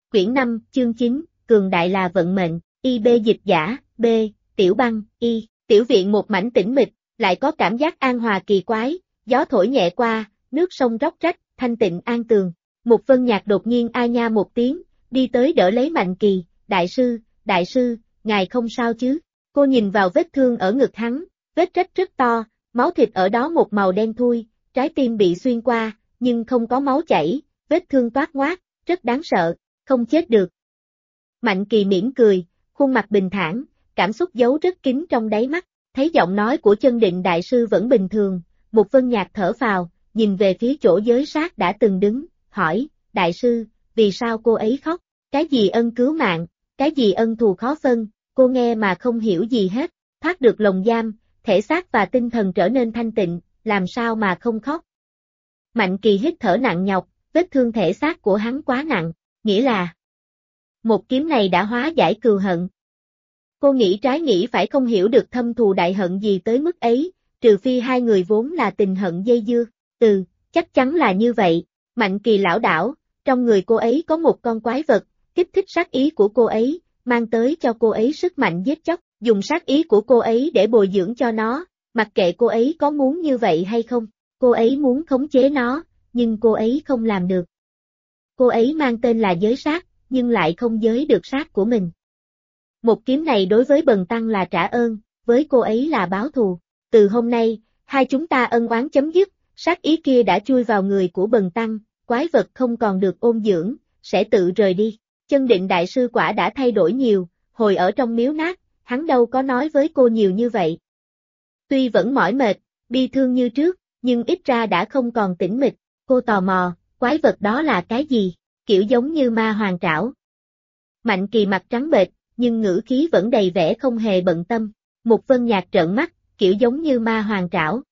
Quyển 5, chương 9, Cường đại là vận mệnh, IB dịch giả, B, Tiểu Băng, Y, tiểu viện một mảnh tĩnh mịch, lại có cảm giác an hòa kỳ quái, gió thổi nhẹ qua, nước sông róc rách, thanh tịnh an tường. Mục Vân Nhạc đột nhiên a nha một tiếng, đi tới đỡ lấy Mạnh Kỳ, đại sư, ngài không sao chứ? Cô nhìn vào vết thương ở ngực hắn, vết rách rất to, máu thịt ở đó một màu đen thui, trái tim bị xuyên qua, nhưng không có máu chảy, vết thương toát ngoác, rất đáng sợ, không chết được. Mạnh Kỳ mỉm cười, khuôn mặt bình thản, cảm xúc giấu rất kín trong đáy mắt, thấy giọng nói của Chân Định đại sư vẫn bình thường, Mục Vân Nhạc thở phào, nhìn về phía chỗ giới sát đã từng đứng, hỏi, đại sư, vì sao cô ấy khóc? Cái gì ân cứu mạng, cái gì ân thù khó phân, cô nghe mà không hiểu gì hết, thoát được lồng giam, thể xác và tinh thần trở nên thanh tịnh, làm sao mà không khóc? Mạnh Kỳ hít thở nặng nhọc, vết thương thể xác của hắn quá nặng, nghĩa là một kiếm này đã hóa giải cừu hận. Cô nghĩ trái nghĩ phải không hiểu được thâm thù đại hận gì tới mức ấy, trừ phi hai người vốn là tình hận dây dưa, chắc chắn là như vậy. Mạnh Kỳ lảo đảo, trong người cô ấy có một con quái vật, kích thích sát ý của cô ấy, mang tới cho cô ấy sức mạnh giết chóc, dùng sát ý của cô ấy để bồi dưỡng cho nó, mặc kệ cô ấy có muốn như vậy hay không, cô ấy muốn khống chế nó, nhưng cô ấy không làm được. Cô ấy mang tên là giới sát, nhưng lại không giới được sát của mình. Một kiếm này đối với Bần Tăng là trả ơn, với cô ấy là báo thù. Từ hôm nay, hai chúng ta ân oán chấm dứt, sát ý kia đã chui vào người của Bần Tăng, quái vật không còn được ôn dưỡng, sẽ tự rời đi. Chân Định đại sư quả đã thay đổi nhiều, hồi ở trong miếu nát, hắn đâu có nói với cô nhiều như vậy. Tuy vẫn mỏi mệt, bi thương như trước, nhưng ít ra đã không còn tĩnh mịch, cô tò mò, quái vật đó là cái gì, kiểu giống như ma hoàng trảo. Mạnh Kỳ mặt trắng bệch, nhưng ngữ khí vẫn đầy vẻ không hề bận tâm. Mục Vân Nhạc trợn mắt, kiểu giống như ma hoàng trảo.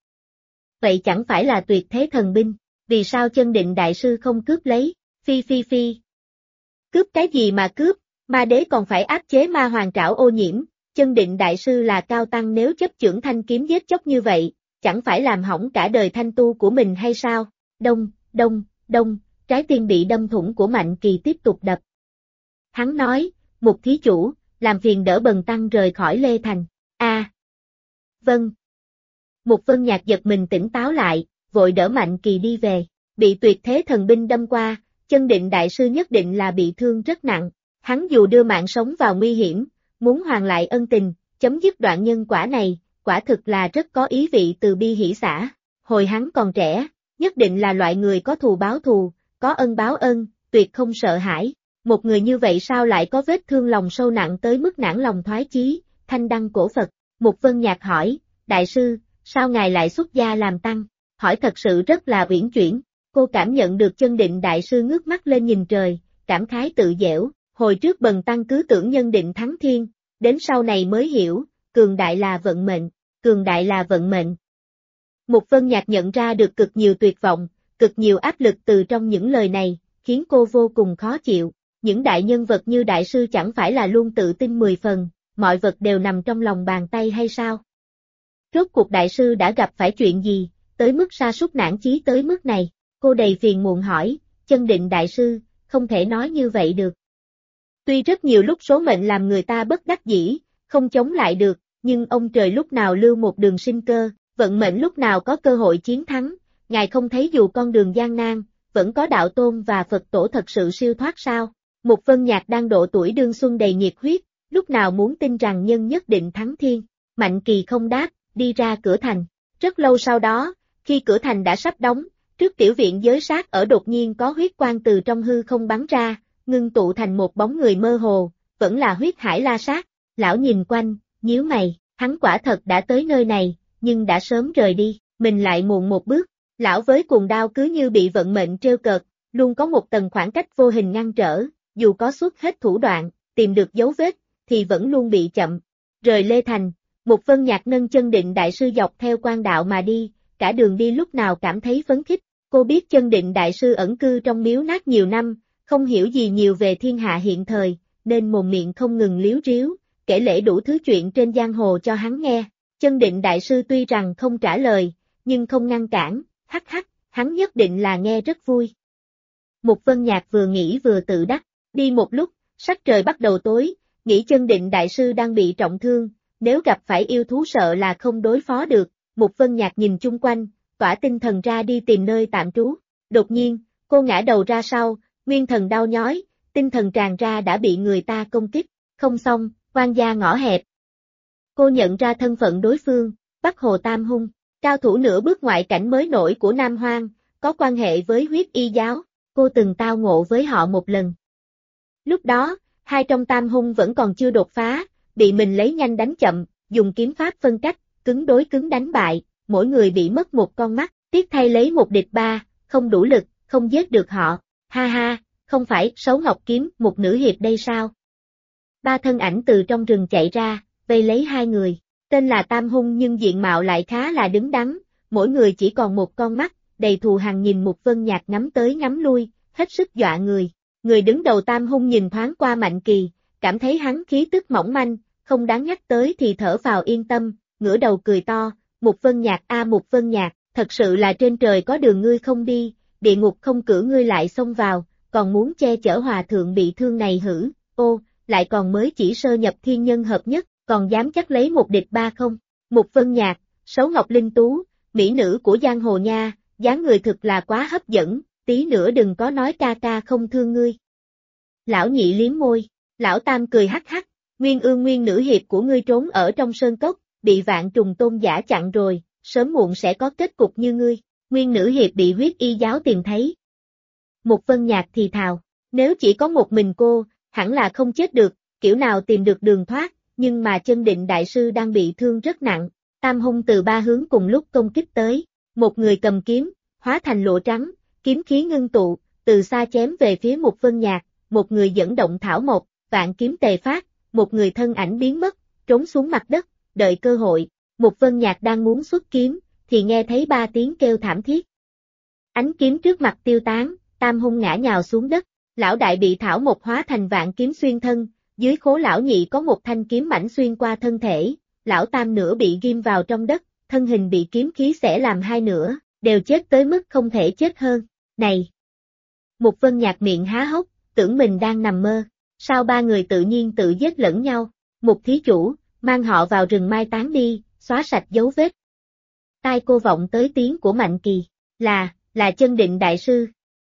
Vậy chẳng phải là tuyệt thế thần binh, vì sao Chân Định đại sư không cướp lấy, phi. Cướp cái gì mà cướp, ma đế còn phải áp chế ma hoàng trảo ô nhiễm, Chân Định đại sư là cao tăng nếu chấp chưởng thanh kiếm giết chóc như vậy, chẳng phải làm hỏng cả đời thanh tu của mình hay sao? Đông, trái tim bị đâm thủng của Mạnh Kỳ tiếp tục đập. Hắn nói, Mục thí chủ, làm phiền đỡ Bần Tăng rời khỏi Lê Thành. Vâng. Mục Vân Nhạc giật mình tỉnh táo lại, vội đỡ Mạnh Kỳ đi về, bị tuyệt thế thần binh đâm qua, Chân Định đại sư nhất định là bị thương rất nặng, hắn dù đưa mạng sống vào nguy hiểm, muốn hoàn lại ân tình, chấm dứt đoạn nhân quả này, quả thực là rất có ý vị từ bi hỷ xả, hồi hắn còn trẻ, nhất định là loại người có thù báo thù, có ân báo ân, tuyệt không sợ hãi. Một người như vậy sao lại có vết thương lòng sâu nặng tới mức nản lòng thoái chí, thanh đăng cổ Phật. Mục Vân Nhạc hỏi, đại sư, sao ngài lại xuất gia làm tăng? Hỏi thật sự rất là uyển chuyển. Cô cảm nhận được Chân Định đại sư ngước mắt lên nhìn trời, cảm khái tự dễu, hồi trước Bần Tăng cứ tưởng nhân định thắng thiên, đến sau này mới hiểu, cường đại là vận mệnh. Mục Vân Nhạc nhận ra được cực nhiều tuyệt vọng, cực nhiều áp lực từ trong những lời này, khiến cô vô cùng khó chịu. Những đại nhân vật như đại sư chẳng phải là luôn tự tin 10 phần, mọi vật đều nằm trong lòng bàn tay hay sao? Rốt cuộc đại sư đã gặp phải chuyện gì, tới mức sa sút nản chí tới mức này? Cô đầy phiền muộn hỏi, Chân Định đại sư, không thể nói như vậy được. Tuy rất nhiều lúc số mệnh làm người ta bất đắc dĩ, không chống lại được, nhưng ông trời lúc nào lưu một đường sinh cơ, vận mệnh lúc nào có cơ hội chiến thắng, ngài không thấy dù con đường gian nan, vẫn có đạo tôn và Phật tổ thật sự siêu thoát sao? Mục Vân Nhạc đang độ tuổi đương xuân đầy nhiệt huyết, lúc nào muốn tin rằng nhân nhất định thắng thiên. Mạnh Kỳ không đáp, đi ra cửa thành. Rất lâu sau đó, khi cửa thành đã sắp đóng, trước tiểu viện giới sát ở đột nhiên có huyết quang từ trong hư không bắn ra, ngưng tụ thành một bóng người mơ hồ, vẫn là huyết hải la sát. Lão nhìn quanh, nhíu mày, hắn quả thật đã tới nơi này, nhưng đã sớm rời đi, mình lại muộn một bước. Lão với cuồng đao cứ như bị vận mệnh trêu cợt, luôn có một tầng khoảng cách vô hình ngăn trở, dù có xuất hết thủ đoạn, tìm được dấu vết, thì vẫn luôn bị chậm. Rời Lê Thành, Mục Vân Nhạc nâng Chân Định đại sư dọc theo quan đạo mà đi, cả đường đi lúc nào cảm thấy phấn khích. Cô biết Chân Định đại sư ẩn cư trong miếu nát nhiều năm, không hiểu gì nhiều về thiên hạ hiện thời, nên mồm miệng không ngừng líu ríu, kể lể đủ thứ chuyện trên giang hồ cho hắn nghe. Chân Định đại sư tuy rằng không trả lời, nhưng không ngăn cản, hắn nhất định là nghe rất vui. Mục Vân Nhạc vừa nghĩ vừa tự đắc, Đi một lúc, sắc trời bắt đầu tối, nghĩ chân định đại sư đang bị trọng thương, nếu gặp phải yêu thú sợ là không đối phó được, Mục Vân Nhạc nhìn chung quanh, tỏa tinh thần ra đi tìm nơi tạm trú. Đột nhiên, cô ngã đầu ra sau, nguyên thần đau nhói, tinh thần tràn ra đã bị người ta công kích, không xong, quan gia ngõ hẹp. Cô nhận ra thân phận đối phương, Bắc Hồ Tam Hung, cao thủ nửa bước ngoại cảnh mới nổi của Nam Hoang, có quan hệ với huyết y giáo, cô từng tao ngộ với họ một lần. Lúc đó, hai trong Tam Hung vẫn còn chưa đột phá, bị mình lấy nhanh đánh chậm, dùng kiếm pháp phân cách, cứng đối cứng đánh bại, mỗi người bị mất một con mắt, tiếc thay lấy một địch ba, không đủ lực, không giết được họ. Ha ha, không phải Sấu Ngọc Kiếm, một nữ hiệp đây sao? Ba thân ảnh từ trong rừng chạy ra, vây lấy hai người, tên là Tam Hung nhưng diện mạo lại khá là đứng đắn, mỗi người chỉ còn một con mắt, đầy thù hằn nhìn Mục Vân Nhạc ngắm tới ngắm lui, hết sức dọa người. Người đứng đầu Tam Hung nhìn thoáng qua Mạnh Kỳ, cảm thấy hắn khí tức mỏng manh, không đáng nhắc tới thì thở vào yên tâm, ngửa đầu cười to, Mục Vân Nhạc a Mục Vân Nhạc, thật sự là trên trời có đường ngươi không đi, địa ngục không cửa ngươi lại xông vào, còn muốn che chở hòa thượng bị thương này hử, ô, lại còn mới chỉ sơ nhập thiên nhân hợp nhất, còn dám chắc lấy một địch ba không? Mục Vân Nhạc, Sấu Ngọc Linh Tú, mỹ nữ của giang hồ nha, dáng người thực là quá hấp dẫn, tí nữa đừng có nói ca ca không thương ngươi. Lão nhị liếm môi, lão tam cười hắc hắc, Nguyên Ương nguyên nữ hiệp của ngươi trốn ở trong sơn cốc, bị Vạn Trùng Tôn giả chặn rồi, sớm muộn sẽ có kết cục như ngươi, nguyên nữ hiệp bị huyết y giáo tìm thấy. Mục Vân Nhạc thì thào, nếu chỉ có một mình cô, hẳn là không chết được, kiểu nào tìm được đường thoát, nhưng mà chân định đại sư đang bị thương rất nặng, Tam Hung từ ba hướng cùng lúc công kích tới, một người cầm kiếm, hóa thành lụa trắng, kiếm khí ngưng tụ, từ xa chém về phía Mục Vân Nhạc, một người dẫn động thảo mộc, vạn kiếm tề phát, một người thân ảnh biến mất, trốn xuống mặt đất, đợi cơ hội, Mục Vân Nhạc đang muốn xuất kiếm, thì nghe thấy ba tiếng kêu thảm thiết. Ánh kiếm trước mặt tiêu tán, Tam Hung ngã nhào xuống đất, lão đại bị thảo mộc hóa thành vạn kiếm xuyên thân, dưới khố lão nhị có một thanh kiếm mảnh xuyên qua thân thể, lão tam nửa bị ghim vào trong đất, thân hình bị kiếm khí xẻ làm hai nửa, đều chết tới mức không thể chết hơn, này! Mục Vân Nhạc miệng há hốc, tưởng mình đang nằm mơ, sao ba người tự nhiên tự giết lẫn nhau, Mục thí chủ, mang họ vào rừng mai táng đi, xóa sạch dấu vết. Tai cô vọng tới tiếng của Mạnh Kỳ, là chân định đại sư.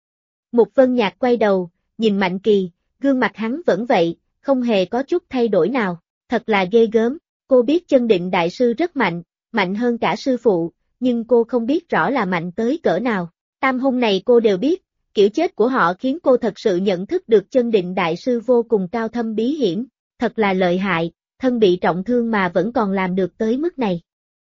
Mục Vân Nhạc quay đầu, nhìn Mạnh Kỳ, gương mặt hắn vẫn vậy, không hề có chút thay đổi nào, thật là ghê gớm, cô biết chân định đại sư rất mạnh, mạnh hơn cả sư phụ, nhưng cô không biết rõ là mạnh tới cỡ nào. Tam Hung này cô đều biết, kiểu chết của họ khiến cô thật sự nhận thức được chân định đại sư vô cùng cao thâm bí hiểm, thật là lợi hại, thân bị trọng thương mà vẫn còn làm được tới mức này.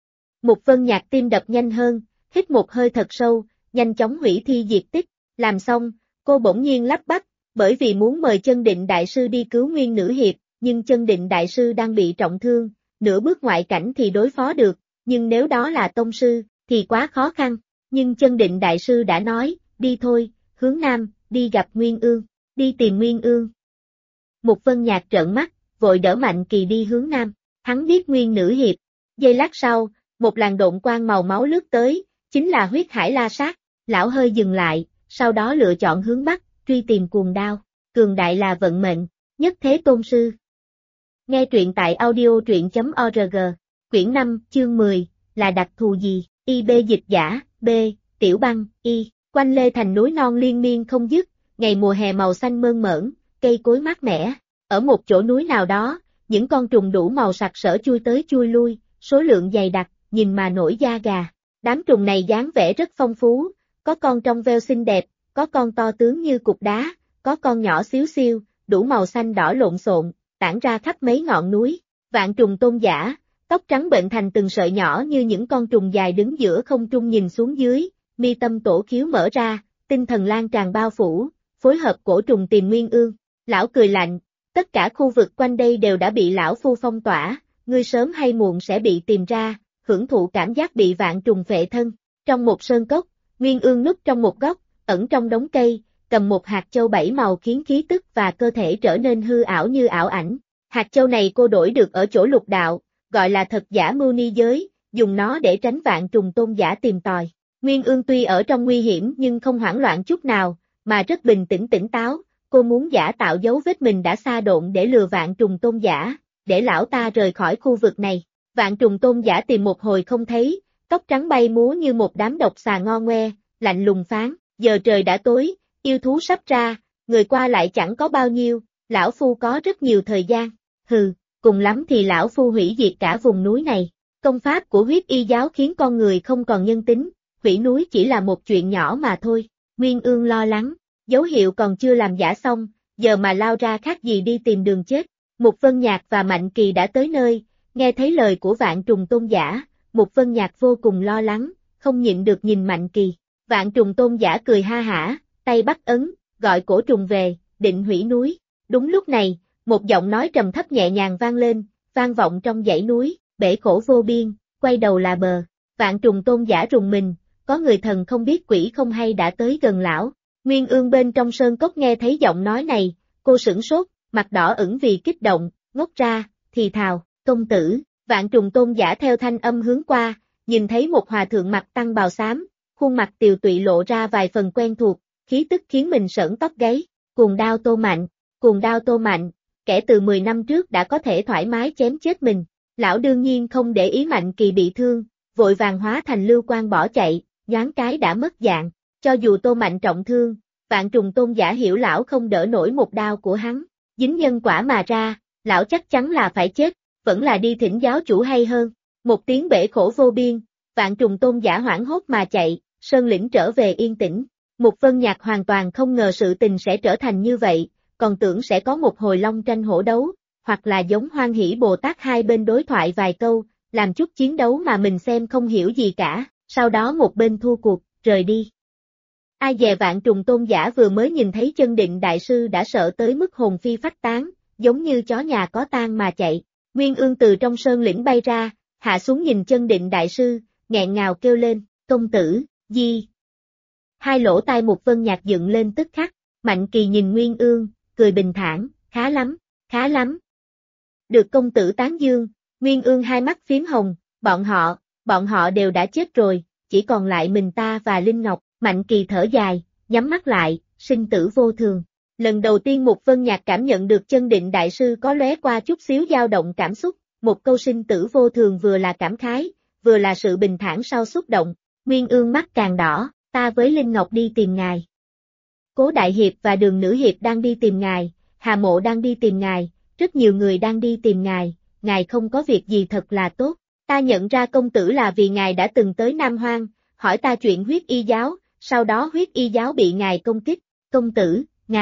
Mục Vân Nhạc tim đập nhanh hơn, hít một hơi thật sâu, nhanh chóng hủy thi diệt tích, làm xong, cô bỗng nhiên lắp bắp, bởi vì muốn mời chân định đại sư đi cứu nguyên nữ hiệp, nhưng chân định đại sư đang bị trọng thương, nửa bước ngoại cảnh thì đối phó được, nhưng nếu đó là tông sư, thì quá khó khăn, nhưng chân định đại sư đã nói, đi thôi, hướng nam, đi gặp Nguyên Ương, đi tìm Nguyên Ương. Mục Vân Nhạc trợn mắt, vội đỡ Mạnh Kỳ đi hướng nam, hắn biết nguyên nữ hiệp, giây lát sau, một làn độn quang màu máu lướt tới, chính là huyết hải la sát, lão hơi dừng lại, sau đó lựa chọn hướng bắc, truy tìm cuồng đao, cường đại là vận mệnh, nhất thế tôn sư. Nghe truyện tại audio truyện.org, quyển 5, chương 10, là đặc thù gì, IB dịch giả, B, Tiểu Băng, Y, quanh lê thành núi non liên miên không dứt, ngày mùa hè màu xanh mơn mởn, cây cối mát mẻ, ở một chỗ núi nào đó, những con trùng đủ màu sặc sỡ chui tới chui lui, số lượng dày đặc, nhìn mà nổi da gà, đám trùng này dáng vẻ rất phong phú, có con trong veo xinh đẹp, có con to tướng như cục đá, có con nhỏ xíu xiu, đủ màu xanh đỏ lộn xộn, tản ra khắp mấy ngọn núi, Vạn Trùng Tôn giả, tóc trắng bệnh thành từng sợi nhỏ như những con trùng dài đứng giữa không trung nhìn xuống dưới, mi tâm tổ khiếu mở ra, tinh thần lan tràn bao phủ, phối hợp cổ trùng tìm Nguyên Ương, lão cười lạnh, tất cả khu vực quanh đây đều đã bị lão phu phong tỏa, ngươi sớm hay muộn sẽ bị tìm ra, hưởng thụ cảm giác bị vạn trùng phệ thân, trong một sơn cốc, Nguyên Ương núp trong một góc, ẩn trong đống cây, cầm một hạt châu bảy màu khiến khí tức và cơ thể trở nên hư ảo như ảo ảnh. Hạt châu này cô đổi được ở chỗ lục đạo, gọi là thật giả mưu ni giới, dùng nó để tránh vạn trùng tôn giả tìm tòi. Nguyên Ương tuy ở trong nguy hiểm nhưng không hoảng loạn chút nào, mà rất bình tĩnh tỉnh táo, cô muốn giả tạo dấu vết mình đã sa độn để lừa Vạn Trùng Tôn giả, để lão ta rời khỏi khu vực này. Vạn Trùng Tôn giả tìm một hồi không thấy, tóc trắng bay múa như một đám độc xà ngo ngoe, lạnh lùng phán, giờ trời đã tối, yêu thú sắp ra, người qua lại chẳng có bao nhiêu, lão phu có rất nhiều thời gian, hừ, cùng lắm thì lão phu hủy diệt cả vùng núi này. Công pháp của huyết y giáo khiến con người không còn nhân tính, hủy núi chỉ là một chuyện nhỏ mà thôi. Nguyên Ương lo lắng, dấu hiệu còn chưa làm giả xong, giờ mà lao ra khác gì đi tìm đường chết. Mục Vân Nhạc và Mạnh Kỳ đã tới nơi, nghe thấy lời của Vạn Trùng Tôn giả, Mục Vân Nhạc vô cùng lo lắng, không nhịn được nhìn Mạnh Kỳ. Vạn Trùng Tôn giả cười ha hả, tay bắt ấn, gọi cổ trùng về, định hủy núi. Đúng lúc này, một giọng nói trầm thấp nhẹ nhàng vang lên, vang vọng trong dãy núi, bể khổ vô biên, quay đầu là bờ. Vạn Trùng Tôn giả rùng mình, có người thần không biết quỷ không hay đã tới gần lão. Nguyên Ương bên trong sơn cốc nghe thấy giọng nói này, cô sửng sốt, mặt đỏ ửng vì kích động, ngốc ra, thì thào, công tử. Vạn Trùng Tôn giả theo thanh âm hướng qua, nhìn thấy một hòa thượng mặt tăng bào xám, khuôn mặt tiều tụy lộ ra vài phần quen thuộc, khí tức khiến mình sởn tóc gáy. Cuồng đao Tô Mạnh, cuồng đao Tô Mạnh, kẻ từ 10 năm trước đã có thể thoải mái chém chết mình. Lão đương nhiên không để ý Mạnh Kỳ bị thương, vội vàng hóa thành lưu quang bỏ chạy, nhoáng cái đã mất dạng. Cho dù Tô Mạnh trọng thương, Vạn Trùng Tôn giả hiểu lão không đỡ nổi một đao của hắn, dính nhân quả mà ra, lão chắc chắn là phải chết, vẫn là đi thỉnh giáo chủ hay hơn. Một tiếng bể khổ vô biên, Vạn Trùng Tôn giả hoảng hốt mà chạy, sơn lĩnh trở về yên tĩnh. Mục Vân Nhạc hoàn toàn không ngờ sự tình sẽ trở thành như vậy, còn tưởng sẽ có một hồi long tranh hổ đấu, hoặc là giống Hoan Hỷ Bồ Tát hai bên đối thoại vài câu, làm chút chiến đấu mà mình xem không hiểu gì cả, sau đó một bên thua cuộc, rời đi. Ai dè Vạn Trùng Tôn giả vừa mới nhìn thấy Chân Định đại sư đã sợ tới mức hồn phi phách tán, giống như chó nhà có tang mà chạy. Nguyên Ương từ trong sơn lĩnh bay ra, hạ xuống nhìn Chân Định đại sư, nghẹn ngào kêu lên, công tử, di. Hai lỗ tai Mục Vân Nhạc dựng lên tức khắc, Mạnh Kỳ nhìn Nguyên Ương, cười bình thản, khá lắm, khá lắm. Được công tử tán dương, Nguyên Ương hai mắt phím hồng, bọn họ đều đã chết rồi, chỉ còn lại mình ta và Linh Ngọc. Mạnh Kỳ thở dài, nhắm mắt lại, sinh tử vô thường. Lần đầu tiên Mục Vân Nhạc cảm nhận được Chân Định đại sư có lóe qua chút xíu dao động cảm xúc, một câu sinh tử vô thường vừa là cảm khái, vừa là sự bình thản sau xúc động. Nguyên Ương mắt càng đỏ, ta với Linh Ngọc đi tìm ngài. Cố Đại Hiệp và Đường Nữ Hiệp đang đi tìm ngài, Hà Mộ đang đi tìm ngài, rất nhiều người đang đi tìm ngài không có việc gì thật là tốt. Ta nhận ra công tử là vì ngài đã từng tới Nam Hoang, hỏi ta chuyện huyết y giáo, sau đó huyết y giáo bị ngài công kích. Công tử,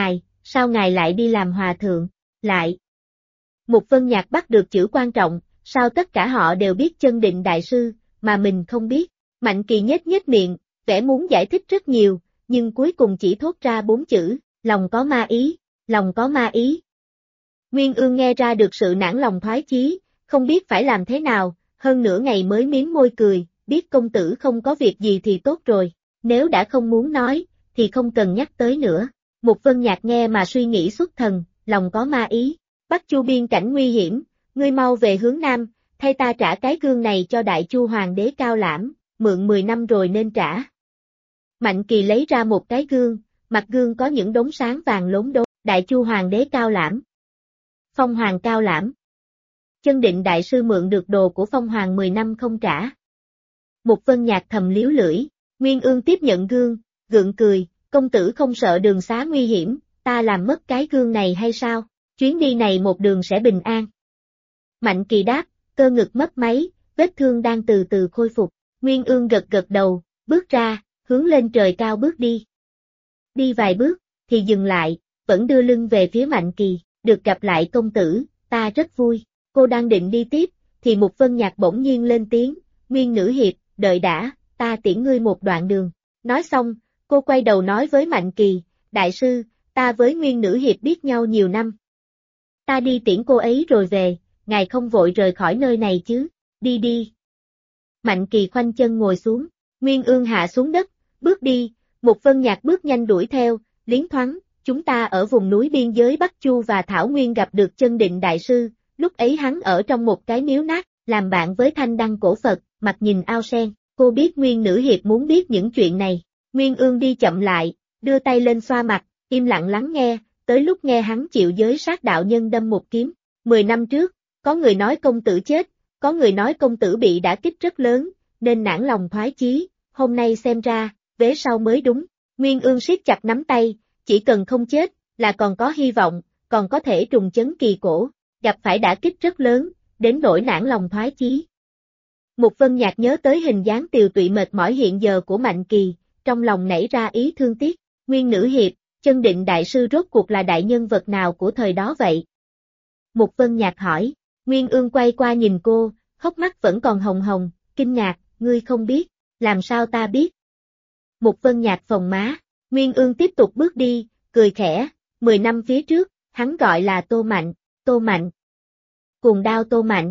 sao ngài lại đi làm hòa thượng, lại. Mục Vân Nhạc bắt được chữ quan trọng, sao tất cả họ đều biết Chân Định đại sư, mà mình không biết. Mạnh Kỳ nhếch nhếch miệng, vẻ muốn giải thích rất nhiều, nhưng cuối cùng chỉ thốt ra 4 chữ, lòng có ma ý, lòng có ma ý. Nguyên Ương nghe ra được sự nản lòng thoái chí, không biết phải làm thế nào, hơn nửa ngày mới miếm môi cười, biết công tử không có việc gì thì tốt rồi, nếu đã không muốn nói, thì không cần nhắc tới nữa. Mục Vân Nhạc nghe mà suy nghĩ xuất thần, lòng có ma ý, Bắc Chu biên cảnh nguy hiểm, ngươi mau về hướng Nam, thay ta trả cái gương này cho Đại Chu Hoàng đế Cao Lãm, mượn 10 năm rồi nên trả. Mạnh Kỳ lấy ra một cái gương, mặt gương có những đốm sáng vàng lốm đốm, Đại Chu Hoàng đế Cao Lãm. Phong Hoàng Cao Lãm. Chân Định đại sư mượn được đồ của Phong Hoàng 10 năm không trả. Mục Vân Nhạc thầm liếu lưỡi, Nguyên Ương tiếp nhận gương, gượng cười, công tử không sợ đường xá nguy hiểm, ta làm mất cái gương này hay sao, chuyến đi này một đường sẽ bình an. Mạnh Kỳ đáp, cơ ngực mấp máy, vết thương đang từ từ khôi phục, Nguyên Ương gật gật đầu, bước ra, hướng lên trời cao bước đi. Đi vài bước, thì dừng lại, vẫn đưa lưng về phía Mạnh Kỳ, được gặp lại công tử, ta rất vui. Cô đang định đi tiếp, thì Mục Vân Nhạc bỗng nhiên lên tiếng, Nguyên Nữ Hiệp, đợi đã, ta tiễn ngươi một đoạn đường. Nói xong, cô quay đầu nói với Mạnh Kỳ, đại sư, ta với Nguyên Nữ Hiệp biết nhau nhiều năm. Ta đi tiễn cô ấy rồi về, ngài không vội rời khỏi nơi này chứ, đi đi. Mạnh Kỳ khoanh chân ngồi xuống, Nguyên Ương hạ xuống đất, bước đi, Mục Vân Nhạc bước nhanh đuổi theo, liến thoáng, chúng ta ở vùng núi biên giới Bắc Chu và Thảo Nguyên gặp được Chân Định đại sư. Lúc ấy hắn ở trong một cái miếu nát, làm bạn với thanh đăng cổ Phật, mặt nhìn ao sen, cô biết Nguyên Nữ Hiệp muốn biết những chuyện này. Nguyên Ương đi chậm lại, đưa tay lên xoa mặt, im lặng lắng nghe, tới lúc nghe hắn chịu giới sát đạo nhân đâm một kiếm. 10 năm trước, có người nói công tử chết, có người nói công tử bị đả kích rất lớn, nên nản lòng thoái chí, hôm nay xem ra, vế sau mới đúng. Nguyên Ương siết chặt nắm tay, chỉ cần không chết, là còn có hy vọng, còn có thể trùng chấn kỳ cổ, gặp phải đả kích rất lớn, đến nỗi nản lòng thoái chí. Mục Vân Nhạc nhớ tới hình dáng tiều tụy mệt mỏi hiện giờ của Mạnh Kỳ, trong lòng nảy ra ý thương tiếc. Nguyên Nữ Hiệp, Chân Định Đại Sư rốt cuộc là đại nhân vật nào của thời đó vậy? Mục Vân Nhạc hỏi. Nguyên Ương quay qua nhìn cô, hốc mắt vẫn còn hồng hồng, kinh ngạc, ngươi không biết, làm sao ta biết? Mục Vân Nhạc phồng má, Nguyên Ương tiếp tục bước đi, cười khẽ, 10 năm phía trước, hắn gọi là Tô Mạnh, Tô Mạnh. Cuồng đao Tô Mạnh.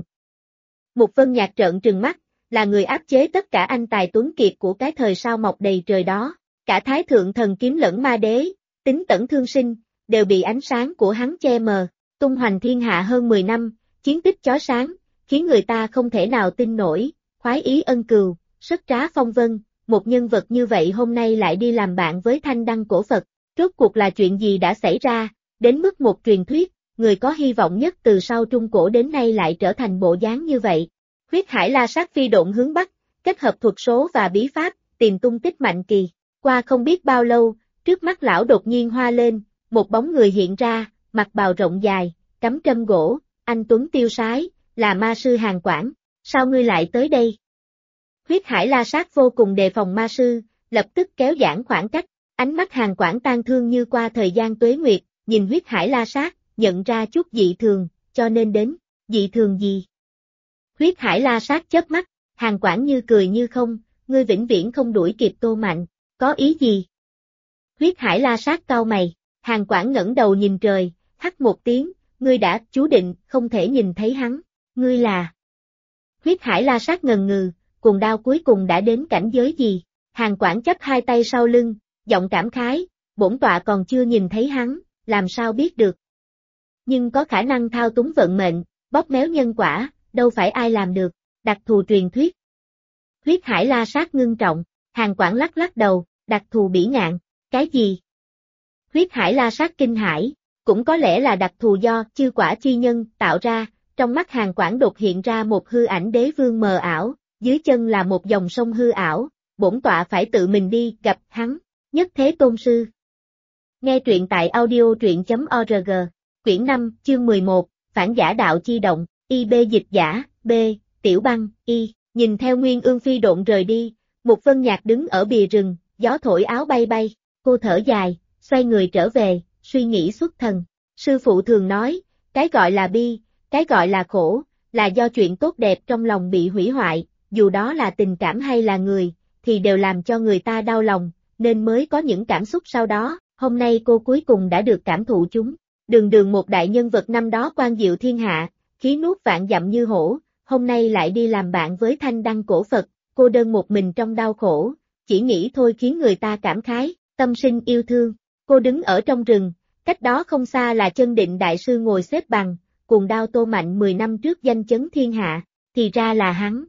Mục Vân Nhạc trợn trừng mắt, là người áp chế tất cả anh tài tuấn kiệt của cái thời sao mọc đầy trời đó, cả Thái Thượng Thần Kiếm lẫn Ma Đế, tính tẩn thương sinh, đều bị ánh sáng của hắn che mờ, tung hoành thiên hạ hơn 10 năm, chiến tích chói sáng, khiến người ta không thể nào tin nổi, khoái ý ân cừu, sất trá phong vân, một nhân vật như vậy hôm nay lại đi làm bạn với Thanh Đăng cổ Phật, rốt cuộc là chuyện gì đã xảy ra, đến mức một truyền thuyết, người có hy vọng nhất từ sau Trung Cổ đến nay lại trở thành bộ dáng như vậy. Huyết Hải La Sát phi độn hướng Bắc, kết hợp thuật số và bí pháp, tìm tung tích Mạnh Kỳ. Qua không biết bao lâu, trước mắt lão đột nhiên hoa lên, một bóng người hiện ra, mặc bào rộng dài, cắm trâm gỗ, anh tuấn tiêu sái, là ma sư Hàn Quảng. Sao ngươi lại tới đây? Huyết Hải La Sát vô cùng đề phòng ma sư, lập tức kéo giãn khoảng cách, ánh mắt Hàn Quảng tang thương như qua thời gian tuế nguyệt, nhìn Huyết Hải La Sát, nhận ra chút dị thường, cho nên đến. Dị thường gì? Huyết Hải La Sát chớp mắt, Hàn Quảng như cười như không, ngươi vĩnh viễn không đuổi kịp Tô Mạnh, có ý gì? Huyết Hải La Sát cau mày, Hàn Quảng ngẩng đầu nhìn trời, hắt một tiếng, ngươi đã chú định không thể nhìn thấy hắn, ngươi là... Huyết Hải La Sát ngần ngừ, cuồng đao cuối cùng đã đến cảnh giới gì? Hàn Quảng chắp hai tay sau lưng, giọng cảm khái, bổn tọa còn chưa nhìn thấy hắn, làm sao biết được? Nhưng có khả năng thao túng vận mệnh, bóp méo nhân quả, đâu phải ai làm được, đặc thù truyền thuyết. Huyết Hải La Sát ngưng trọng, Hàn Quảng lắc lắc đầu, đặc thù bỉ ngạn, cái gì? Huyết Hải La Sát kinh hãi, cũng có lẽ là đặc thù do chư quả chi nhân tạo ra, trong mắt Hàn Quảng đột hiện ra một hư ảnh đế vương mờ ảo, dưới chân là một dòng sông hư ảo, bổn tọa phải tự mình đi gặp hắn, Nhất Thế Tôn Sư. Nghe truyện tại audio.org, quyển 5, chương 11, Phản giả đạo chi động, IB dịch giả, B, Tiểu Băng, Y, nhìn theo Nguyên Ương phi độn rời đi, Mục Vân Nhạc đứng ở bìa rừng, gió thổi áo bay bay, cô thở dài, xoay người trở về, suy nghĩ xuất thần. Sư phụ thường nói, cái gọi là bi, cái gọi là khổ, là do chuyện tốt đẹp trong lòng bị hủy hoại, dù đó là tình cảm hay là người, thì đều làm cho người ta đau lòng, nên mới có những cảm xúc sau đó, hôm nay cô cuối cùng đã được cảm thụ chúng. Đường Đường một đại nhân vật năm đó quan diệu thiên hạ, khí nuốt vạn dặm như hổ, hôm nay lại đi làm bạn với Thanh Đăng cổ Phật, cô đơn một mình trong đau khổ, chỉ nghĩ thôi khiến người ta cảm khái, tâm sinh yêu thương. Cô đứng ở trong rừng, cách đó không xa là Chân Định Đại Sư ngồi xếp bằng, cuồng đao Tô Mạnh 10 năm trước danh chấn thiên hạ, thì ra là hắn.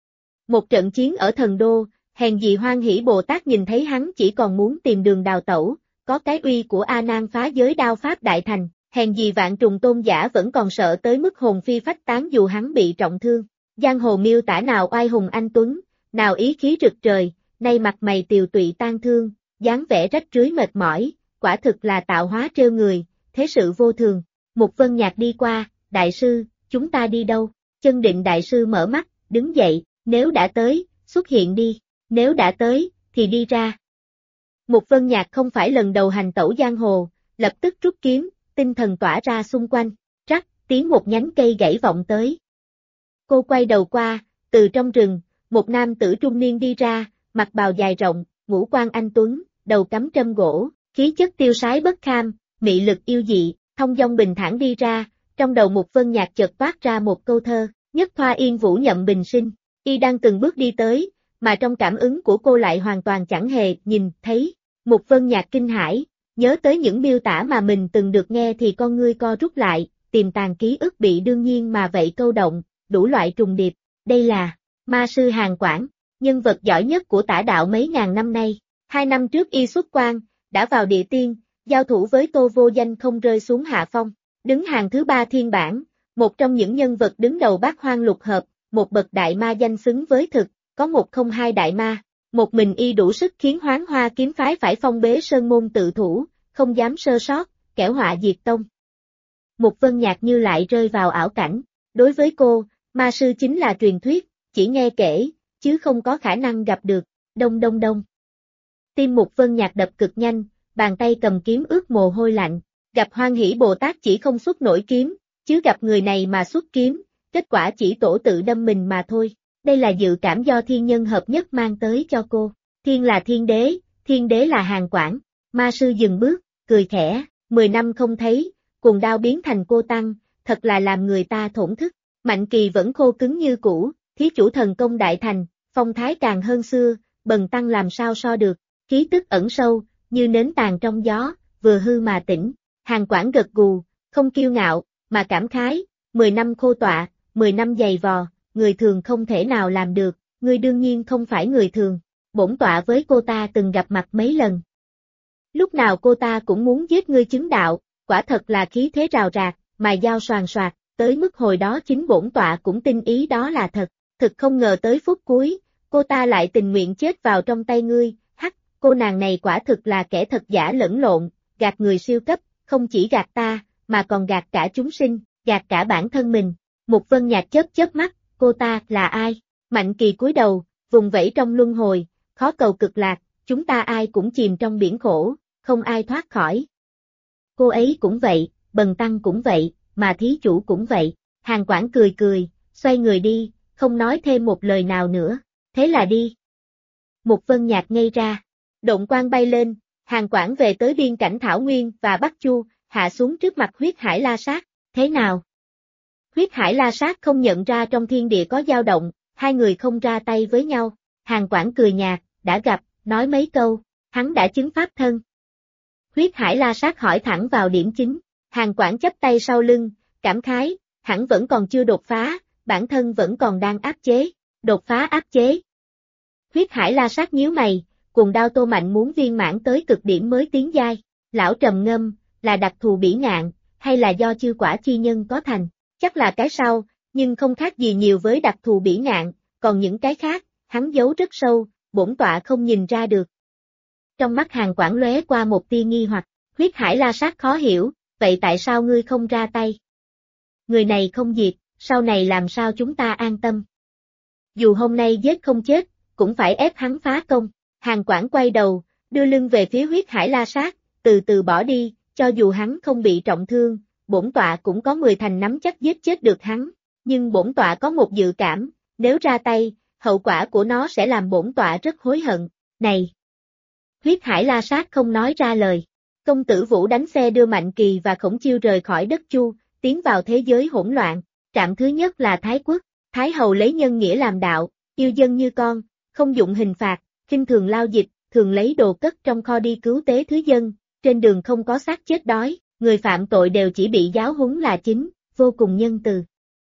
Một trận chiến ở Thần Đô, hèn gì Hoan Hỷ Bồ Tát nhìn thấy hắn chỉ còn muốn tìm đường đào tẩu, có cái uy của A Nan phá giới đao pháp đại thành, hèn gì Vạn Trùng Tôn giả vẫn còn sợ tới mức hồn phi phách tán dù hắn bị trọng thương. Giang hồ miêu tả nào oai hùng anh tuấn, nào ý khí rực trời, nay mặt mày tiều tụy tang thương, dáng vẻ rách rưới mệt mỏi, quả thực là tạo hóa trêu người, thế sự vô thường. Mục Vân Nhạc đi qua, đại sư, chúng ta đi đâu? Chân Định Đại Sư mở mắt, đứng dậy, nếu đã tới, xuất hiện đi, nếu đã tới, thì đi ra. Mục Vân Nhạc không phải lần đầu hành tẩu giang hồ, lập tức rút kiếm, tinh thần tỏa ra xung quanh, rắc, tiếng một nhánh cây gãy vọng tới. Cô quay đầu qua, từ trong rừng, một nam tử trung niên đi ra, mặc bào dài rộng, ngũ quan anh tuấn, đầu cắm trâm gỗ, khí chất tiêu sái bất kham, mị lực yêu dị, thông dong bình thản đi ra, trong đầu Mục Vân Nhạc chợt toát ra một câu thơ, nhất thoa yên vũ nhậm bình sinh, y đang từng bước đi tới, mà trong cảm ứng của cô lại hoàn toàn chẳng hề nhìn thấy. Mục Vân Nhạc kinh hãi, nhớ tới những miêu tả mà mình từng được nghe thì con ngươi co rút lại, tiềm tàng ký ức bị đương nhiên mà vậy câu động, đủ loại trùng điệp, đây là ma sư Hàn Quảng, nhân vật giỏi nhất của tả đạo mấy ngàn năm nay. 2 năm trước y xuất quan, đã vào địa tiên, giao thủ với Tô Vô Danh không rơi xuống hạ phong. Đứng hàng thứ 3 thiên bảng, một trong những nhân vật đứng đầu Bát Hoang lục hợp, một bậc đại ma danh xứng với thực, có 102 đại ma. Một mình y đủ sức khiến Hoán Hoa kiếm phái phải phong bế sơn môn tự thủ, không dám sơ sót, kẻo họa diệt tông. Mục Vân Nhạc như lại rơi vào ảo cảnh. Đối với cô, ma sư chính là truyền thuyết, chỉ nghe kể, chứ không có khả năng gặp được. Đông đông đông. Tim Mục Vân Nhạc đập cực nhanh, bàn tay cầm kiếm ướt mồ hôi lạnh. Gặp Hoan Hỷ Bồ Tát chỉ không xuất nổi kiếm, chứ gặp người này mà xuất kiếm, kết quả chỉ tổ tự đâm mình mà thôi. Đây là dự cảm do thiên nhân hợp nhất mang tới cho cô. Thiên là thiên đế là Hàn Quảng. Ma sư dừng bước, cười khẽ, 10 năm không thấy, cuồng đao biến thành cô tăng, thật là làm người ta thổn thức. Mạnh Kỳ vẫn khô cứng như cũ, thí chủ thần công đại thành, phong thái càng hơn xưa, bần tăng làm sao so được, khí tức ẩn sâu, như nến tàn trong gió, vừa hư mà tỉnh. Hàn Quảng gật gù, không kiêu ngạo, mà cảm khái, 10 năm khô tọa, 10 năm dày vò, người thường không thể nào làm được, ngươi đương nhiên không phải người thường. Bổn tọa với cô ta từng gặp mặt mấy lần. Lúc nào cô ta cũng muốn giết ngươi chứng đạo, quả thật là khí thế rào rạc, mài dao xoàn xoạc, tới mức hồi đó chính bổn tọa cũng tin ý đó là thật. Thực không ngờ tới phút cuối, cô ta lại tình nguyện chết vào trong tay ngươi. Hắc, cô nàng này quả thực là kẻ thật giả lẫn lộn, gạt người siêu cấp, không chỉ gạt ta, mà còn gạt cả chúng sinh, gạt cả bản thân mình. Mục Vân Nhạc chớp chớp mắt, cô ta là ai? Mạnh Kỳ cúi đầu, vùng vẫy trong luân hồi, khó cầu cực lạc, chúng ta ai cũng chìm trong biển khổ, không ai thoát khỏi. Cô ấy cũng vậy, bần tăng cũng vậy, mà thí chủ cũng vậy. Hàn Quảng cười cười, xoay người đi, không nói thêm một lời nào nữa. Thế là đi. Mục Vân Nhạc ngây ra. Động quang bay lên, Hàn Quảng về tới biên cảnh Thảo Nguyên và Bắc Chu, hạ xuống trước mặt Huyết Hải La Sát. Thế nào? Huyết Hải La Sát không nhận ra trong thiên địa có dao động, hai người không ra tay với nhau. Hàn Quảng cười nhạt, đã gặp, nói mấy câu, hắn đã chứng pháp thân. Huyết Hải La Sát hỏi thẳng vào điểm chính. Hàn Quảng chắp tay sau lưng, cảm khái, hẳn vẫn còn chưa đột phá, bản thân vẫn còn đang áp chế. Đột phá áp chế. Huyết Hải La Sát nhíu mày, cuồng đao Tô Mạnh muốn viên mãn tới cực điểm mới tiến giai. Lão trầm ngâm, là đặc thù bỉ ngạn, hay là do chư quả chi nhân có thành? Chắc là cái sau, nhưng không khác gì nhiều với đặc thù bỉ ngạn, còn những cái khác, hắn giấu rất sâu, bổn tọa không nhìn ra được. Trong mắt Hàn Quảng lóe qua một tia nghi hoặc, Huyết Hải La Sát khó hiểu, vậy tại sao ngươi không ra tay? Người này không diệt, sau này làm sao chúng ta an tâm? Dù hôm nay giết không chết, cũng phải ép hắn phá công. Hàn Quảng quay đầu, đưa lưng về phía Huyết Hải La Sát, từ từ bỏ đi, cho dù hắn không bị trọng thương, bổn tọa cũng có 10 thành nắm chắc giết chết được hắn. Nhưng bổn tọa có một dự cảm, nếu ra tay, hậu quả của nó sẽ làm bổn tọa rất hối hận. Này! Huyết Hải La Sát không nói ra lời. Công tử Vũ đánh xe đưa Mạnh Kỳ và Khổng Chiêu rời khỏi đất Chu, tiến vào thế giới hỗn loạn. Trạm thứ nhất là Thái Quốc. Thái Hầu lấy nhân nghĩa làm đạo, yêu dân như con, không dụng hình phạt, khinh thường lao dịch, thường lấy đồ cất trong kho đi cứu tế thứ dân, trên đường không có xác chết đói, người phạm tội đều chỉ bị giáo huấn là chính, vô cùng nhân từ.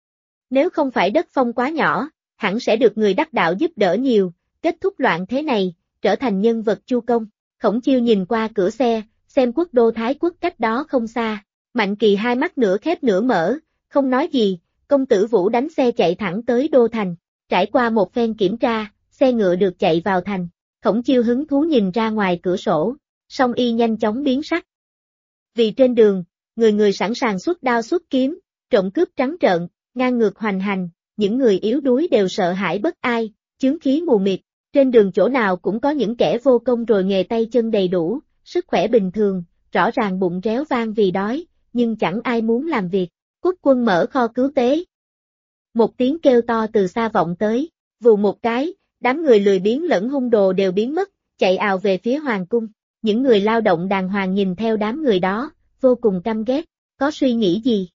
Nếu không phải đất phong quá nhỏ, hẳn sẽ được người đắc đạo giúp đỡ nhiều, kết thúc loạn thế này, trở thành nhân vật Chu công. Khổng Chiêu nhìn qua cửa xe, xem quốc đô Thái Quốc cách đó không xa. Mạnh Kỳ hai mắt nửa khép nửa mở, không nói gì. Công tử Vũ đánh xe chạy thẳng tới đô thành. Trải qua một phen kiểm tra, xe ngựa được chạy vào thành. Khổng Chiêu hứng thú nhìn ra ngoài cửa sổ, song y nhanh chóng biến sắc. Vì trên đường, người người sẵn sàng xuất đao xuất kiếm, trộm cướp trắng trợn, ngang ngược hoành hành, những người yếu đuối đều sợ hãi bất ai, chướng khí mù mịt. Trên đường chỗ nào cũng có những kẻ vô công rồi nghề tay chân đầy đủ, sức khỏe bình thường, rõ ràng bụng réo vang vì đói, nhưng chẳng ai muốn làm việc. Quốc quân mở kho cứu tế. Một tiếng kêu to từ xa vọng tới, vù một cái, đám người lười biếng lẫn hung đồ đều biến mất, chạy ào về phía hoàng cung. Những người lao động đàng hoàng nhìn theo đám người đó, vô cùng căm ghét, có suy nghĩ gì?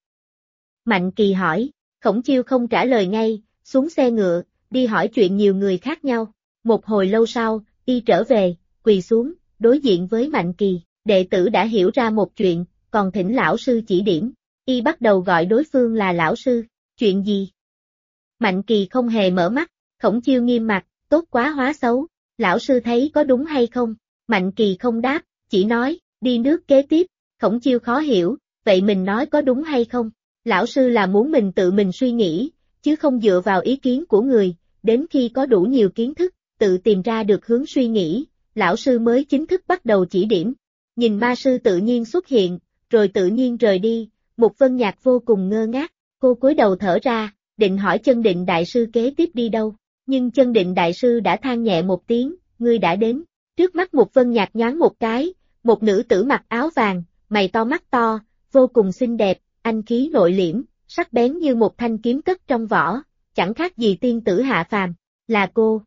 Mạnh Kỳ hỏi, Khổng Chiêu không trả lời ngay, xuống xe ngựa, đi hỏi chuyện nhiều người khác nhau. Một hồi lâu sau, y trở về, quỳ xuống, đối diện với Mạnh Kỳ, đệ tử đã hiểu ra một chuyện, còn thỉnh lão sư chỉ điểm. Y bắt đầu gọi đối phương là lão sư, chuyện gì? Mạnh Kỳ không hề mở mắt, Khổng Chiêu nghiêm mặt, tốt quá hóa xấu, lão sư thấy có đúng hay không? Mạnh Kỳ không đáp, chỉ nói, Đi nước kế tiếp, Khổng Chiêu khó hiểu, vậy mình nói có đúng hay không? Lão sư là muốn mình tự mình suy nghĩ, chứ không dựa vào ý kiến của người, đến khi có đủ nhiều kiến thức, tự tìm ra được hướng suy nghĩ, lão sư mới chính thức bắt đầu chỉ điểm. Nhìn ma sư tự nhiên xuất hiện, rồi tự nhiên rời đi, Mục Vân Nhạc vô cùng ngơ ngác, cô cúi đầu thở ra, định hỏi Chân Định đại sư kế tiếp đi đâu, nhưng Chân Định đại sư đã than nhẹ một tiếng, ngươi đã đến. Trước mắt Mục Vân Nhạc nhoáng một cái, một nữ tử mặc áo vàng, mày to mắt to, vô cùng xinh đẹp, anh khí nội liễm, sắc bén như một thanh kiếm cất trong vỏ, chẳng khác gì tiên tử hạ phàm, là cô.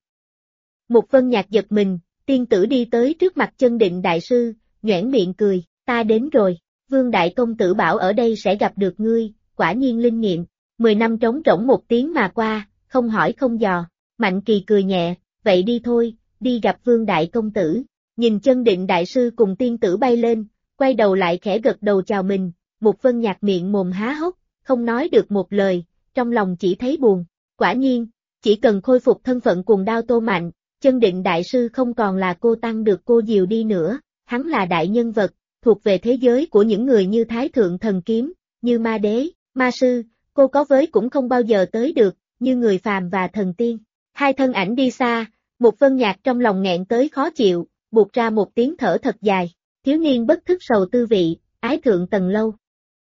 Mục Vân Nhạc giật mình, tiên tử đi tới trước mặt Chân Định đại sư, nhoẻn miệng cười, ta đến rồi, Vương đại công tử bảo ở đây sẽ gặp được ngươi, quả nhiên linh nghiệm, 10 năm trống rỗng một tiếng mà qua, không hỏi không dò, Mạnh Kỳ cười nhẹ, vậy đi thôi, đi gặp Vương đại công tử, nhìn Chân Định đại sư cùng tiên tử bay lên, quay đầu lại khẽ gật đầu chào mình, Mục Vân Nhạc miệng mồm há hốc, không nói được một lời, trong lòng chỉ thấy buồn, quả nhiên, chỉ cần khôi phục thân phận cuồng đao Tô Mạnh, Chân Định đại sư không còn là cô tăng được cô dìu đi nữa, hắn là đại nhân vật, thuộc về thế giới của những người như Thái Thượng Thần Kiếm, như Ma Đế, Ma Sư, cô có với cũng không bao giờ tới được, như người phàm và thần tiên. Hai thân ảnh đi xa, Mục Vân Nhạc trong lòng nghẹn tới khó chịu, buột ra một tiếng thở thật dài, thiếu niên bất thức sầu tư vị, ái thượng tầng lâu.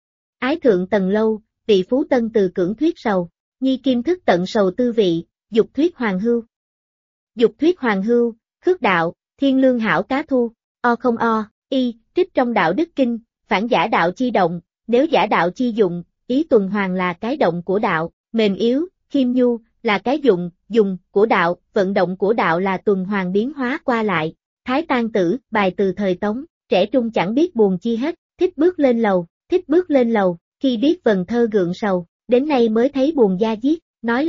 Ái thượng tầng lâu, vị phú tân từ cưỡng thuyết sầu, nhi kim thức tận sầu tư vị, dục thuyết hoàng hưu. Dục thuyết hoàng hưu, khước đạo, thiên lương hảo cá thu, o không o, y, trích trong đạo đức kinh, phản giả đạo chi động, nếu giả đạo chi dụng, ý tuần hoàn là cái động của đạo, mềm yếu, khiêm nhu, là cái dùng của đạo, vận động của đạo là tuần hoàn biến hóa qua lại. Thái Tang Tử, bài từ thời Tống, trẻ trung chẳng biết buồn chi hết, thích bước lên lầu, khi biết vần thơ gượng sầu, đến nay mới thấy buồn da diết, nói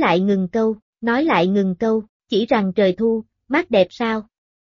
lại ngừng câu, chỉ rằng trời thu, mát đẹp sao.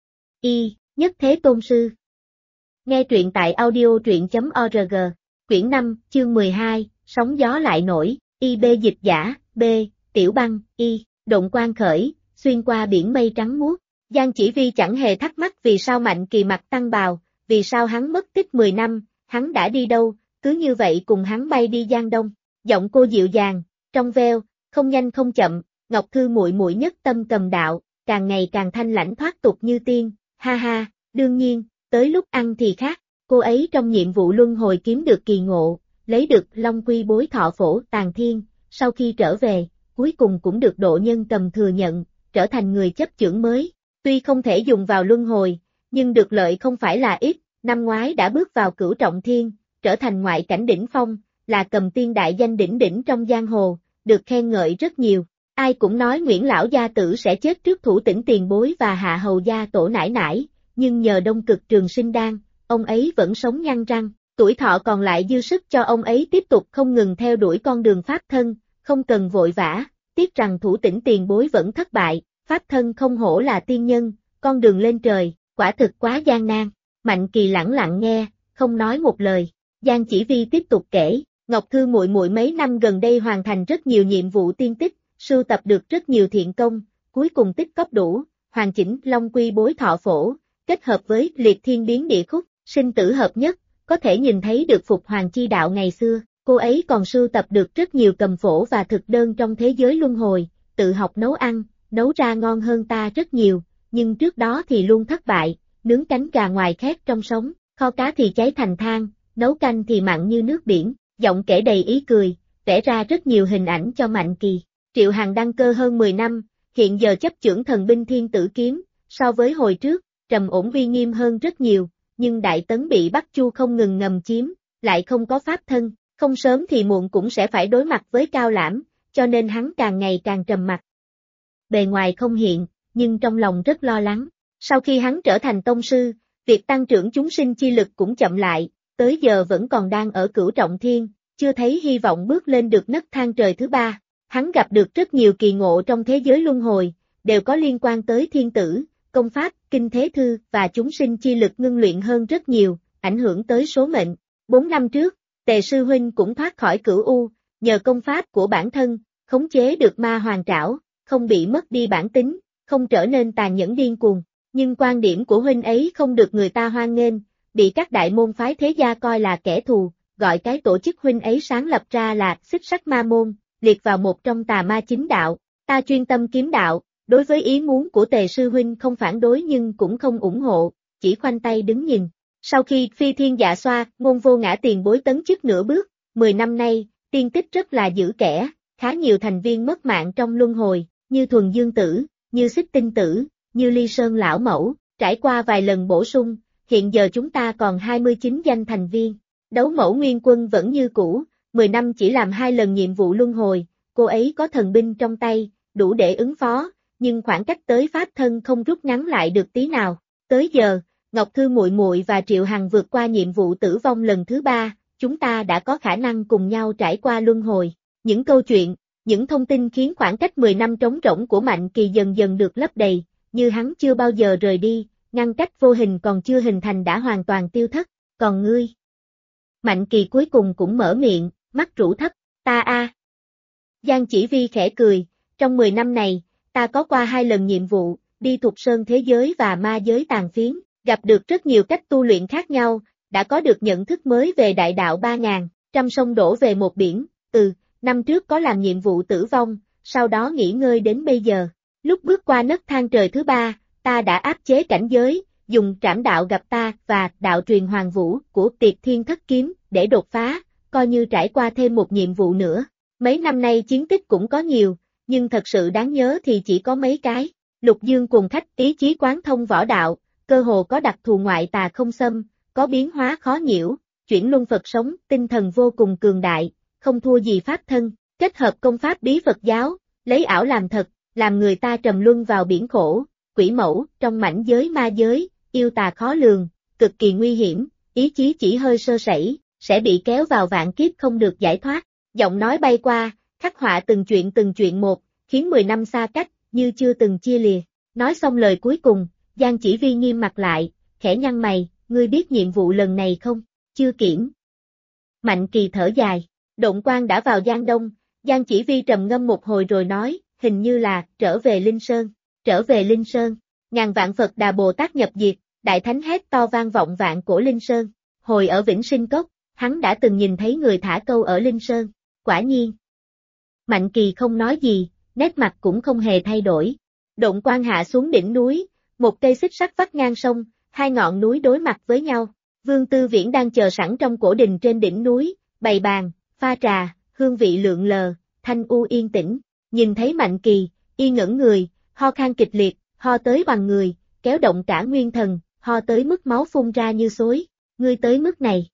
Y, Nhất Thế Tôn Sư. Nghe truyện tại audio truyện.org, quyển 5, chương 12, sóng gió lại nổi, IB dịch giả, B, Tiểu Băng, Y, Độn quang khởi, xuyên qua biển mây trắng muốt. Giang Chỉ Vi chẳng hề thắc mắc vì sao Mạnh Kỳ mặc tăng bào, vì sao hắn mất tích 10 năm, hắn đã đi đâu, cứ như vậy cùng hắn bay đi Giang Đông. Giọng cô dịu dàng, trong veo, không nhanh không chậm, Ngọc Thư muội muội nhất tâm cầm đạo, càng ngày càng thanh lãnh thoát tục như tiên, ha ha, đương nhiên, tới lúc ăn thì khác, cô ấy trong nhiệm vụ luân hồi kiếm được kỳ ngộ, lấy được Long Quy Bối Thọ Phổ Tàng Thiên, sau khi trở về, cuối cùng cũng được Độ Nhân Cầm thừa nhận, trở thành người chấp chưởng mới. Tuy không thể dùng vào luân hồi, nhưng được lợi không phải là ít, năm ngoái đã bước vào Cửu Trọng Thiên, trở thành ngoại cảnh đỉnh phong, là cầm tiên đại danh đỉnh trong giang hồ, được khen ngợi rất nhiều. Ai cũng nói Nguyễn Lão Gia Tử sẽ chết trước Thủ Tĩnh tiền bối và Hạ Hầu Gia Tổ nải nải, nhưng nhờ Đông Cực Trường Sinh Đan, ông ấy vẫn sống nhăn răng, tuổi thọ còn lại dư sức cho ông ấy tiếp tục không ngừng theo đuổi con đường pháp thân, không cần vội vã, tiếc rằng Thủ Tĩnh tiền bối vẫn thất bại. Pháp thân không hổ là tiên nhân, con đường lên trời, quả thực quá gian nan. Mạnh Kỳ lẳng lặng nghe, không nói một lời. Giang Chỉ Vi tiếp tục kể, Ngọc Thư muội muội mấy năm gần đây hoàn thành rất nhiều nhiệm vụ tiên tích, sưu tập được rất nhiều thiện công, cuối cùng tích góp đủ, hoàn chỉnh Long Quy Bối Thọ Phổ, kết hợp với Liệt Thiên Biến Địa Khúc, sinh tử hợp nhất, có thể nhìn thấy được Phục Hoàng chi đạo ngày xưa. Cô ấy còn sưu tập được rất nhiều cầm phổ và thực đơn trong thế giới luân hồi, tự học nấu ăn. Nấu ra ngon hơn ta rất nhiều, nhưng trước đó thì luôn thất bại, nướng cánh gà ngoài khét trong sống, kho cá thì cháy thành than, nấu canh thì mặn như nước biển, giọng kể đầy ý cười, vẽ ra rất nhiều hình ảnh cho Mạnh Kỳ. Triệu Hằng đăng cơ hơn 10 năm, hiện giờ chấp chưởng thần binh Thiên Tử Kiếm, so với hồi trước, trầm ổn uy nghiêm hơn rất nhiều, nhưng Đại Tấn bị Bắc Chu không ngừng ngầm chiếm, lại không có pháp thân, không sớm thì muộn cũng sẽ phải đối mặt với Cao Lãm, cho nên hắn càng ngày càng trầm mặc. Bề ngoài không hiện, nhưng trong lòng rất lo lắng. Sau khi hắn trở thành tông sư, việc tăng trưởng chúng sinh chi lực cũng chậm lại, tới giờ vẫn còn đang ở Cửu Trọng Thiên, chưa thấy hy vọng bước lên được nấc thang trời thứ ba. Hắn gặp được rất nhiều kỳ ngộ trong thế giới luân hồi, đều có liên quan tới thiên tử, công pháp, kinh thế thư và chúng sinh chi lực ngưng luyện hơn rất nhiều, ảnh hưởng tới số mệnh. 4 năm trước, Tề Sư Huynh cũng thoát khỏi Cửu U, nhờ công pháp của bản thân, khống chế được ma hoàng trảo, không bị mất đi bản tính, không trở nên tàn nhẫn điên cuồng, nhưng quan điểm của huynh ấy không được người ta hoan nghênh, bị các đại môn phái thế gia coi là kẻ thù, gọi cái tổ chức huynh ấy sáng lập ra là Xích Sắc Ma Môn, liệt vào một trong tà ma chính đạo. Ta chuyên tâm kiếm đạo, đối với ý muốn của Tề sư huynh không phản đối nhưng cũng không ủng hộ, chỉ khoanh tay đứng nhìn. Sau khi Phi Thiên Dạ Xoa, Ngôn Vô Ngã tiền bối tấn chức nửa bước, 10 năm nay, tiên tích rất là dữ kẻ, khá nhiều thành viên mất mạng trong luân hồi, như Thuần Dương Tử, như Xích Tinh Tử, như Ly Sơn Lão Mẫu, trải qua vài lần bổ sung, hiện giờ chúng ta còn 29 danh thành viên. Đấu Mẫu Nguyên Quân vẫn như cũ, 10 năm chỉ làm 2 lần nhiệm vụ luân hồi, cô ấy có thần binh trong tay, đủ để ứng phó, nhưng khoảng cách tới pháp thân không rút ngắn lại được tí nào. Tới giờ, Ngọc Thư muội muội và Triệu Hằng vượt qua nhiệm vụ tử vong lần thứ 3, chúng ta đã có khả năng cùng nhau trải qua luân hồi. Những câu chuyện, những thông tin khiến khoảng cách 10 năm trống rỗng của Mạnh Kỳ dần dần được lấp đầy, như hắn chưa bao giờ rời đi, ngăn cách vô hình còn chưa hình thành đã hoàn toàn tiêu thất. Còn ngươi? Mạnh Kỳ cuối cùng cũng mở miệng, mắt rũ thấp, ta a. Giang Chỉ Vi khẽ cười, trong 10 năm này, ta có qua 2 lần nhiệm vụ, đi Thục Sơn thế giới và ma giới tàn phiến, gặp được rất nhiều cách tu luyện khác nhau, đã có được nhận thức mới về đại đạo 3000, trăm sông đổ về một biển, năm trước có làm nhiệm vụ tử vong, sau đó nghỉ ngơi đến bây giờ. Lúc bước qua nấc thang trời thứ 3, ta đã áp chế cảnh giới, dùng trảm đạo gặp ta và đạo truyền hoàng vũ của Tiệt Thiên Thất Kiếm để đột phá, coi như trải qua thêm một nhiệm vụ nữa. Mấy năm nay chiến tích cũng có nhiều, nhưng thật sự đáng nhớ thì chỉ có mấy cái. Lục Dương cùng khách ý chí quán thông võ đạo, cơ hồ có đặc thù ngoại tà không xâm, có biến hóa khó nhiễu, chuyển luân Phật sống, tinh thần vô cùng cường đại, không thua gì pháp thân, kết hợp công pháp bí Phật giáo, lấy ảo làm thật, làm người ta trầm luân vào biển khổ, quỷ mẫu, trong mảnh giới ma giới, yêu tà khó lường, cực kỳ nguy hiểm, ý chí chỉ hơi sơ sẩy, sẽ bị kéo vào vạn kiếp không được giải thoát. Giọng nói bay qua, khắc họa từng chuyện một, khiến 10 năm xa cách, như chưa từng chia lìa. Nói xong lời cuối cùng, Giang Chỉ Vi nghiêm mặt lại, khẽ nhăn mày, ngươi biết nhiệm vụ lần này không? Chưa kiểm. Mạnh Kỳ thở dài, Độn Quang đã vào Giang Đông, Giang Chỉ Vi trầm ngâm một hồi rồi nói, hình như là, trở về Linh Sơn. Trở về Linh Sơn, ngàn vạn Phật Đà Bồ Tát nhập diệt, đại thánh hét to vang vọng vạn cổ Linh Sơn. Hồi ở Vĩnh Sinh Cốc, hắn đã từng nhìn thấy người thả câu ở Linh Sơn, quả nhiên. Mạnh Kỳ không nói gì, nét mặt cũng không hề thay đổi. Độn Quang hạ xuống đỉnh núi, một cây xích sắt vắt ngang sông, 2 ngọn núi đối mặt với nhau. Vương Tư Viễn đang chờ sẵn trong cổ đình trên đỉnh núi, bày bàn, pha trà, hương vị lượn lờ, thanh u yên tĩnh. Nhìn thấy Mạnh Kỳ, y ngẩn người, ho khan kịch liệt, ho tới bằng người, kéo động cả nguyên thần, ho tới mức máu phun ra như xối. Ngươi tới mức này.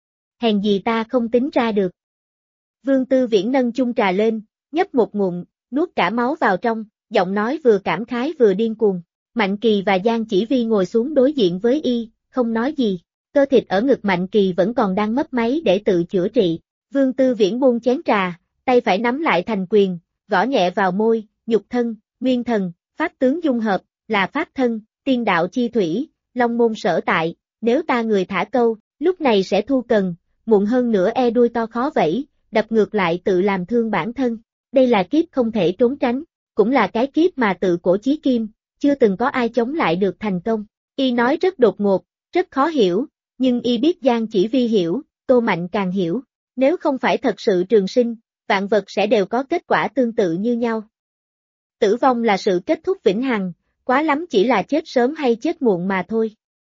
Hèn gì ta không tính ra được. Vương Tư Viễn nâng chung trà lên, nhấp một ngụm, nuốt cả máu vào trong, giọng nói vừa cảm khái vừa điên cuồng. Mạnh Kỳ và Giang Chỉ Vi ngồi xuống đối diện với y, không nói gì. Cơ thịt ở ngực Mạnh Kỳ vẫn còn đang mấp máy để tự chữa trị. Vương Tư Viễn buông chén trà, tay phải nắm lại thành quyền, gõ nhẹ vào môi, nhục thân, nguyên thần, pháp tướng dung hợp, là pháp thân, tiên đạo chi thủy, long môn sở tại, nếu ta người thả câu, lúc này sẽ thu cần, muộn hơn nữa e đuôi to khó vẫy, đập ngược lại tự làm thương bản thân. Đây là kiếp không thể trốn tránh, cũng là cái kiếp mà tự cổ chí kim, chưa từng có ai chống lại được thành công. Y nói rất đột ngột, rất khó hiểu, nhưng y biết Giang Chỉ Vi hiểu, Tô Mạnh càng hiểu. Nếu không phải thật sự trường sinh, vạn vật sẽ đều có kết quả tương tự như nhau. Tử vong là sự kết thúc vĩnh hằng, quá lắm chỉ là chết sớm hay chết muộn mà thôi.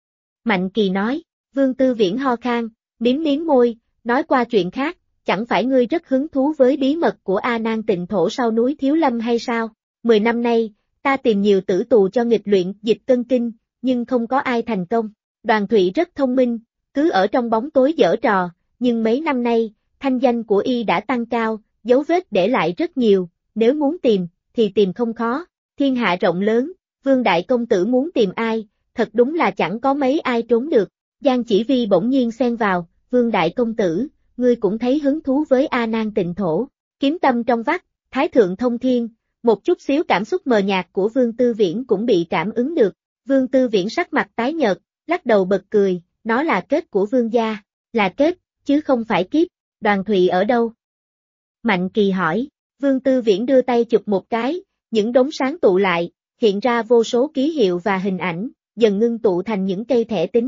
Mạnh Kỳ nói, Vương Tư Viễn ho khan, miếm môi, nói qua chuyện khác, chẳng phải ngươi rất hứng thú với bí mật của A Nan Tịnh Thổ sau núi Thiếu Lâm hay sao? 10 năm nay, ta tìm nhiều tử tù cho nghịch luyện dịch cân kinh, nhưng không có ai thành công. Đoàn Thụy rất thông minh, cứ ở trong bóng tối giở trò, nhưng mấy năm nay, thanh danh của y đã tăng cao, dấu vết để lại rất nhiều, nếu muốn tìm, thì tìm không khó. Thiên hạ rộng lớn, Vương Đại Công Tử muốn tìm ai, thật đúng là chẳng có mấy ai trốn được. Giang Chỉ Vi bỗng nhiên xen vào, Vương Đại Công Tử, ngươi cũng thấy hứng thú với A Nan Tịnh Thổ. Kiếm tâm trong vắt, Thái Thượng thông thiên, một chút xíu cảm xúc mờ nhạt của Vương Tư Viễn cũng bị cảm ứng được. Vương Tư Viễn sắc mặt tái nhợt, lắc đầu bật cười, nó là kết của Vương gia, là kết, chứ không phải kiếp. Đoàn Thụy ở đâu? Mạnh Kỳ hỏi. Vương Tư Viễn đưa tay chụp một cái, những đống sáng tụ lại, hiện ra vô số ký hiệu và hình ảnh, dần ngưng tụ thành những cây thẻ tính.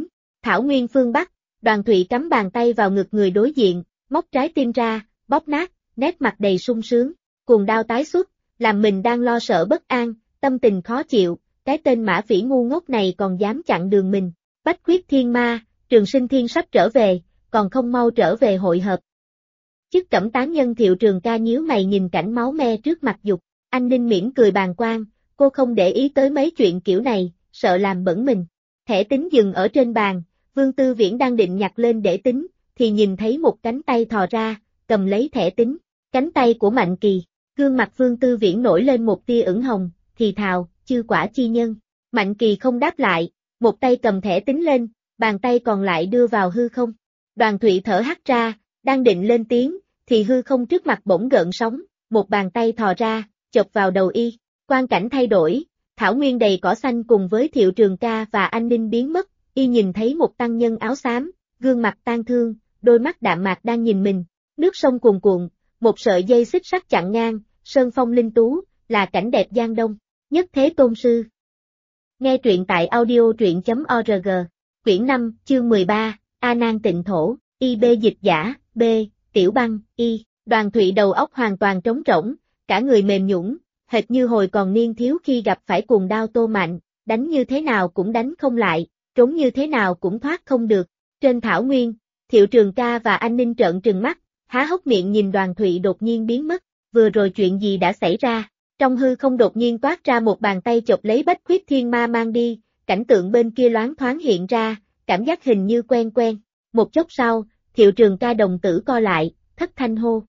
Thảo Nguyên phương Bắc, Đoàn Thụy cắm bàn tay vào ngực người đối diện, móc trái tim ra, bóp nát, nét mặt đầy sung sướng, cuồng đao tái xuất, làm mình đang lo sợ bất an, tâm tình khó chịu, cái tên Mã Phỉ ngu ngốc này còn dám chặn đường mình. Bách Khuyết Thiên Ma, Trường Sinh Thiên sắp trở về, còn không mau trở về hội hợp. Chức Cẩm Tán Nhân Thiệu Trường Ca nhíu mày nhìn cảnh máu me trước mặt Dục, Anh Ninh mỉm cười bàng quan, cô không để ý tới mấy chuyện kiểu này, sợ làm bẩn mình. Thẻ tính dừng ở trên bàn, Vương Tư Viễn đang định nhặt lên để tính, thì nhìn thấy một cánh tay thò ra, cầm lấy thẻ tính, cánh tay của Mạnh Kỳ, gương mặt Vương Tư Viễn nổi lên một tia ửng hồng, thì thào, chư quả chi nhân. Mạnh Kỳ không đáp lại, một tay cầm thẻ tính lên, bàn tay còn lại đưa vào hư không. Đoàn Thụy thở hắt ra, đang định lên tiếng, thì hư không trước mặt bỗng gợn sóng, một bàn tay thò ra, chộp vào đầu y, quang cảnh thay đổi, thảo nguyên đầy cỏ xanh cùng với Thiệu Trường Ca và Anh Ninh biến mất, y nhìn thấy một tăng nhân áo xám, gương mặt tang thương, đôi mắt đạm mạc đang nhìn mình, nước sông cuồn cuộn, một sợi dây xích sắt chặn ngang, sơn phong linh tú, là cảnh đẹp Giang Đông, nhất thế tôn sư. Nghe truyện tại audio truyện.org, quyển 5, chương 13, A Nan Tịnh Thổ, IB dịch giả, B, Tiểu Băng, Y, Đoàn Thụy đầu óc hoàn toàn trống rỗng, cả người mềm nhũn, hệt như hồi còn niên thiếu khi gặp phải cuồng đao Tô Mạnh, đánh như thế nào cũng đánh không lại, trốn như thế nào cũng thoát không được. Trên thảo nguyên, Thiệu Trường Ca và Anh Ninh trợn trừng mắt, há hốc miệng nhìn Đoàn Thụy đột nhiên biến mất, vừa rồi chuyện gì đã xảy ra? Trong hư không đột nhiên toát ra một bàn tay chộp lấy Bách Khuyết Thiên Ma mang đi, cảnh tượng bên kia loáng thoáng hiện ra, cảm giác hình như quen quen. Một chốc sau, Thiệu Trường Ca đồng tử co lại, thất thanh hô,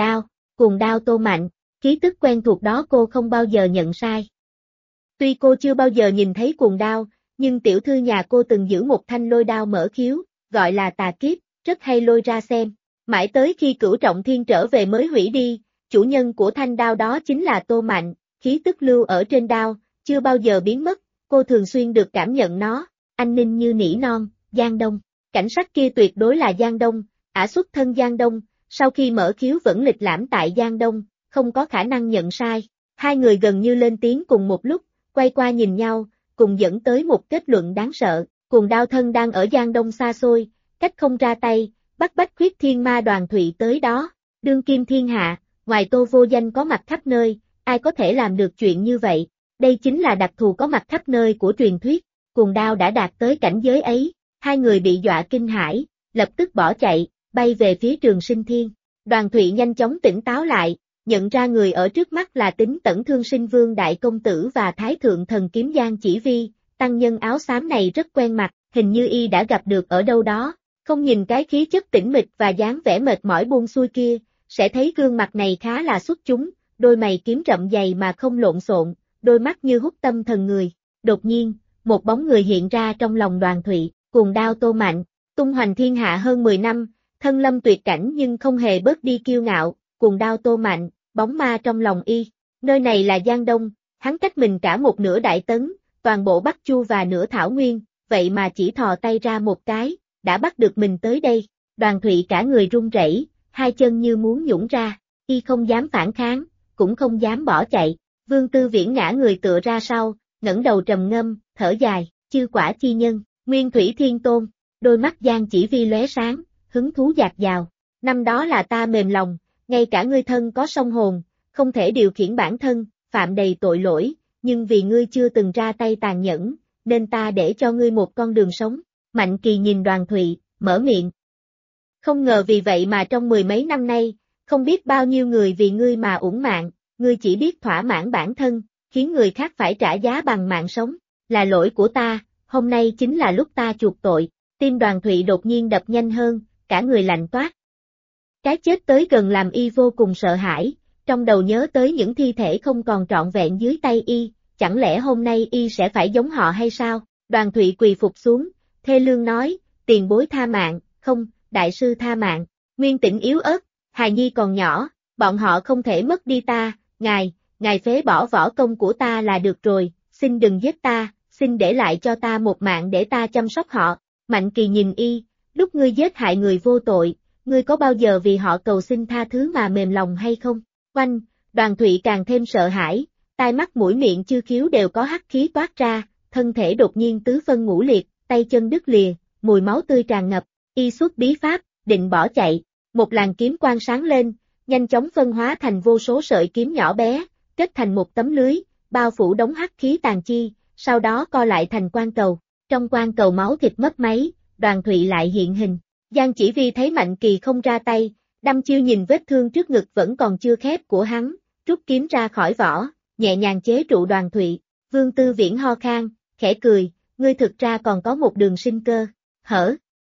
cuồng đao Tô Mạnh, khí tức quen thuộc đó cô không bao giờ nhận sai. Tuy cô chưa bao giờ nhìn thấy cuồng đao, nhưng tiểu thư nhà cô từng giữ một thanh lôi đao mở khiếu, gọi là tà kiếp, rất hay lôi ra xem. Mãi tới khi Cửu Trọng Thiên trở về mới hủy đi, chủ nhân của thanh đao đó chính là Tô Mạnh, khí tức lưu ở trên đao, chưa bao giờ biến mất, cô thường xuyên được cảm nhận nó. Anh Ninh như nỉ non, Giang Đông, cảnh sắc kia tuyệt đối là Giang Đông, ả xuất thân Giang Đông, sau khi mở khiếu vẫn lịch lãm tại Giang Đông, không có khả năng nhận sai. Hai người gần như lên tiếng cùng một lúc, quay qua nhìn nhau, cùng dẫn tới một kết luận đáng sợ, cuồng đao thân đang ở Giang Đông xa xôi, cách không ra tay, bắt Bách Khuyết Thiên Ma Đoàn Thụy tới đó, đương kim thiên hạ, ngoài Tô Vô Danh có mặt khắp nơi, ai có thể làm được chuyện như vậy, đây chính là đặc thù có mặt khắp nơi của truyền thuyết, cuồng đao đã đạt tới cảnh giới ấy, hai người bị dọa kinh hãi, lập tức bỏ chạy, bay về phía Trường Sinh Thiên. Đoàn Thụy nhanh chóng tỉnh táo lại, nhận ra người ở trước mắt là Tính Tẩn Thương Sinh Vương Đại Công Tử và Thái Thượng Thần Kiếm Giang Chỉ Vi, tăng nhân áo xám này rất quen mặt, hình như y đã gặp được ở đâu đó, không nhìn cái khí chất tĩnh mịch và dáng vẻ mệt mỏi buông xuôi kia, sẽ thấy gương mặt này khá là xuất chúng, đôi mày kiếm rậm dày mà không lộn xộn, đôi mắt như hút tâm thần người. Đột nhiên, một bóng người hiện ra trong lòng Đoàn Thụy, cuồng đao Tô Mạnh, tung hoành thiên hạ hơn 10 năm, thân lâm tuyệt cảnh nhưng không hề bớt đi kiêu ngạo, cuồng đao Tô Mạnh, bóng ma trong lòng y. Nơi này là Giang Đông, hắn cách mình cả một nửa đại tấn, toàn bộ Bắc Chu và nửa Thảo Nguyên, vậy mà chỉ thò tay ra một cái, đã bắt được mình tới đây. Đoàn Thụy cả người run rẩy, hai chân như muốn nhũn ra, y không dám phản kháng, cũng không dám bỏ chạy. Vương Tư Viễn ngã người tựa ra sau, ngẩng đầu trầm ngâm, thở dài, chư quả chi nhân, Nguyên Thủy Thiên Tôn, đôi mắt Giang Chỉ Vi lóe sáng, hứng thú dạt dào. Năm đó là ta mềm lòng, ngay cả ngươi thân có song hồn, không thể điều khiển bản thân, phạm đầy tội lỗi, nhưng vì ngươi chưa từng ra tay tàn nhẫn, nên ta để cho ngươi một con đường sống. Mạnh Kỳ nhìn Đoàn Thụy, mở miệng. Không ngờ vì vậy mà trong 10 mấy năm nay, không biết bao nhiêu người vì ngươi mà uổng mạng, ngươi chỉ biết thỏa mãn bản thân, khiến người khác phải trả giá bằng mạng sống, là lỗi của ta, hôm nay chính là lúc ta chuộc tội. Tim Đoàn Thụy đột nhiên đập nhanh hơn, cả người lạnh toát. Cái chết tới gần làm y vô cùng sợ hãi, trong đầu nhớ tới những thi thể không còn trọn vẹn dưới tay y, chẳng lẽ hôm nay y sẽ phải giống họ hay sao? Đoàn Thụy quỳ phục xuống, thê lương nói, tiền bối tha mạng, không, đại sư tha mạng. Nguyên Tĩnh yếu ớt, hài nhi còn nhỏ, bọn họ không thể mất đi ta, ngài phế bỏ võ công của ta là được rồi, xin đừng giết ta, xin để lại cho ta một mạng để ta chăm sóc họ. Mạnh Kỳ nhìn y, lúc ngươi giết hại người vô tội, ngươi có bao giờ vì họ cầu xin tha thứ mà mềm lòng hay không? Oanh, Đoàn Thụy càng thêm sợ hãi, tai mắt mũi miệng chư khiếu đều có hắc khí toát ra, thân thể đột nhiên tứ phân ngũ liệt, tay chân đứt lìa, mùi máu tươi tràn ngập, y xuất bí pháp, định bỏ chạy, một làn kiếm quang sáng lên, nhanh chóng phân hóa thành vô số sợi kiếm nhỏ bé, kết thành một tấm lưới, bao phủ đống hắc khí tàn chi, sau đó co lại thành quan cầu, trong quan cầu máu thịt mất mấy, Đoàn Thụy lại hiện hình. Giang Chỉ Vi thấy Mạnh Kỳ không ra tay, đăm chiêu nhìn vết thương trước ngực vẫn còn chưa khép của hắn, rút kiếm ra khỏi vỏ, nhẹ nhàng chế trụ Đoàn Thụy. Vương Tư Viễn ho khan, khẽ cười, ngươi thực ra còn có một đường sinh cơ, hở.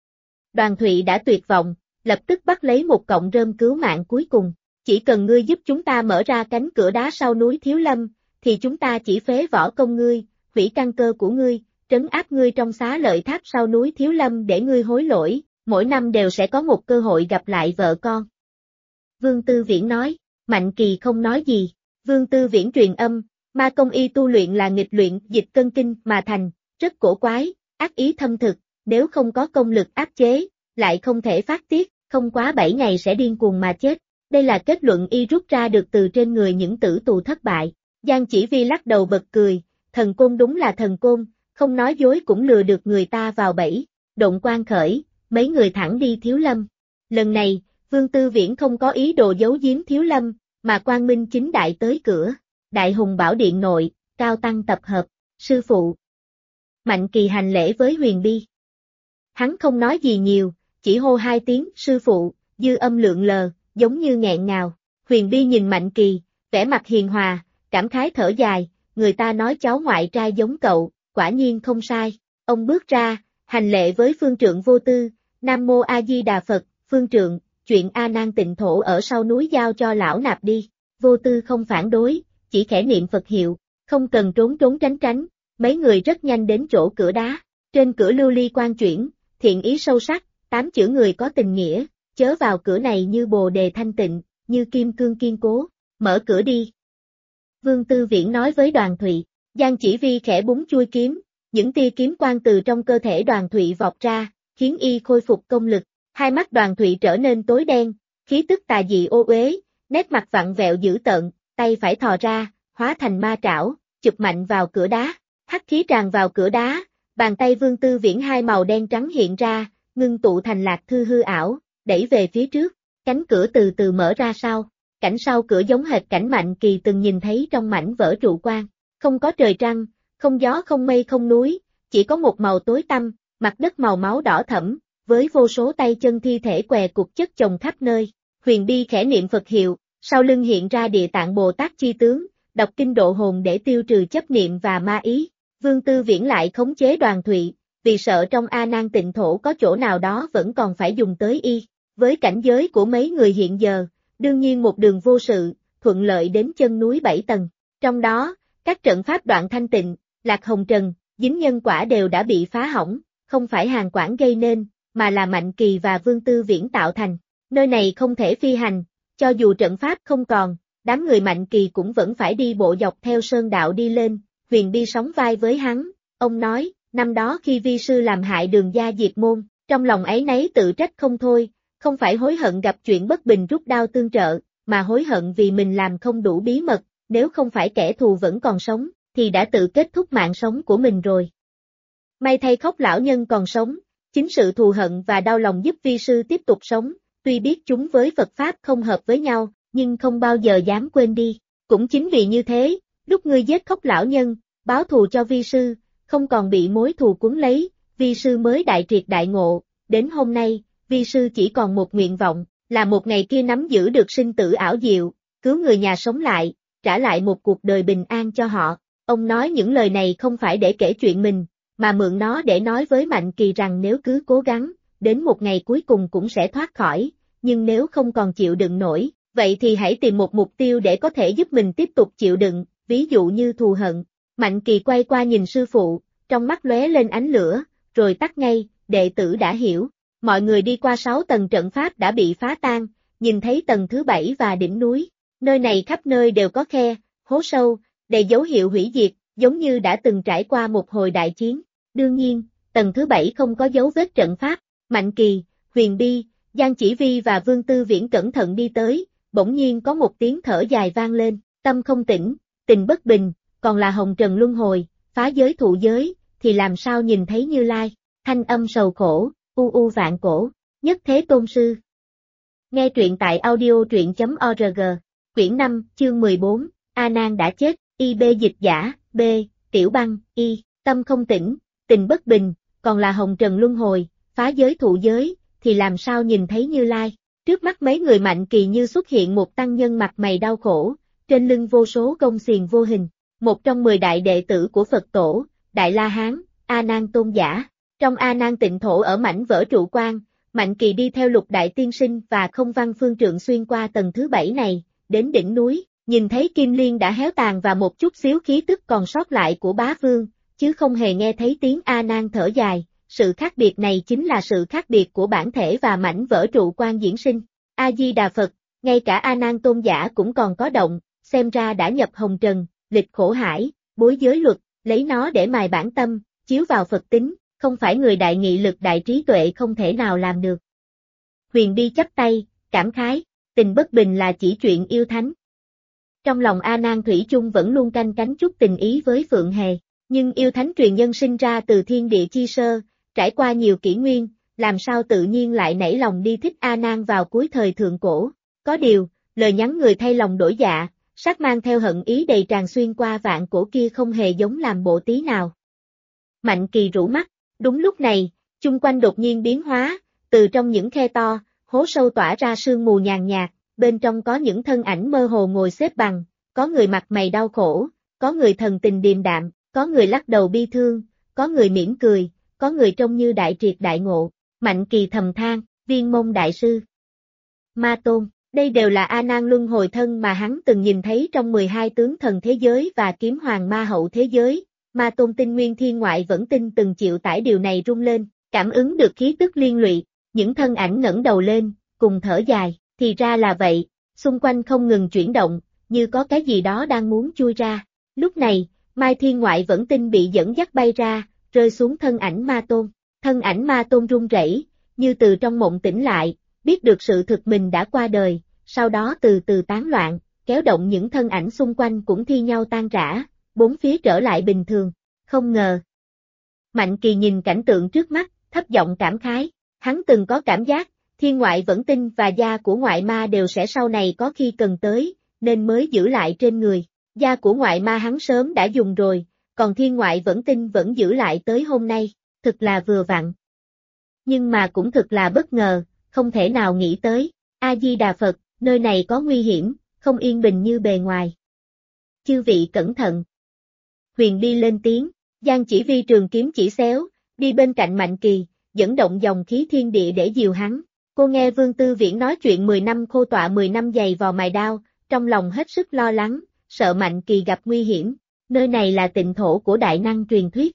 Đoàn Thụy đã tuyệt vọng, lập tức bắt lấy một cọng rơm cứu mạng cuối cùng, chỉ cần ngươi giúp chúng ta mở ra cánh cửa đá sau núi Thiếu Lâm, thì chúng ta chỉ phế võ công ngươi, hủy căn cơ của ngươi, trấn áp ngươi trong xá lợi tháp sau núi Thiếu Lâm để ngươi hối lỗi, mỗi năm đều sẽ có một cơ hội gặp lại vợ con. Vương Tư Viễn nói, Mạnh Kỳ không nói gì, Vương Tư Viễn truyền âm, ma công y tu luyện là nghịch luyện dịch cân kinh mà thành, rất cổ quái, ác ý thâm thực, nếu không có công lực áp chế, lại không thể phát tiết, không quá 7 ngày sẽ điên cuồng mà chết. Đây là kết luận y rút ra được từ trên người những tử tù thất bại. Giang Chỉ Vi lắc đầu bật cười, thần côn đúng là thần côn, không nói dối cũng lừa được người ta vào bẫy. Động quan khởi, mấy người thẳng đi Thiếu Lâm. Lần này, Vương Tư Viễn không có ý đồ giấu giếm Thiếu Lâm, mà quang minh chính đại tới cửa. Đại Hùng Bảo Điện nội, cao tăng tập hợp, sư phụ. Mạnh Kỳ hành lễ với Huyền Bi. Hắn không nói gì nhiều, chỉ hô 2 tiếng sư phụ, dư âm lượn lờ, giống như nghẹn ngào. Huyền Bi nhìn Mạnh Kỳ, vẻ mặt hiền hòa, cảm khái thở dài, người ta nói cháu ngoại trai giống cậu, quả nhiên không sai. Ông bước ra, hành lễ với phương trượng Vô Tư, Nam Mô A Di Đà Phật, phương trượng, chuyện A Nan tịnh thổ ở sau núi giao cho lão nạp đi. Vô Tư không phản đối, chỉ khẽ niệm Phật hiệu, không cần trốn trốn tránh tránh, mấy người rất nhanh đến chỗ cửa đá. Trên cửa lưu ly quan chuyển, thiện ý sâu sắc, 8 chữ người có tình nghĩa, chớ vào cửa này như bồ đề thanh tịnh, như kim cương kiên cố, mở cửa đi. Vương Tư Viễn nói với Đoàn Thụy, Giang Chỉ Vi khẽ búng chui kiếm, những tia kiếm quang từ trong cơ thể Đoàn Thụy vọt ra, khiến y khôi phục công lực, hai mắt Đoàn Thụy trở nên tối đen, khí tức tà dị ô uế, nét mặt vặn vẹo dữ tợn, tay phải thò ra, hóa thành ma trảo, chụp mạnh vào cửa đá, hắc khí tràn vào cửa đá, bàn tay Vương Tư Viễn hai màu đen trắng hiện ra, ngưng tụ thành lạc thư hư ảo, đẩy về phía trước, cánh cửa từ từ mở ra sau, cảnh sau cửa giống hệt cảnh Mạnh Kỳ từng nhìn thấy trong mảnh vỡ trụ quan, không có trời trăng, không gió không mây không núi, chỉ có một màu tối tăm, mặt đất màu máu đỏ thẫm, với vô số tay chân thi thể què cục chất chồng khắp nơi. Huyền Bi khẽ niệm Phật hiệu, sau lưng hiện ra Địa Tạng Bồ Tát chi tướng, đọc kinh độ hồn để tiêu trừ chấp niệm và ma ý. Vương Tư Viễn lại khống chế Đoàn Thụy, vì sợ trong A Nan tịnh thổ có chỗ nào đó vẫn còn phải dùng tới y. Với cảnh giới của mấy người hiện giờ, đương nhiên một đường vô sự, thuận lợi đến chân núi 7 tầng. Trong đó, các trận pháp Đoạn Thanh Tịnh, Lạc Hồng Trần, dính nhân quả đều đã bị phá hỏng, không phải Hàn Quảng gây nên, mà là Mạnh Kỳ và Vương Tư Viễn tạo thành. Nơi này không thể phi hành, cho dù trận pháp không còn, đám người Mạnh Kỳ cũng vẫn phải đi bộ dọc theo sơn đạo đi lên. Huyền Bi sóng vai với hắn, ông nói, năm đó khi vi sư làm hại Đường gia diệt môn, trong lòng áy náy tự trách không thôi, không phải hối hận gặp chuyện bất bình rút đao tương trợ, mà hối hận vì mình làm không đủ bí mật, nếu không phải kẻ thù vẫn còn sống, thì đã tự kết thúc mạng sống của mình rồi. May thay Khóc lão nhân còn sống, chính sự thù hận và đau lòng giúp vi sư tiếp tục sống, tuy biết chúng với Phật Pháp không hợp với nhau, nhưng không bao giờ dám quên đi. Cũng chính vì như thế, lúc ngươi giết Khóc lão nhân, báo thù cho vi sư, không còn bị mối thù cuốn lấy, vi sư mới đại triệt đại ngộ, đến hôm nay, vi sư chỉ còn một nguyện vọng, là một ngày kia nắm giữ được sinh tử ảo diệu, cứu người nhà sống lại, trả lại một cuộc đời bình an cho họ. Ông nói những lời này không phải để kể chuyện mình, mà mượn nó để nói với Mạnh Kỳ rằng nếu cứ cố gắng, đến một ngày cuối cùng cũng sẽ thoát khỏi, nhưng nếu không còn chịu đựng nổi, vậy thì hãy tìm một mục tiêu để có thể giúp mình tiếp tục chịu đựng, ví dụ như thù hận. Mạnh Kỳ quay qua nhìn sư phụ, trong mắt lóe lên ánh lửa, rồi tắt ngay, đệ tử đã hiểu. Mọi người đi qua 6 tầng trận pháp đã bị phá tan, nhìn thấy tầng thứ 7 và đỉnh núi. Nơi này khắp nơi đều có khe, hố sâu, đầy dấu hiệu hủy diệt, giống như đã từng trải qua một hồi đại chiến. Đương nhiên, tầng thứ 7 không có dấu vết trận pháp. Mạnh Kỳ, Huyền Bi, Giang Chỉ Vi và Vương Tư Viễn cẩn thận đi tới, bỗng nhiên có một tiếng thở dài vang lên, tâm không tĩnh, tình bất bình, còn là hồng trần luân hồi, phá giới thụ giới, thì làm sao nhìn thấy Như Lai. thanh âm sầu khổ, u vạn cổ, nhất thế tôn sư. Nghe truyện tại audio truyện.org, quyển 5, chương 14, A Nan đã chết, IB dịch giả, B, Tiểu Băng, Y, tâm không tỉnh, tình bất bình, còn là hồng trần luân hồi, phá giới thụ giới, thì làm sao nhìn thấy Như Lai. Trước mắt mấy người Mạnh Kỳ như xuất hiện một tăng nhân mặt mày đau khổ, trên lưng vô số gông xiềng vô hình, một trong 10 đại đệ tử của Phật tổ, Đại La Hán, A Nan tôn giả. Trong A Nan tịnh thổ ở mảnh vỡ trụ quan, Mạnh Kỳ đi theo Lục Đại Tiên Sinh và Không Văn Phương Trượng xuyên qua tầng thứ 7 này, đến đỉnh núi, nhìn thấy Kim Liên đã héo tàn và một chút xíu khí tức còn sót lại của Bá Vương, chứ không hề nghe thấy tiếng A Nan thở dài. Sự khác biệt này chính là sự khác biệt của bản thể và mảnh vỡ trụ quan diễn sinh. A Di Đà Phật, ngay cả A Nan tôn giả cũng còn có động, xem ra đã nhập hồng trần, lịch khổ hải, bối giới luật, lấy nó để mài bản tâm, chiếu vào Phật tính, không phải người đại nghị lực đại trí tuệ không thể nào làm được. Huyền Bi chắp tay, cảm khái, tình bất bình là chỉ chuyện yêu thánh. Trong lòng A Nan thủy chung vẫn luôn canh cánh chút tình ý với Phượng Hề, nhưng yêu thánh truyền nhân sinh ra từ thiên địa chi sơ, trải qua nhiều kỷ nguyên, làm sao tự nhiên lại nảy lòng đi thích A Nan vào cuối thời thượng cổ. Có điều, lời nhắn người thay lòng đổi dạ, sắc mang theo hận ý đầy tràn xuyên qua vạn cổ kia không hề giống làm bộ tí nào. Mạnh Kỳ rũ mắt, đúng lúc này, chung quanh đột nhiên biến hóa, từ trong những khe to, hố sâu tỏa ra sương mù nhàn nhạt, bên trong có những thân ảnh mơ hồ ngồi xếp bằng, có người mặt mày đau khổ, có người thần tình điềm đạm, có người lắc đầu bi thương, có người mỉm cười, có người trông như đại triệt đại ngộ. Mạnh Kỳ thầm than, Viên Môn Đại Sư, Ma Tôn, đây đều là A Nan luân hồi thân mà hắn từng nhìn thấy trong 12 tướng thần thế giới và kiếm hoàng ma hậu thế giới. Ma Tôn tinh nguyên thiên ngoại vẫn tin từng chịu tải điều này rung lên, cảm ứng được khí tức liên lụy, những thân ảnh ngẩng đầu lên, cùng thở dài, thì ra là vậy, xung quanh không ngừng chuyển động, như có cái gì đó đang muốn chui ra. Lúc này, Mai thiên ngoại vẫn tinh bị dẫn dắt bay ra, rơi xuống thân ảnh Ma Tôn. Thân ảnh Ma Tôn run rẩy, như từ trong mộng tỉnh lại, biết được sự thực mình đã qua đời, sau đó từ từ tán loạn, kéo động những thân ảnh xung quanh cũng thi nhau tan rã, bốn phía trở lại bình thường. Không ngờ. Mạnh Kỳ nhìn cảnh tượng trước mắt, thấp giọng cảm khái, hắn từng có cảm giác, thiên ngoại vẫn tinh và da của ngoại ma đều sẽ sau này có khi cần tới, nên mới giữ lại trên người. Da của ngoại ma hắn sớm đã dùng rồi, còn thiên ngoại vẫn tinh vẫn giữ lại tới hôm nay, thực là vừa vặn. Nhưng mà cũng thực là bất ngờ, không thể nào nghĩ tới. A Di Đà Phật, nơi này có nguy hiểm, không yên bình như bề ngoài. Chư vị cẩn thận. Huyền Bi lên tiếng, Giang Chỉ Vi trường kiếm chỉ xéo, đi bên cạnh Mạnh Kỳ, dẫn động dòng khí thiên địa để dìu hắn. Cô nghe Vương Tư Viễn nói chuyện 10 năm khô tọa 10 năm dày vò mài đao, trong lòng hết sức lo lắng, sợ Mạnh Kỳ gặp nguy hiểm. Nơi này là tịnh thổ của đại năng truyền thuyết.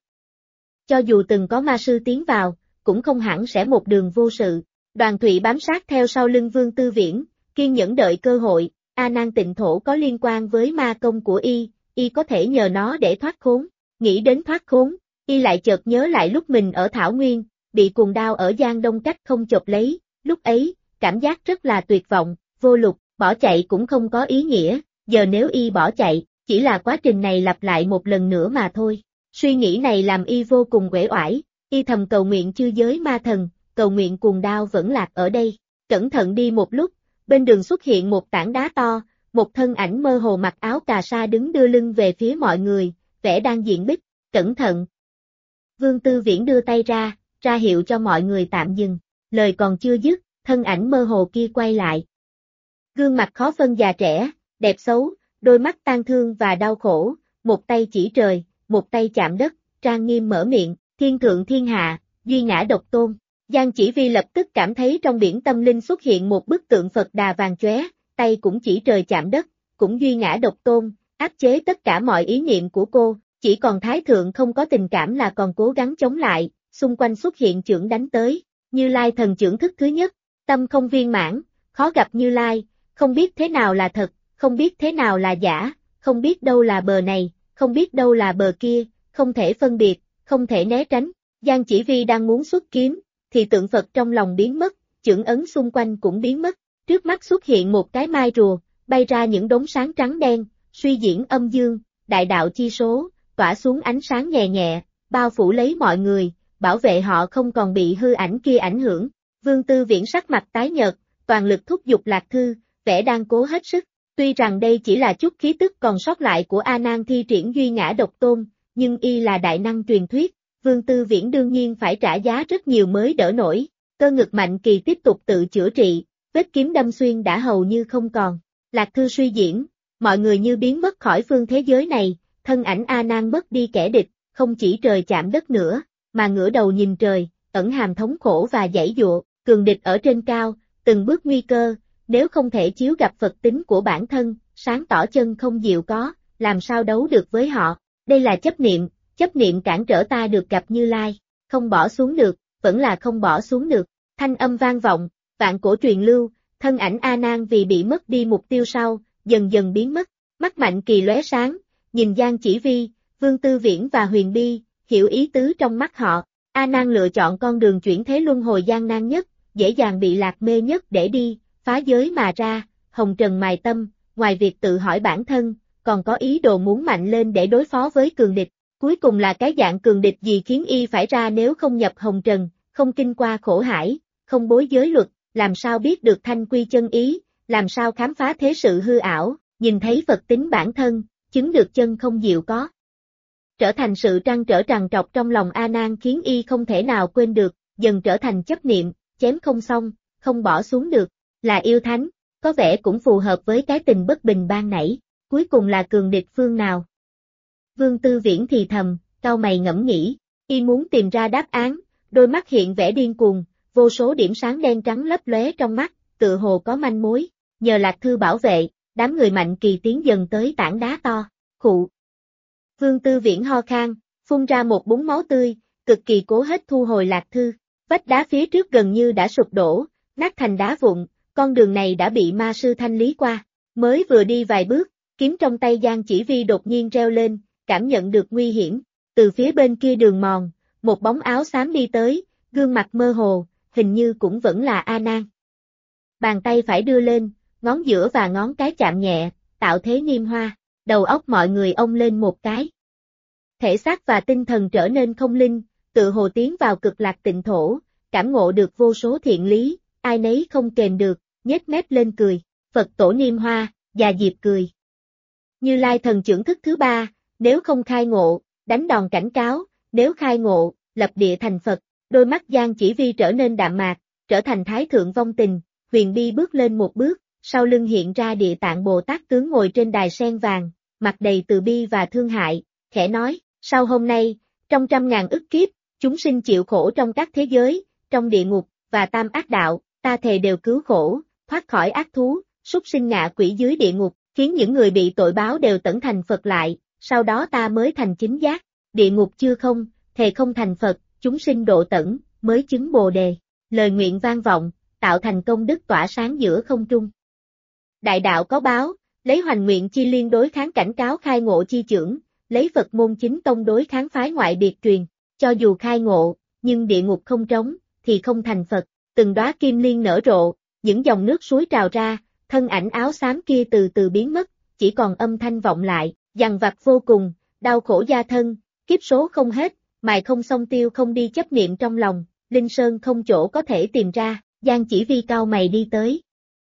Cho dù từng có ma sư tiến vào, cũng không hẳn sẽ một đường vô sự. Đoàn Thụy bám sát theo sau lưng Vương Tư Viễn, kiên nhẫn đợi cơ hội. A Nan tịnh thổ có liên quan với ma công của y có thể nhờ nó để thoát khốn. Nghĩ đến thoát khốn, y lại chợt nhớ lại lúc mình ở Thảo Nguyên, bị cuồng đao ở Giang Đông cách không chộp lấy, lúc ấy, cảm giác rất là tuyệt vọng, vô lục, bỏ chạy cũng không có ý nghĩa, giờ nếu y bỏ chạy, chỉ là quá trình này lặp lại một lần nữa mà thôi. Suy nghĩ này làm y vô cùng uể oải, y thầm cầu nguyện chư giới ma thần, cầu nguyện cuồng đao vẫn lạc ở đây. Cẩn thận đi một lúc, bên đường xuất hiện một tảng đá to, một thân ảnh mơ hồ mặc áo cà sa đứng đưa lưng về phía mọi người, vẻ đang diện bích, cẩn thận. Vương Tư Viễn đưa tay ra hiệu cho mọi người tạm dừng, lời còn chưa dứt, thân ảnh mơ hồ kia quay lại. Gương mặt khó phân già trẻ, đẹp xấu, đôi mắt tang thương và đau khổ, một tay chỉ trời, một tay chạm đất, trang nghiêm mở miệng, thiên thượng thiên hạ, duy ngã độc tôn. Giang Chỉ Vi lập tức cảm thấy trong biển tâm linh xuất hiện một bức tượng Phật Đà vàng chóe, tay cũng chỉ trời chạm đất, cũng duy ngã độc tôn, áp chế tất cả mọi ý niệm của cô, chỉ còn Thái Thượng không có tình cảm là còn cố gắng chống lại, xung quanh xuất hiện chưởng đánh tới, Như Lai thần chưởng thức thứ nhất, tâm không viên mãn, khó gặp Như Lai, không biết thế nào là thật, không biết thế nào là giả, không biết đâu là bờ này, không biết đâu là bờ kia, không thể phân biệt, không thể né tránh. Giang Chỉ Vi đang muốn xuất kiếm, thì tượng Phật trong lòng biến mất, chưởng ấn xung quanh cũng biến mất, trước mắt xuất hiện một cái mai rùa, bay ra những đốm sáng trắng đen, suy diễn âm dương, đại đạo chi số, tỏa xuống ánh sáng nhẹ nhẹ, bao phủ lấy mọi người, bảo vệ họ không còn bị hư ảnh kia ảnh hưởng. Vương Tư Viễn sắc mặt tái nhợt, toàn lực thúc giục Lạc Thư, vẻ đang cố hết sức. Tuy rằng đây chỉ là chút khí tức còn sót lại của A Nan thi triển duy ngã độc tôn, nhưng y là đại năng truyền thuyết, Vương Tư Viễn đương nhiên phải trả giá rất nhiều mới đỡ nổi. Cơ ngực Mạnh Kỳ tiếp tục tự chữa trị, vết kiếm đâm xuyên đã hầu như không còn. Lạc Thư suy diễn, mọi người như biến mất khỏi phương thế giới này, thân ảnh A Nan mất đi kẻ địch, không chỉ trời chạm đất nữa, mà ngửa đầu nhìn trời, ẩn hàm thống khổ và giãy giụa, cường địch ở trên cao, từng bước nguy cơ, nếu không thể chiếu gặp Phật tính của bản thân, sáng tỏ chân không diệu có, làm sao đấu được với họ. Đây là chấp niệm cản trở ta được gặp Như Lai, không bỏ xuống được, vẫn là không bỏ xuống được. Thanh âm vang vọng, vạn cổ truyền lưu, thân ảnh A Nan vì bị mất đi mục tiêu sau, dần dần biến mất. Mắt Mạnh Kỳ lóe sáng, nhìn Giang Chỉ Vi, Vương Tư Viễn và Huyền Bi, hiểu ý tứ trong mắt họ. A Nan lựa chọn con đường chuyển thế luân hồi gian nan nhất, dễ dàng bị lạc mê nhất để đi, phá giới mà ra, hồng trần mài tâm, ngoài việc tự hỏi bản thân, còn có ý đồ muốn mạnh lên để đối phó với cường địch. Cuối cùng là cái dạng cường địch gì khiến y phải ra, nếu không nhập hồng trần, không kinh qua khổ hải, không bối giới luật, làm sao biết được thanh quy chân ý, làm sao khám phá thế sự hư ảo, nhìn thấy Phật tính bản thân, chứng được chân không diệu có. Trở thành sự trăn trở trằn trọc trong lòng A Nan khiến y không thể nào quên được, dần trở thành chấp niệm, chém không xong, không bỏ xuống được, là yêu thánh, có vẻ cũng phù hợp với cái tình bất bình ban nãy, cuối cùng là cường địch phương nào. Vương Tư Viễn thì thầm, cau mày ngẫm nghĩ, y muốn tìm ra đáp án, đôi mắt hiện vẻ điên cuồng, vô số điểm sáng đen trắng lấp lóe trong mắt, tựa hồ có manh mối, nhờ Lạc Thư bảo vệ, đám người Mạnh Kỳ tiến dần tới tảng đá to, khụ. Vương Tư Viễn ho khan, phun ra một búng máu tươi, cực kỳ cố hết thu hồi Lạc Thư, vách đá phía trước gần như đã sụp đổ, nát thành đá vụn, con đường này đã bị ma sư thanh lý qua, mới vừa đi vài bước, kiếm trong tay Giang Chỉ Vi đột nhiên reo lên, cảm nhận được nguy hiểm, từ phía bên kia đường mòn, một bóng áo xám đi tới, gương mặt mơ hồ, hình như cũng vẫn là A Nan. Bàn tay phải đưa lên, ngón giữa và ngón cái chạm nhẹ, tạo thế niêm hoa, đầu óc mọi người ông lên một cái. Thể xác và tinh thần trở nên không linh, tự hồ tiến vào cực lạc tịnh thổ, cảm ngộ được vô số thiện lý, ai nấy không kềm được, nhếch mép lên cười, Phật tổ niêm hoa, già Diệp cười. Như Lai thần trưởng thức thứ 3, nếu không khai ngộ, đánh đòn cảnh cáo, nếu khai ngộ, lập địa thành Phật, đôi mắt Giang Chỉ Vi trở nên đạm mạc, trở thành thái thượng vong tình, Huyền Bi bước lên một bước, sau lưng hiện ra Địa Tạng Bồ Tát tướng ngồi trên đài sen vàng, mặt đầy từ bi và thương hại, khẽ nói, sau hôm nay, trong 100.000 ức kiếp, chúng sinh chịu khổ trong các thế giới, trong địa ngục, và tam ác đạo, ta thề đều cứu khổ, thoát khỏi ác thú, súc sinh ngạ quỷ dưới địa ngục, khiến những người bị tội báo đều tẩn thành Phật lại, sau đó ta mới thành chính giác, địa ngục chưa không, thề không thành Phật, chúng sinh độ tẩn, mới chứng Bồ Đề, lời nguyện vang vọng, tạo thành công đức tỏa sáng giữa không trung. Đại đạo có báo, lấy hoành nguyện chi liên đối kháng cảnh cáo khai ngộ chi trưởng, lấy Phật môn chính tông đối kháng phái ngoại biệt truyền, cho dù khai ngộ, nhưng địa ngục không trống, thì không thành Phật, từng đóa kim liên nở rộ, những dòng nước suối trào ra, thân ảnh áo xám kia từ từ biến mất, chỉ còn âm thanh vọng lại, dằn vặt vô cùng, đau khổ gia thân, kiếp số không hết, mài không xong tiêu không đi chấp niệm trong lòng, Linh Sơn không chỗ có thể tìm ra, Giang Chỉ Vi cau mày đi tới.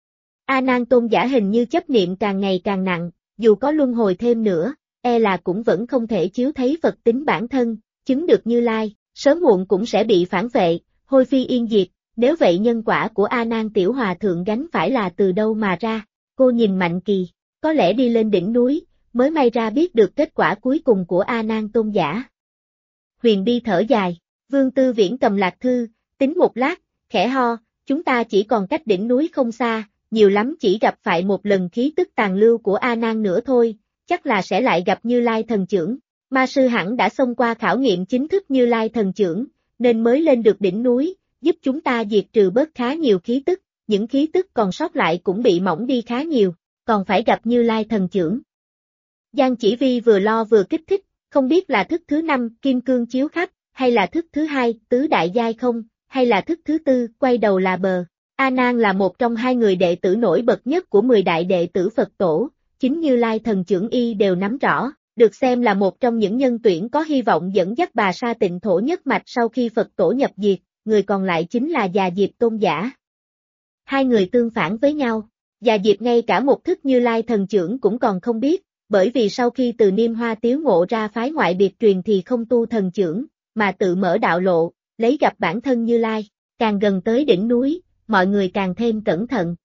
A Nan tôn giả hình như chấp niệm càng ngày càng nặng, dù có luân hồi thêm nữa, e là cũng vẫn không thể chiếu thấy Phật tính bản thân, chứng được Như Lai, sớm muộn cũng sẽ bị phản vệ, hôi phi yên diệt, nếu vậy nhân quả của A Nan tiểu hòa thượng gánh phải là từ đâu mà ra, cô nhìn Mạnh Kỳ, có lẽ đi lên đỉnh núi, mới may ra biết được kết quả cuối cùng của A Nan tôn giả. Huyền Bi thở dài, Vương Tư Viễn cầm Lạc Thư, tính một lát, khẽ ho, chúng ta chỉ còn cách đỉnh núi không xa, nhiều lắm chỉ gặp phải một lần khí tức tàn lưu của A Nan nữa thôi, chắc là sẽ lại gặp Như Lai thần trưởng. Ma sư hẳn đã xông qua khảo nghiệm chính thức Như Lai thần trưởng, nên mới lên được đỉnh núi, giúp chúng ta diệt trừ bớt khá nhiều khí tức, những khí tức còn sót lại cũng bị mỏng đi khá nhiều, còn phải gặp Như Lai thần trưởng. Giang Chỉ Vi vừa lo vừa kích thích, không biết là thức thứ 5 kim cương chiếu khắp, hay là thức thứ 2 tứ đại giai không, hay là thức thứ 4 quay đầu là bờ. A Nan là một trong 2 người đệ tử nổi bật nhất của 10 đại đệ tử Phật tổ, chính Như Lai thần trưởng y đều nắm rõ, được xem là một trong những nhân tuyển có hy vọng dẫn dắt Bà Sa Tịnh Thổ nhất mạch sau khi Phật tổ nhập diệt, người còn lại chính là Già Diệp Tôn Giả. Hai người tương phản với nhau, Già Diệp ngay cả một thức Như Lai thần trưởng cũng còn không biết, bởi vì sau khi từ Niêm Hoa Tiếu ngộ ra phái ngoại biệt truyền thì không tu thần trưởng, mà tự mở đạo lộ, lấy gặp bản thân Như Lai, càng gần tới đỉnh núi, mọi người càng thêm cẩn thận.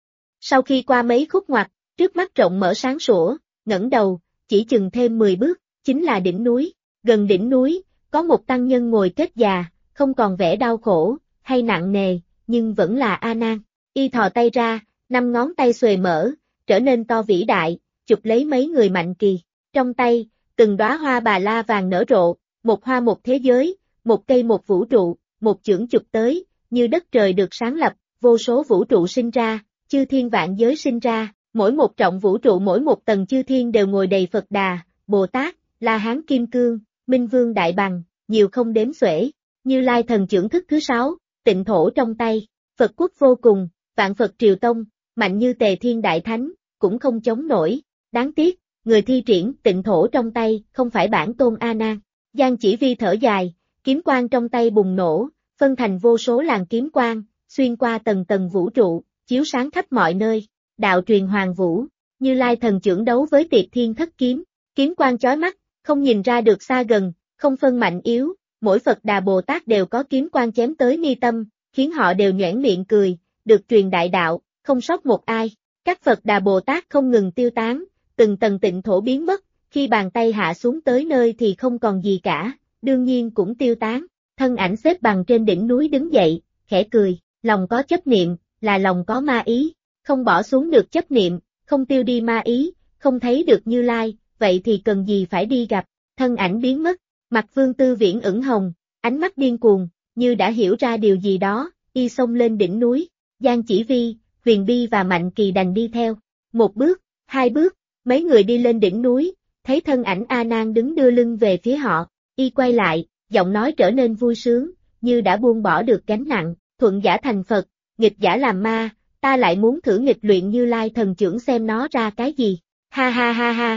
Sau khi qua mấy khúc ngoặt, trước mắt rộng mở sáng sủa, ngẩng đầu, chỉ chừng thêm 10 bước, chính là đỉnh núi. Gần đỉnh núi, có một tăng nhân ngồi kết già, không còn vẻ đau khổ, hay nặng nề, nhưng vẫn là A Nan. Y thò tay ra, 5 ngón tay xuề mở, trở nên to vĩ đại, chụp lấy mấy người Mạnh Kỳ. Trong tay, từng đóa hoa bà la vàng nở rộ, một hoa một thế giới, một cây một vũ trụ, một chưởng chụp tới, như đất trời được sáng lập, vô số vũ trụ sinh ra, chư thiên vạn giới sinh ra, mỗi một trọng vũ trụ mỗi một tầng chư thiên đều ngồi đầy Phật Đà, Bồ Tát, La Hán Kim Cương, Minh Vương Đại Bằng, nhiều không đếm xuể. Như Lai thần trưởng thức thứ 6, Tịnh Thổ trong tay, Phật quốc vô cùng, vạn Phật triều tông, mạnh như Tề Thiên Đại Thánh, cũng không chống nổi. Đáng tiếc, người thi triển Tịnh Thổ trong tay không phải bản tôn A Nan. Giang Chỉ Vi thở dài, kiếm quang trong tay bùng nổ, phân thành vô số làn kiếm quang, xuyên qua tầng tầng vũ trụ, chiếu sáng khắp mọi nơi. Đạo truyền hoàng vũ, Như Lai thần trưởng đấu với Tiệt Thiên Thất kiếm, kiếm quang chói mắt, không nhìn ra được xa gần, không phân mạnh yếu, mỗi Phật Đà Bồ Tát đều có kiếm quang chém tới mi tâm, khiến họ đều nhoẻn miệng cười, được truyền đại đạo, không sót một ai. Các Phật Đà Bồ Tát không ngừng tiêu tán, từng tầng tịnh thổ biến mất, khi bàn tay hạ xuống tới nơi thì không còn gì cả, đương nhiên cũng tiêu tán. Thân ảnh xếp bằng trên đỉnh núi đứng dậy, khẽ cười, lòng có chấp niệm, là lòng có ma ý, không bỏ xuống được chấp niệm, không tiêu đi ma ý, không thấy được Như Lai, vậy thì cần gì phải đi gặp. Thân ảnh biến mất, mặt Vương Tư Viễn ửng hồng, ánh mắt điên cuồng, như đã hiểu ra điều gì đó, y xông lên đỉnh núi. Giang Chỉ Vi, Huyền Bi và Mạnh Kỳ đành đi theo. Một bước, hai bước, mấy người đi lên đỉnh núi, thấy thân ảnh A Nan đứng đưa lưng về phía họ, y quay lại, giọng nói trở nên vui sướng, như đã buông bỏ được gánh nặng, thuận giả thành Phật, nghịch giả làm ma, ta lại muốn thử nghịch luyện Như Lai thần trưởng xem nó ra cái gì. Ha ha ha ha.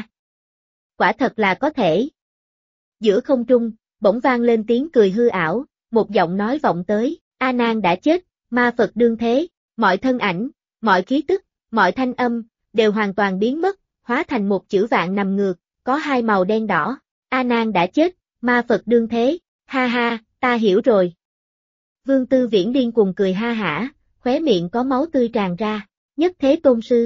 Quả thật là có thể. Giữa không trung, bỗng vang lên tiếng cười hư ảo, một giọng nói vọng tới, A Nan đã chết, ma Phật đương thế, mọi thân ảnh, mọi khí tức, mọi thanh âm, đều hoàn toàn biến mất, hóa thành một chữ vạn nằm ngược, có hai màu đen đỏ. A Nan đã chết, ma Phật đương thế, ha ha, ta hiểu rồi. Vương Tư Viễn điên cuồng cười ha hả, khóe miệng có máu tươi tràn ra, Nhất Thế Tôn Sư.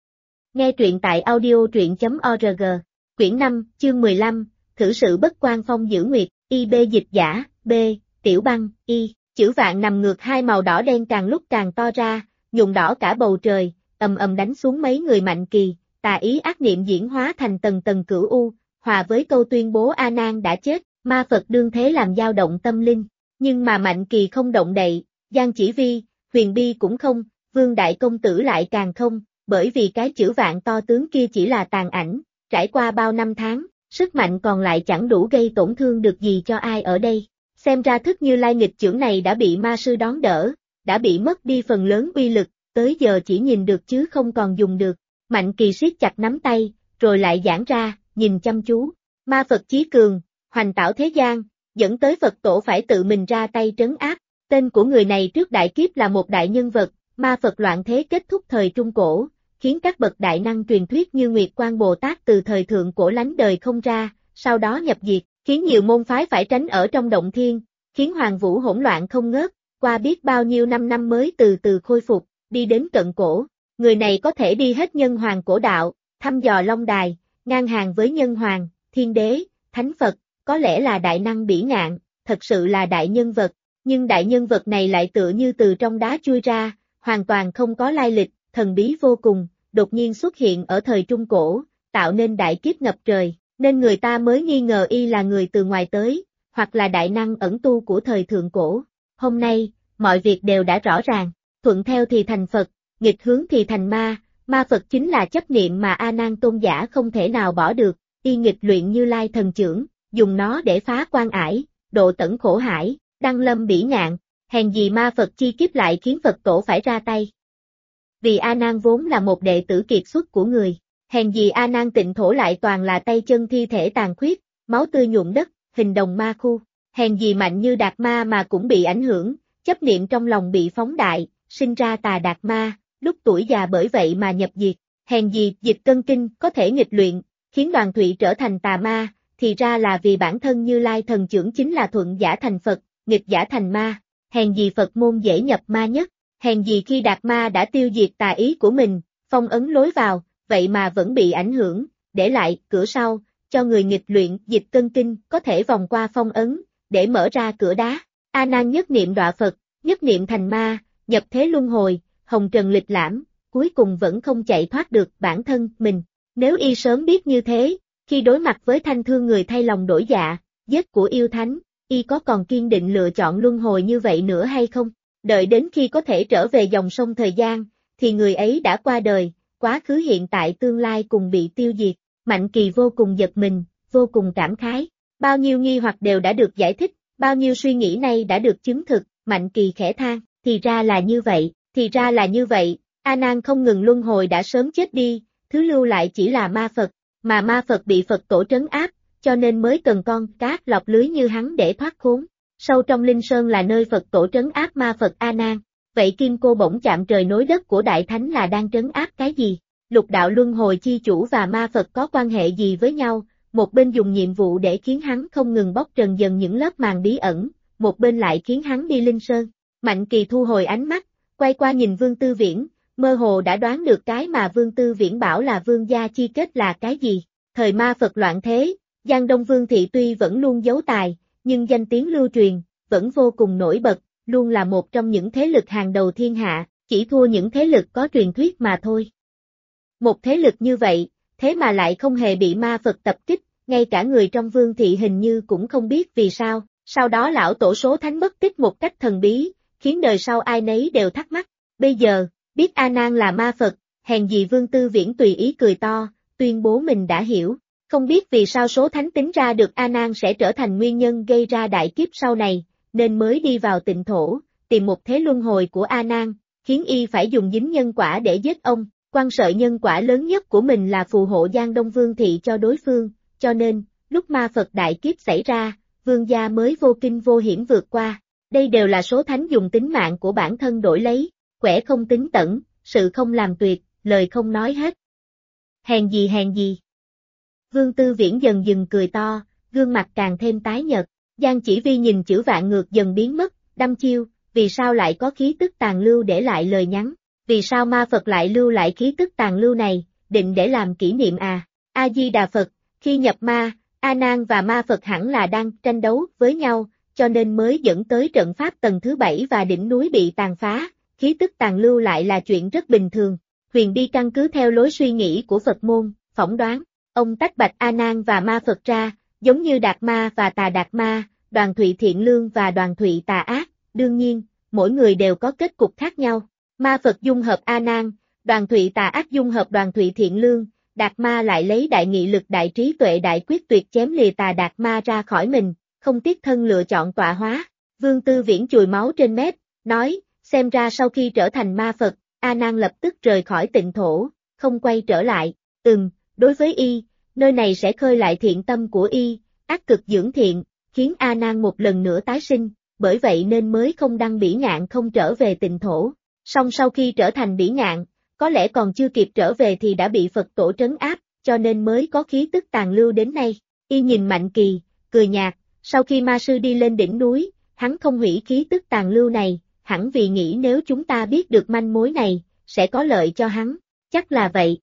Nghe truyện tại audio truyện.org, quyển 5, chương 15, thử sự bất quan phong giữ nguyệt, IB dịch giả, B, Tiểu Băng, Y, chữ vạn nằm ngược hai màu đỏ đen càng lúc càng to ra, nhuộm đỏ cả bầu trời, ầm ầm đánh xuống mấy người Mạnh Kỳ, tà ý ác niệm diễn hóa thành tầng tầng cửu u, hòa với câu tuyên bố A Nan đã chết, ma Phật đương thế làm dao động tâm linh, nhưng mà Mạnh Kỳ không động đậy, Giang Chỉ Vi, Huyền Bi cũng không, Vương Đại Công Tử lại càng không, bởi vì cái chữ vạn to tướng kia chỉ là tàn ảnh, trải qua bao năm tháng, sức mạnh còn lại chẳng đủ gây tổn thương được gì cho ai ở đây. Xem ra thức Như Lai nghịch chưởng này đã bị ma sư đón đỡ, đã bị mất đi phần lớn uy lực, tới giờ chỉ nhìn được chứ không còn dùng được. Mạnh Kỳ siết chặt nắm tay, rồi lại giãn ra, nhìn chăm chú. Ma Phật chí cường, hoành tảo thế gian, dẫn tới Phật tổ phải tự mình ra tay trấn áp. Tên của người này trước đại kiếp là một đại nhân vật, ma Phật loạn thế kết thúc thời Trung Cổ, khiến các bậc đại năng truyền thuyết như Nguyệt Quan Bồ Tát từ thời thượng cổ lánh đời không ra, sau đó nhập diệt, khiến nhiều môn phái phải tránh ở trong động thiên, khiến hoàng vũ hỗn loạn không ngớt, qua biết bao nhiêu năm mới từ từ khôi phục, đi đến cận cổ. Người này có thể đi hết nhân hoàng cổ đạo, thăm dò long đài, ngang hàng với nhân hoàng, thiên đế, thánh Phật, có lẽ là đại năng bỉ ngạn, thật sự là đại nhân vật, nhưng đại nhân vật này lại tựa như từ trong đá chui ra, hoàn toàn không có lai lịch, thần bí vô cùng, đột nhiên xuất hiện ở thời Trung Cổ, tạo nên đại kiếp ngập trời, nên người ta mới nghi ngờ y là người từ ngoài tới, hoặc là đại năng ẩn tu của thời Thượng Cổ. Hôm nay, mọi việc đều đã rõ ràng, thuận theo thì thành Phật, nghịch hướng thì thành ma, ma Phật chính là chấp niệm mà A Nan tôn giả không thể nào bỏ được, y nghịch luyện Như Lai thần trưởng, dùng nó để phá quan ải, độ tận khổ hải, đăng lâm bỉ ngạn, hèn gì ma Phật chi kiếp lại khiến Phật tổ phải ra tay. Vì A Nan vốn là một đệ tử kiệt xuất của người, Hèn gì A Nan tịnh thổ lại toàn là tay chân thi thể tàn khuyết, máu tươi nhuộm đất, hình đồng ma khu. Hèn gì mạnh như Đạt Ma mà cũng bị ảnh hưởng, chấp niệm trong lòng bị phóng đại, sinh ra tà Đạt Ma, lúc tuổi già bởi vậy mà nhập diệt. Hèn gì Dịch Cân Kinh có thể nghịch luyện, khiến Đoàn Thụy trở thành tà ma, thì ra là vì bản thân Như Lai thần trưởng chính là thuận giả thành Phật, nghịch giả thành ma. Hèn gì Phật môn dễ nhập ma nhất. Hèn gì khi Đạt Ma đã tiêu diệt tà ý của mình, phong ấn lối vào, vậy mà vẫn bị ảnh hưởng, để lại cửa sau, cho người nghịch luyện Dịch Cân Kinh có thể vòng qua phong ấn, để mở ra cửa đá. A Nan nhất niệm đọa Phật, nhất niệm thành ma, nhập thế luân hồi, hồng trần lịch lãm, cuối cùng vẫn không chạy thoát được bản thân mình. Nếu y sớm biết như thế, khi đối mặt với Thanh Thương người thay lòng đổi dạ, giết của yêu thánh, y có còn kiên định lựa chọn luân hồi như vậy nữa hay không? Đợi đến khi có thể trở về dòng sông thời gian, thì người ấy đã qua đời, quá khứ hiện tại tương lai cùng bị tiêu diệt. Mạnh Kỳ vô cùng giật mình, vô cùng cảm khái. Bao nhiêu nghi hoặc đều đã được giải thích, bao nhiêu suy nghĩ này đã được chứng thực, Mạnh Kỳ khẽ than, thì ra là như vậy, thì ra là như vậy, A Nan không ngừng luân hồi đã sớm chết đi, thứ lưu lại chỉ là ma Phật, mà ma Phật bị Phật tổ trấn áp, cho nên mới cần con cá lọc lưới như hắn để thoát khốn. Sâu trong Linh Sơn là nơi Phật tổ trấn áp ma Phật A Nan, vậy kim cô bổng chạm trời nối đất của Đại Thánh là đang trấn áp cái gì? Lục đạo luân hồi chi chủ và ma Phật có quan hệ gì với nhau? Một bên dùng nhiệm vụ để khiến hắn không ngừng bóc trần dần những lớp màn bí ẩn, một bên lại khiến hắn đi Linh Sơn. Mạnh Kỳ thu hồi ánh mắt, quay qua nhìn Vương Tư Viễn, mơ hồ đã đoán được cái mà Vương Tư Viễn bảo là vương gia chi kết là cái gì. Thời ma Phật loạn thế, Giang Đông Vương Thị tuy vẫn luôn giấu tài, nhưng danh tiếng lưu truyền, vẫn vô cùng nổi bật, luôn là một trong những thế lực hàng đầu thiên hạ, chỉ thua những thế lực có truyền thuyết mà thôi. Một thế lực như vậy, thế mà lại không hề bị ma Phật tập kích, ngay cả người trong Vương Thị hình như cũng không biết vì sao, sau đó lão tổ số thánh mất tích một cách thần bí, khiến đời sau ai nấy đều thắc mắc. Bây giờ, biết A Nan là ma Phật, hèn gì Vương Tư Viễn tùy ý cười to, tuyên bố mình đã hiểu, không biết vì sao số thánh tính ra được A Nan sẽ trở thành nguyên nhân gây ra đại kiếp sau này, nên mới đi vào tịnh thổ, tìm một thế luân hồi của A Nan, khiến y phải dùng dính nhân quả để giết ông. Quan sợi nhân quả lớn nhất của mình là phù hộ Giang Đông Vương Thị cho đối phương, cho nên, lúc ma Phật đại kiếp xảy ra, vương gia mới vô kinh vô hiểm vượt qua. Đây đều là số thánh dùng tính mạng của bản thân đổi lấy, quẻ không tính tẩn, sự không làm tuyệt, lời không nói hết. Hèn gì hèn gì. Vương Tư Viễn dần dần cười to, gương mặt càng thêm tái nhợt. Giang Chỉ Vi nhìn chữ vạn ngược dần biến mất, đăm chiêu, vì sao lại có khí tức tàn lưu để lại lời nhắn? Vì sao ma Phật lại lưu lại khí tức tàn lưu này, định để làm kỷ niệm à? A-di-đà Phật, khi nhập ma, A Nan và ma Phật hẳn là đang tranh đấu với nhau, cho nên mới dẫn tới trận pháp tầng thứ 7 và đỉnh núi bị tàn phá, khí tức tàn lưu lại là chuyện rất bình thường. Huyền Bi căn cứ theo lối suy nghĩ của Phật môn, phỏng đoán, ông tách bạch A Nan và ma Phật ra, giống như Đạt Ma và tà Đạt Ma, Đoàn Thụy thiện lương và Đoàn Thụy tà ác, đương nhiên, mỗi người đều có kết cục khác nhau. Ma Phật dung hợp A Nan, Đoàn Thụy tà ác dung hợp Đoàn Thụy thiện lương, Đạt Ma lại lấy đại nghị lực đại trí tuệ đại quyết tuyệt chém lìa tà Đạt Ma ra khỏi mình, không tiếc thân lựa chọn tọa hóa. Vương Tư Viễn chùi máu trên mép, nói, xem ra sau khi trở thành ma Phật, A Nan lập tức rời khỏi tịnh thổ, không quay trở lại. Đối với y, nơi này sẽ khơi lại thiện tâm của y, ác cực dưỡng thiện, khiến A Nan một lần nữa tái sinh, bởi vậy nên mới không đăng bỉ ngạn không trở về tịnh thổ. Song sau khi trở thành bỉ ngạn, có lẽ còn chưa kịp trở về thì đã bị Phật tổ trấn áp, cho nên mới có khí tức tàn lưu đến nay. Y nhìn Mạnh Kỳ, cười nhạt, sau khi ma sư đi lên đỉnh núi, hắn không hủy khí tức tàn lưu này, hẳn vì nghĩ nếu chúng ta biết được manh mối này, sẽ có lợi cho hắn, chắc là vậy.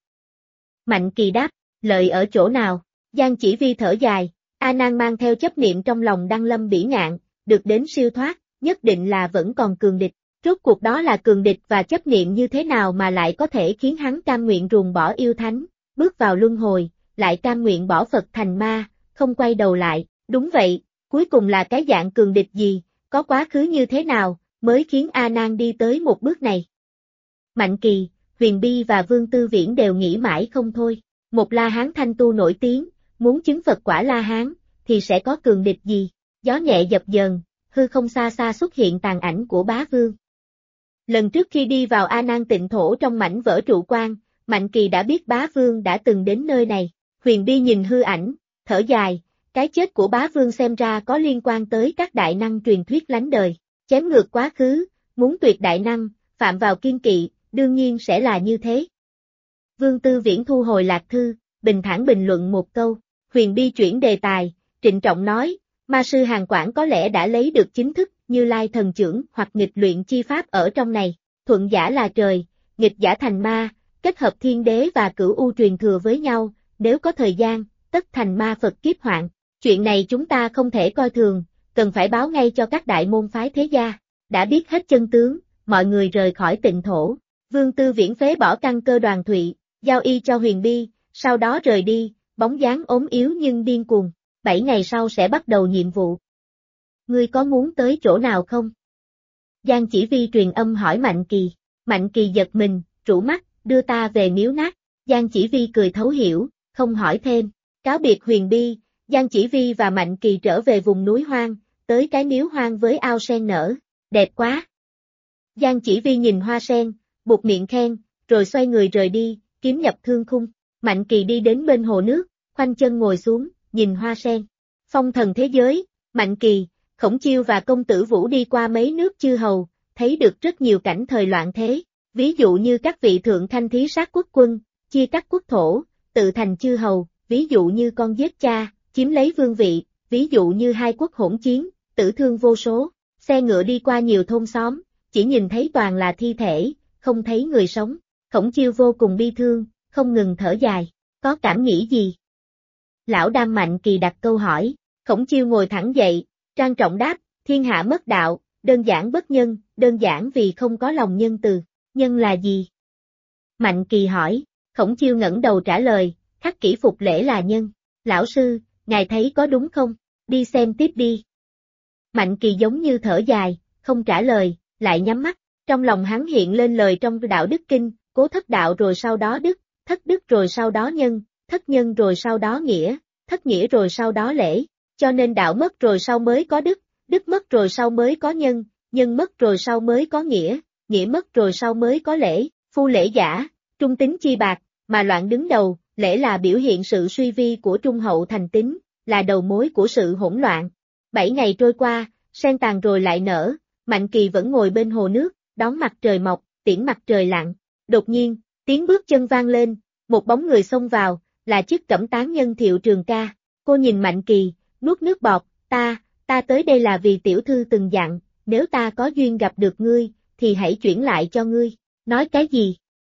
Mạnh Kỳ đáp, lợi ở chỗ nào? Giang Chỉ Vi thở dài, A Nan mang theo chấp niệm trong lòng đăng lâm bỉ ngạn, được đến siêu thoát, nhất định là vẫn còn cường địch. Rốt cuộc đó là cường địch và chấp niệm như thế nào mà lại có thể khiến hắn cam nguyện ruồng bỏ yêu thánh, bước vào luân hồi, lại cam nguyện bỏ Phật thành ma, không quay đầu lại. Đúng vậy, cuối cùng là cái dạng cường địch gì, có quá khứ như thế nào, mới khiến A Nan đi tới một bước này. Mạnh Kỳ, Huyền Bi và Vương Tư Viễn đều nghĩ mãi không thôi. Một La Hán thanh tu nổi tiếng, muốn chứng Phật quả La Hán, thì sẽ có cường địch gì? Gió nhẹ dập dờn, hư không xa xa xuất hiện tàn ảnh của Bá Vương. Lần trước khi đi vào A Nan tịnh thổ trong mảnh vỡ trụ quan, Mạnh Kỳ đã biết bá vương đã từng đến nơi này. Huyền Bi nhìn hư ảnh, thở dài, cái chết của bá vương xem ra có liên quan tới các đại năng truyền thuyết lánh đời. Chém ngược quá khứ, muốn tuyệt đại năng, phạm vào kiên kỵ, đương nhiên sẽ là như thế. Vương Tư Viễn thu hồi lạc thư, bình thản bình luận một câu. Huyền Bi chuyển đề tài, trịnh trọng nói, ma sư Hàn Quảng có lẽ đã lấy được chính thức Như Lai thần chưởng hoặc nghịch luyện chi pháp ở trong này. Thuận giả là trời, nghịch giả thành ma, kết hợp thiên đế và cửu u truyền thừa với nhau, nếu có thời gian, tất thành ma Phật kiếp hoạn. Chuyện này chúng ta không thể coi thường, cần phải báo ngay cho các đại môn phái thế gia. Đã biết hết chân tướng, mọi người rời khỏi Tịnh Thổ. Vương Tư Viễn phế bỏ căn cơ Đoàn Thụy, giao y cho Huyền Bi, sau đó rời đi, bóng dáng ốm yếu nhưng điên cuồng. 7 ngày sau sẽ bắt đầu nhiệm vụ. Ngươi có muốn tới chỗ nào không? Giang Chỉ Vi truyền âm hỏi Mạnh Kỳ. Mạnh Kỳ giật mình, rũ mắt, đưa ta về miếu nát. Giang Chỉ Vi cười thấu hiểu, không hỏi thêm. Cáo biệt Huyền Bi, Giang Chỉ Vi và Mạnh Kỳ trở về vùng núi hoang, tới cái miếu hoang với ao sen nở. Đẹp quá. Giang Chỉ Vi nhìn hoa sen, buột miệng khen, rồi xoay người rời đi, kiếm nhập thương khung. Mạnh Kỳ đi đến bên hồ nước, khoanh chân ngồi xuống, nhìn hoa sen. Phong thần thế giới, Mạnh Kỳ, Khổng Chiêu và công tử Vũ đi qua mấy nước chư hầu, thấy được rất nhiều cảnh thời loạn thế, ví dụ như các vị thượng khanh thí sát quốc quân, chia cắt quốc thổ, tự thành chư hầu, ví dụ như con giết cha, chiếm lấy vương vị, ví dụ như hai quốc hỗn chiến, tử thương vô số, xe ngựa đi qua nhiều thôn xóm, chỉ nhìn thấy toàn là thi thể, không thấy người sống. Khổng Chiêu vô cùng bi thương, không ngừng thở dài, có cảm nghĩ gì? Lão Đam Mạnh Kỳ đặt câu hỏi, Khổng Chiêu ngồi thẳng dậy, trang trọng đáp, thiên hạ mất đạo, đơn giản bất nhân, đơn giản vì không có lòng nhân từ. Nhân là gì? Mạnh Kỳ hỏi. Khổng Chiêu ngẩng đầu trả lời, khắc kỷ phục lễ là nhân. Lão sư, ngài thấy có đúng không? Đi xem tiếp đi. Mạnh Kỳ giống như thở dài, không trả lời, lại nhắm mắt. Trong lòng hắn hiện lên lời trong đạo đức kinh, cố thất đạo rồi sau đó đức, thất đức rồi sau đó nhân, thất nhân rồi sau đó nghĩa, thất nghĩa rồi sau đó lễ. Cho nên đạo mất rồi sau mới có đức, đức mất rồi sau mới có nhân, nhân mất rồi sau mới có nghĩa, nghĩa mất rồi sau mới có lễ. Phu lễ giả, trung tín chi bạc, mà loạn đứng đầu, lễ là biểu hiện sự suy vi của trung hậu thành tín, là đầu mối của sự hỗn loạn. 7 ngày trôi qua, sen tàn rồi lại nở, Mạnh Kỳ vẫn ngồi bên hồ nước, đón mặt trời mọc, tiễn mặt trời lặn. Đột nhiên, tiếng bước chân vang lên, một bóng người xông vào, là chức Cẩm Tán nhân Thiệu Trường Ca. Cô nhìn Mạnh Kỳ, nuốt nước bọt, ta tới đây là vì tiểu thư từng dặn, nếu ta có duyên gặp được ngươi, thì hãy chuyển lại cho ngươi. Nói cái gì?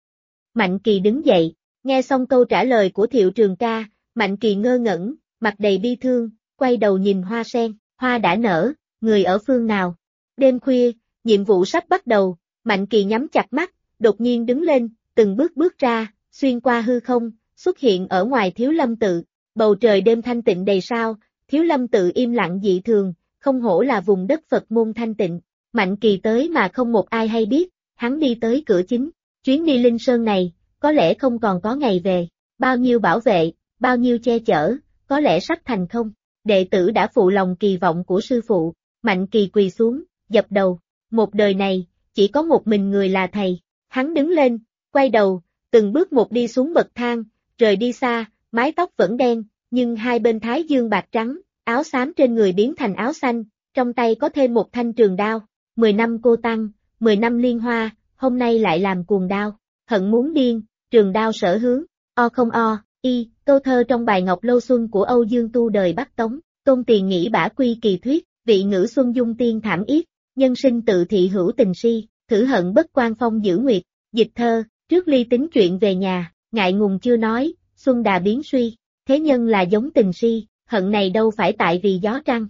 Mạnh Kỳ đứng dậy, nghe xong câu trả lời của Thiệu Trường Ca, Mạnh Kỳ ngơ ngẩn, mặt đầy bi thương, quay đầu nhìn hoa sen, hoa đã nở, người ở phương nào? Đêm khuya, nhiệm vụ sắp bắt đầu, Mạnh Kỳ nhắm chặt mắt, đột nhiên đứng lên, từng bước bước ra, xuyên qua hư không, xuất hiện ở ngoài Thiếu Lâm tự. Bầu trời đêm thanh tịnh đầy sao, Thiếu Lâm tự im lặng dị thường, không hổ là vùng đất Phật môn thanh tịnh. Mạnh Kỳ tới mà không một ai hay biết, hắn đi tới cửa chính. Chuyến đi Linh Sơn này, có lẽ không còn có ngày về. Bao nhiêu bảo vệ, bao nhiêu che chở, có lẽ sắp thành không. Đệ tử đã phụ lòng kỳ vọng của sư phụ. Mạnh Kỳ quỳ xuống, dập đầu. Một đời này, chỉ có một mình người là thầy. Hắn đứng lên, quay đầu, từng bước một đi xuống bậc thang, rời đi xa, mái tóc vẫn đen, nhưng hai bên thái dương bạc trắng, áo xám trên người biến thành áo xanh, trong tay có thêm một thanh trường đao. 10 năm cô tăng, 10 năm liên hoa, hôm nay lại làm cuồng đao. Hận muốn điên, trường đao sở hướng, o không o, y, câu thơ trong bài Ngọc Lâu Xuân của Âu Dương Tu đời Bắc Tống. Tôn Tiền nghĩ bả quy kỳ thuyết, vị ngữ xuân dung tiên thảm yết, nhân sinh tự thị hữu tình si, thử hận bất quan phong giữ nguyệt. Dịch thơ, trước ly tính chuyện về nhà, ngại ngùng chưa nói, xuân đà biến suy, thế nhân là giống tình si, hận này đâu phải tại vì gió trăng.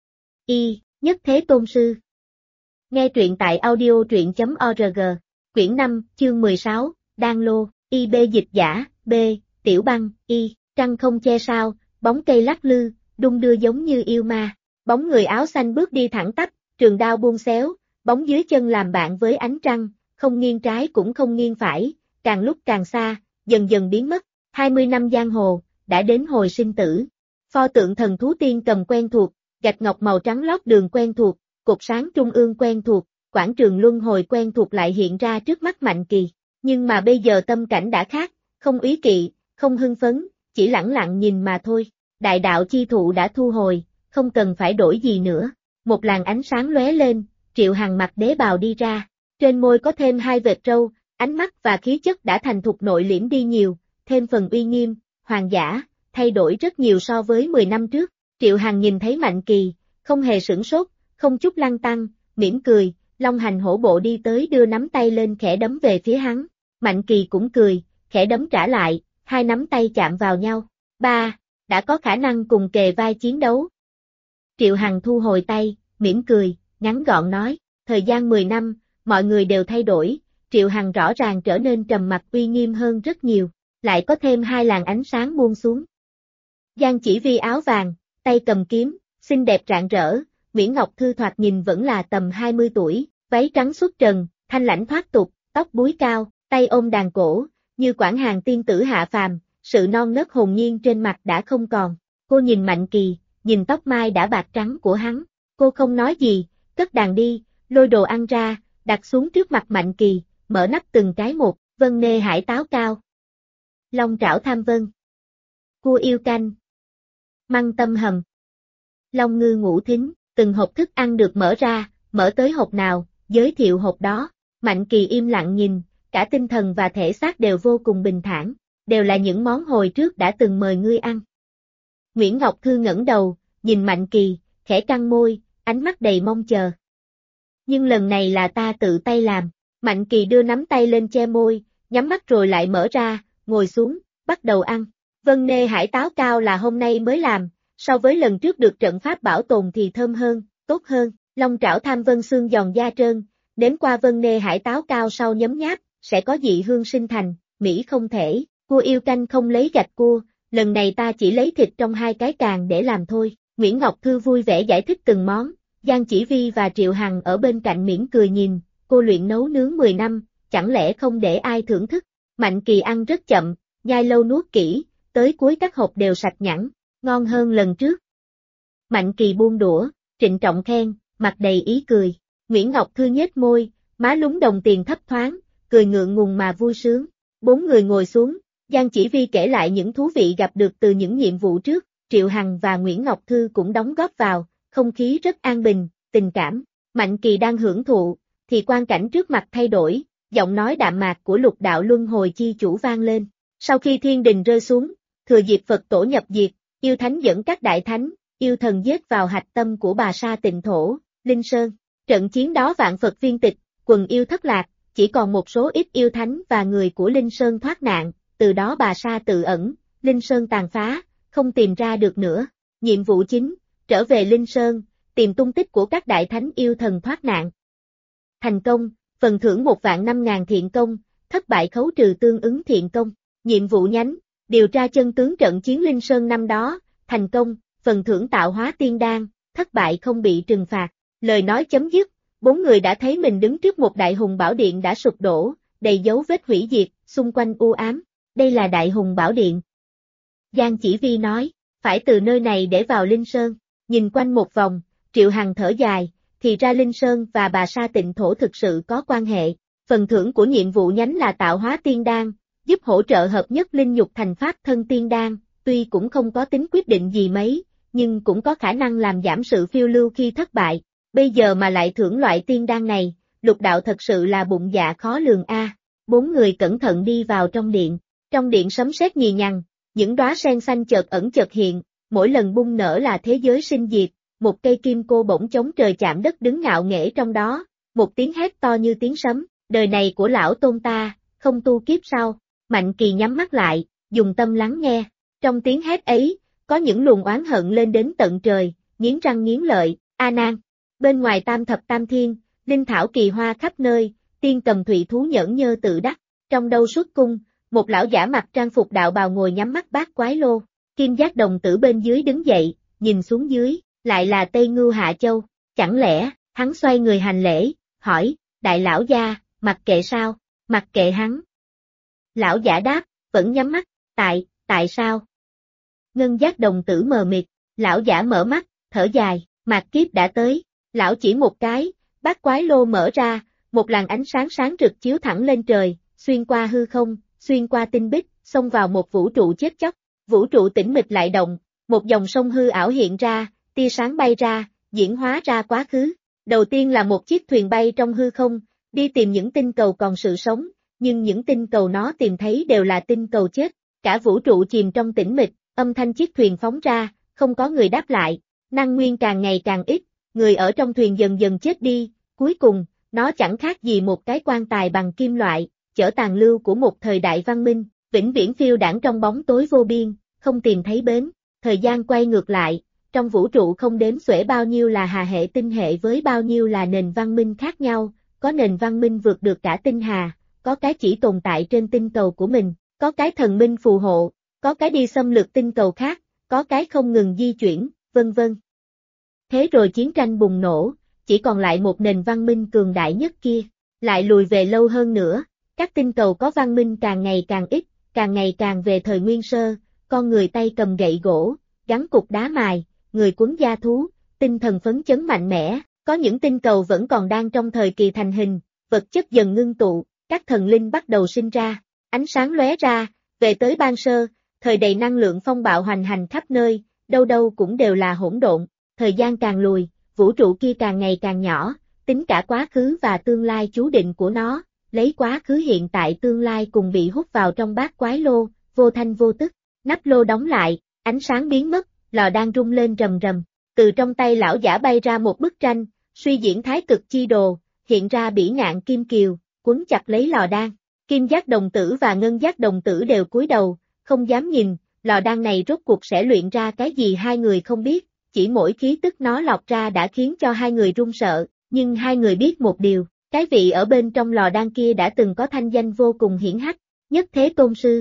Y, Nhất Thế Tôn Sư. Nghe truyện tại audio truyện.org, quyển 5, chương 16, Đan Lô, IB dịch giả, B, Tiểu Băng, Y, trăng không che sao, bóng cây lắc lư, đung đưa giống như yêu ma. Bóng người áo xanh bước đi thẳng tắp, trường đao buông xéo, bóng dưới chân làm bạn với ánh trăng, không nghiêng trái cũng không nghiêng phải, càng lúc càng xa, dần dần biến mất. 20 năm giang hồ, đã đến hồi sinh tử. Pho tượng thần thú tiên cầm quen thuộc, gạch ngọc màu trắng lót đường quen thuộc, cột sáng trung ương quen thuộc, quảng trường luân hồi quen thuộc lại hiện ra trước mắt Mạnh Kỳ. Nhưng mà bây giờ tâm cảnh đã khác, không úy kỵ, không hưng phấn, chỉ lẳng lặng nhìn mà thôi. Đại đạo chi thụ đã thu hồi, không cần phải đổi gì nữa. Một làn ánh sáng lóe lên, Triệu Hằng mặc đế bào đi ra. Trên môi có thêm 2 vệt râu, ánh mắt và khí chất đã thành thục nội liễm đi nhiều, thêm phần uy nghiêm, hoàng giả, thay đổi rất nhiều so với 10 năm trước. Triệu Hằng nhìn thấy Mạnh Kỳ, không hề sửng sốt, không chút lăng tăng, mỉm cười, long hành hổ bộ đi tới đưa nắm tay lên khẽ đấm về phía hắn. Mạnh Kỳ cũng cười, khẽ đấm trả lại, 2 nắm tay chạm vào nhau. Ba, đã có khả năng cùng kề vai chiến đấu. Triệu Hằng thu hồi tay, mỉm cười, ngắn gọn nói, thời gian 10 năm, mọi người đều thay đổi, Triệu Hằng rõ ràng trở nên trầm mặc uy nghiêm hơn rất nhiều, lại có thêm 2 làn ánh sáng buông xuống. Giang Chỉ Vi áo vàng, tay cầm kiếm, xinh đẹp rạng rỡ, Nguyễn Ngọc Thư thoạt nhìn vẫn là tầm 20 tuổi, váy trắng xuất trần, thanh lãnh thoát tục, tóc búi cao, tay ôm đàn cổ, như quản hàng tiên tử hạ phàm, sự non nớt hồn nhiên trên mặt đã không còn. Cô nhìn Mạnh Kỳ, nhìn tóc mai đã bạc trắng của hắn, cô không nói gì, cất đàn đi, lôi đồ ăn ra, đặt xuống trước mặt Mạnh Kỳ, mở nắp từng cái một, vân nê hải táo cao, long trảo tham vân, cua yêu canh, măng tâm hầm, long ngư ngũ thính, từng hộp thức ăn được mở ra, mở tới hộp nào, giới thiệu hộp đó. Mạnh Kỳ im lặng nhìn, cả tinh thần và thể xác đều vô cùng bình thản, đều là những món hồi trước đã từng mời ngươi ăn. Nguyễn Ngọc Thư ngẩng đầu, nhìn Mạnh Kỳ, khẽ căng môi, ánh mắt đầy mong chờ. Nhưng lần này là ta tự tay làm. Mạnh Kỳ đưa nắm tay lên che môi, nhắm mắt rồi lại mở ra, ngồi xuống, bắt đầu ăn. Vân nê hải táo cao là hôm nay mới làm, so với lần trước được trận pháp bảo tồn thì thơm hơn, tốt hơn. Long trảo tham vân xương giòn da trơn, nếm qua vân nê hải táo cao sau nhấm nháp, sẽ có dị hương sinh thành, mỹ không thể. Cua yêu canh không lấy gạch cua, lần này ta chỉ lấy thịt trong 2 cái càng để làm thôi. Nguyễn Ngọc Thư vui vẻ giải thích từng món, Giang Chỉ Vi và Triệu Hằng ở bên cạnh mỉm cười nhìn, cô luyện nấu nướng 10 năm, chẳng lẽ không để ai thưởng thức. Mạnh Kỳ ăn rất chậm, nhai lâu nuốt kỹ, tới cuối các hộp đều sạch nhẵn, ngon hơn lần trước. Mạnh Kỳ buông đũa, trịnh trọng khen, mặt đầy ý cười. Nguyễn Ngọc Thư nhếch môi, má lúm đồng tiền thấp thoáng, cười ngượng ngùng mà vui sướng. 4 người ngồi xuống, Giang Chỉ Vi kể lại những thú vị gặp được từ những nhiệm vụ trước, Triệu Hằng và Nguyễn Ngọc Thư cũng đóng góp vào, không khí rất an bình, tình cảm. Mạnh Kỳ đang hưởng thụ, thì quang cảnh trước mặt thay đổi, giọng nói đạm mạc của Lục Đạo Luân Hồi Chi Chủ vang lên. Sau khi thiên đình rơi xuống, thừa dịp Phật tổ nhập diệt, yêu thánh dẫn các đại thánh, yêu thần giết vào hạch tâm của Bà Sa Tịnh Thổ, Linh Sơn. Trận chiến đó vạn Phật viên tịch, quần yêu thất lạc, chỉ còn một số ít yêu thánh và người của Linh Sơn thoát nạn, từ đó Bà Sa tự ẩn, Linh Sơn tàn phá, không tìm ra được nữa. Nhiệm vụ chính, trở về Linh Sơn, tìm tung tích của các đại thánh yêu thần thoát nạn. Thành công, phần thưởng 1.500.000 thiện công, thất bại khấu trừ tương ứng thiện công. Nhiệm vụ nhánh, điều tra chân tướng trận chiến Linh Sơn năm đó, thành công, phần thưởng tạo hóa tiên đan, thất bại không bị trừng phạt. Lời nói chấm dứt, 4 người đã thấy mình đứng trước một đại hùng bảo điện đã sụp đổ, đầy dấu vết hủy diệt, xung quanh u ám. Đây là đại hùng bảo điện. Giang Chỉ Vi nói, phải từ nơi này để vào Linh Sơn. Nhìn quanh một vòng, Triệu Hằng thở dài, thì ra Linh Sơn và Bà Sa Tịnh Thổ thực sự có quan hệ. Phần thưởng của nhiệm vụ nhánh là tạo hóa tiên đan, giúp hỗ trợ hợp nhất linh nhục thành pháp thân tiên đan, tuy cũng không có tính quyết định gì mấy, nhưng cũng có khả năng làm giảm sự phiêu lưu khi thất bại. Bây giờ mà lại thưởng loại tiên đan này, Lục Đạo thật sự là bụng dạ khó lường a. 4 người cẩn thận đi vào trong điện. Trong điện sấm sét nhì nhằng, những đóa sen xanh chợt ẩn chợt hiện, mỗi lần bung nở là thế giới sinh diệt, một cây kim cô bổng chống trời chạm đất đứng ngạo nghễ trong đó, một tiếng hét to như tiếng sấm, đời này của lão tôn ta, không tu kiếp sau. Mạnh Kỳ nhắm mắt lại, dùng tâm lắng nghe, trong tiếng hét ấy, có những luồng oán hận lên đến tận trời, nghiến răng nghiến lợi, A Nan. Bên ngoài tam thập tam thiên, linh thảo kỳ hoa khắp nơi, tiên cầm thụy thú nhẫn nhơ tự đắc, trong đâu xuất cung, một lão giả mặc trang phục đạo bào ngồi nhắm mắt bát quái lô, Kim Giác đồng tử bên dưới đứng dậy, nhìn xuống dưới, lại là Tây Ngưu Hạ Châu, chẳng lẽ, hắn xoay người hành lễ, hỏi, đại lão gia, mặc kệ sao, mặc kệ hắn. Lão giả đáp, vẫn nhắm mắt, tại sao? Ngân Giác đồng tử mờ mịt, lão giả mở mắt, thở dài, mạt kiếp đã tới, lão chỉ một cái, bát quái lô mở ra, một làn ánh sáng sáng rực chiếu thẳng lên trời, xuyên qua hư không, xuyên qua tinh bích, xông vào một vũ trụ chết chóc. Vũ trụ tĩnh mịch lại động, một dòng sông hư ảo hiện ra, tia sáng bay ra, diễn hóa ra quá khứ. Đầu tiên là một chiếc thuyền bay trong hư không, đi tìm những tinh cầu còn sự sống, nhưng những tinh cầu nó tìm thấy đều là tinh cầu chết. Cả vũ trụ chìm trong tĩnh mịch, âm thanh chiếc thuyền phóng ra, không có người đáp lại, năng nguyên càng ngày càng ít, người ở trong thuyền dần dần chết đi, cuối cùng, nó chẳng khác gì một cái quan tài bằng kim loại, chở tàn lưu của một thời đại văn minh, vĩnh viễn phiêu đãng trong bóng tối vô biên, không tìm thấy bến. Thời gian quay ngược lại, trong vũ trụ không đếm xuể bao nhiêu là hà hệ tinh hệ với bao nhiêu là nền văn minh khác nhau, có nền văn minh vượt được cả tinh hà, có cái chỉ tồn tại trên tinh cầu của mình, có cái thần minh phù hộ, có cái đi xâm lược tinh cầu khác, có cái không ngừng di chuyển, vân vân. Thế rồi chiến tranh bùng nổ, chỉ còn lại một nền văn minh cường đại nhất kia, lại lùi về lâu hơn nữa, các tinh cầu có văn minh càng ngày càng ít, càng ngày càng về thời nguyên sơ, con người tay cầm gậy gỗ, gắn cục đá mài, người quấn da thú, tinh thần phấn chấn mạnh mẽ, có những tinh cầu vẫn còn đang trong thời kỳ thành hình, vật chất dần ngưng tụ, các thần linh bắt đầu sinh ra, ánh sáng lóe ra, về tới ban sơ, thời đầy năng lượng phong bạo hoành hành khắp nơi, đâu đâu cũng đều là hỗn độn, thời gian càng lùi, vũ trụ kia càng ngày càng nhỏ, tính cả quá khứ và tương lai chú định của nó, lấy quá khứ hiện tại tương lai cùng bị hút vào trong bát quái lô, vô thanh vô tức, nắp lô đóng lại, ánh sáng biến mất, lò đan rung lên rầm rầm, từ trong tay lão giả bay ra một bức tranh, suy diễn thái cực chi đồ, hiện ra bỉ ngạn kim kiều, quấn chặt lấy lò đan, kim giác đồng tử và ngân giác đồng tử đều cúi đầu, không dám nhìn, lò đan này rốt cuộc sẽ luyện ra cái gì hai người không biết, chỉ mỗi khí tức nó lọc ra đã khiến cho hai người run sợ, nhưng hai người biết một điều, cái vị ở bên trong lò đan kia đã từng có thanh danh vô cùng hiển hách, Nhất Thế Tôn Sư.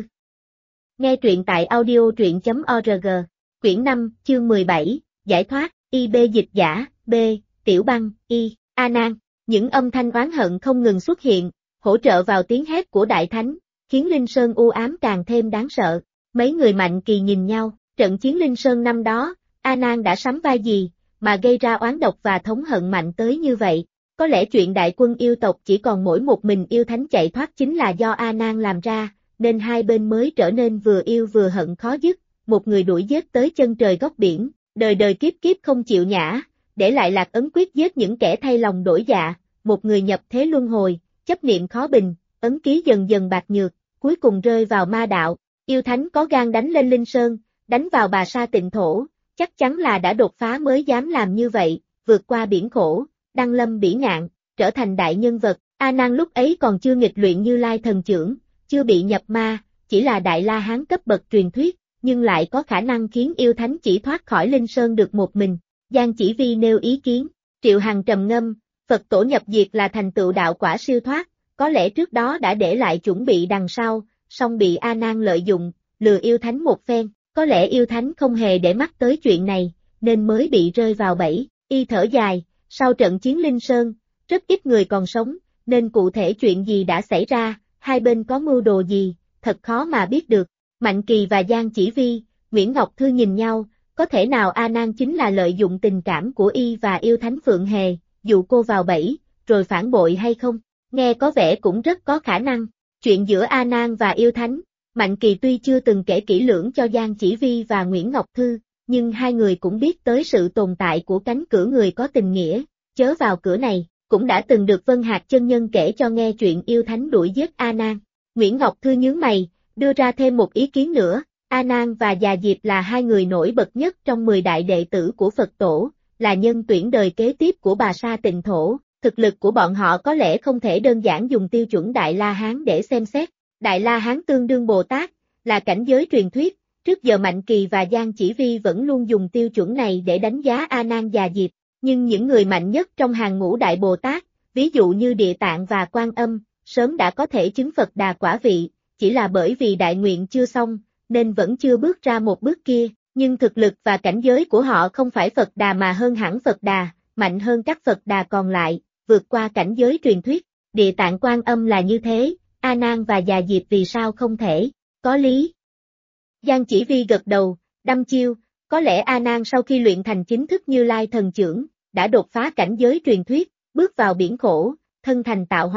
Nghe truyện tại audio.org, quyển 5, chương 17, giải thoát, IB dịch giả, B, Tiểu Băng, Y, A Nan, những âm thanh oán hận không ngừng xuất hiện, hỗ trợ vào tiếng hét của Đại Thánh, khiến Linh Sơn u ám càng thêm đáng sợ, mấy người mạnh kỳ nhìn nhau, trận chiến Linh Sơn năm đó, A Nan đã sắm vai gì, mà gây ra oán độc và thống hận mạnh tới như vậy. Có lẽ chuyện đại quân yêu tộc chỉ còn mỗi một mình yêu thánh chạy thoát chính là do A Nan làm ra, nên hai bên mới trở nên vừa yêu vừa hận khó dứt, một người đuổi giết tới chân trời góc biển, đời đời kiếp kiếp không chịu nhã, để lại lạc ấn quyết giết những kẻ thay lòng đổi dạ, một người nhập thế luân hồi, chấp niệm khó bình, ấn ký dần dần bạc nhược, cuối cùng rơi vào ma đạo, yêu thánh có gan đánh lên Linh Sơn, đánh vào Bà Sa Tịnh Thổ, chắc chắn là đã đột phá mới dám làm như vậy, vượt qua biển khổ, đăng lâm bỉ ngạn, trở thành đại nhân vật. A Nan lúc ấy còn chưa nghịch luyện Như Lai thần chưởng, chưa bị nhập ma, chỉ là đại la hán cấp bậc truyền thuyết, nhưng lại có khả năng khiến yêu thánh chỉ thoát khỏi Linh Sơn được một mình. Giang Chỉ Vi nêu ý kiến, Triệu Hằng trầm ngâm, Phật tổ nhập diệt là thành tựu đạo quả siêu thoát, có lẽ trước đó đã để lại chuẩn bị đằng sau, song bị A Nan lợi dụng, lừa yêu thánh một phen, có lẽ yêu thánh không hề để mắt tới chuyện này, nên mới bị rơi vào bẫy. Y thở dài, sau trận chiến Linh Sơn, rất ít người còn sống, nên cụ thể chuyện gì đã xảy ra, hai bên có mưu đồ gì, thật khó mà biết được. Mạnh Kỳ và Giang Chỉ Vi, Nguyễn Ngọc Thư nhìn nhau, có thể nào A Nan chính là lợi dụng tình cảm của Y và yêu thánh Phượng Hề, dụ cô vào bẫy, rồi phản bội hay không? Nghe có vẻ cũng rất có khả năng. Chuyện giữa A Nan và yêu thánh, Mạnh Kỳ tuy chưa từng kể kỹ lưỡng cho Giang Chỉ Vi và Nguyễn Ngọc Thư, nhưng hai người cũng biết tới sự tồn tại của cánh cửa người có tình nghĩa, chớ vào cửa này, cũng đã từng được Vân Hạc chân nhân kể cho nghe chuyện yêu thánh đuổi giết A Nan. Nguyễn Ngọc Thư nhướng mày, đưa ra thêm một ý kiến nữa, A Nan và Già Diệp là hai người nổi bật nhất trong 10 đại đệ tử của Phật tổ, là nhân tuyển đời kế tiếp của Bà Sa Tịnh Thổ, thực lực của bọn họ có lẽ không thể đơn giản dùng tiêu chuẩn Đại La Hán để xem xét. Đại La Hán tương đương Bồ Tát, là cảnh giới truyền thuyết, trước giờ Mạnh Kỳ và Giang Chỉ Vi vẫn luôn dùng tiêu chuẩn này để đánh giá A Nan Già Diệp, nhưng những người mạnh nhất trong hàng ngũ Đại Bồ Tát, ví dụ như Địa Tạng và Quan Âm, sớm đã có thể chứng Phật Đà quả vị, chỉ là bởi vì đại nguyện chưa xong, nên vẫn chưa bước ra một bước kia, nhưng thực lực và cảnh giới của họ không phải Phật Đà mà hơn hẳn Phật Đà, mạnh hơn các Phật Đà còn lại, vượt qua cảnh giới truyền thuyết. Địa Tạng Quan Âm là như thế, A Nan và Già Diệp vì sao không thể? Có lý. Giang Chỉ Vi gật đầu, đăm chiêu, có lẽ A Nan sau khi luyện thành chính thức Như Lai thần chưởng, đã đột phá cảnh giới truyền thuyết, bước vào biển khổ, thân thành tạo hóa,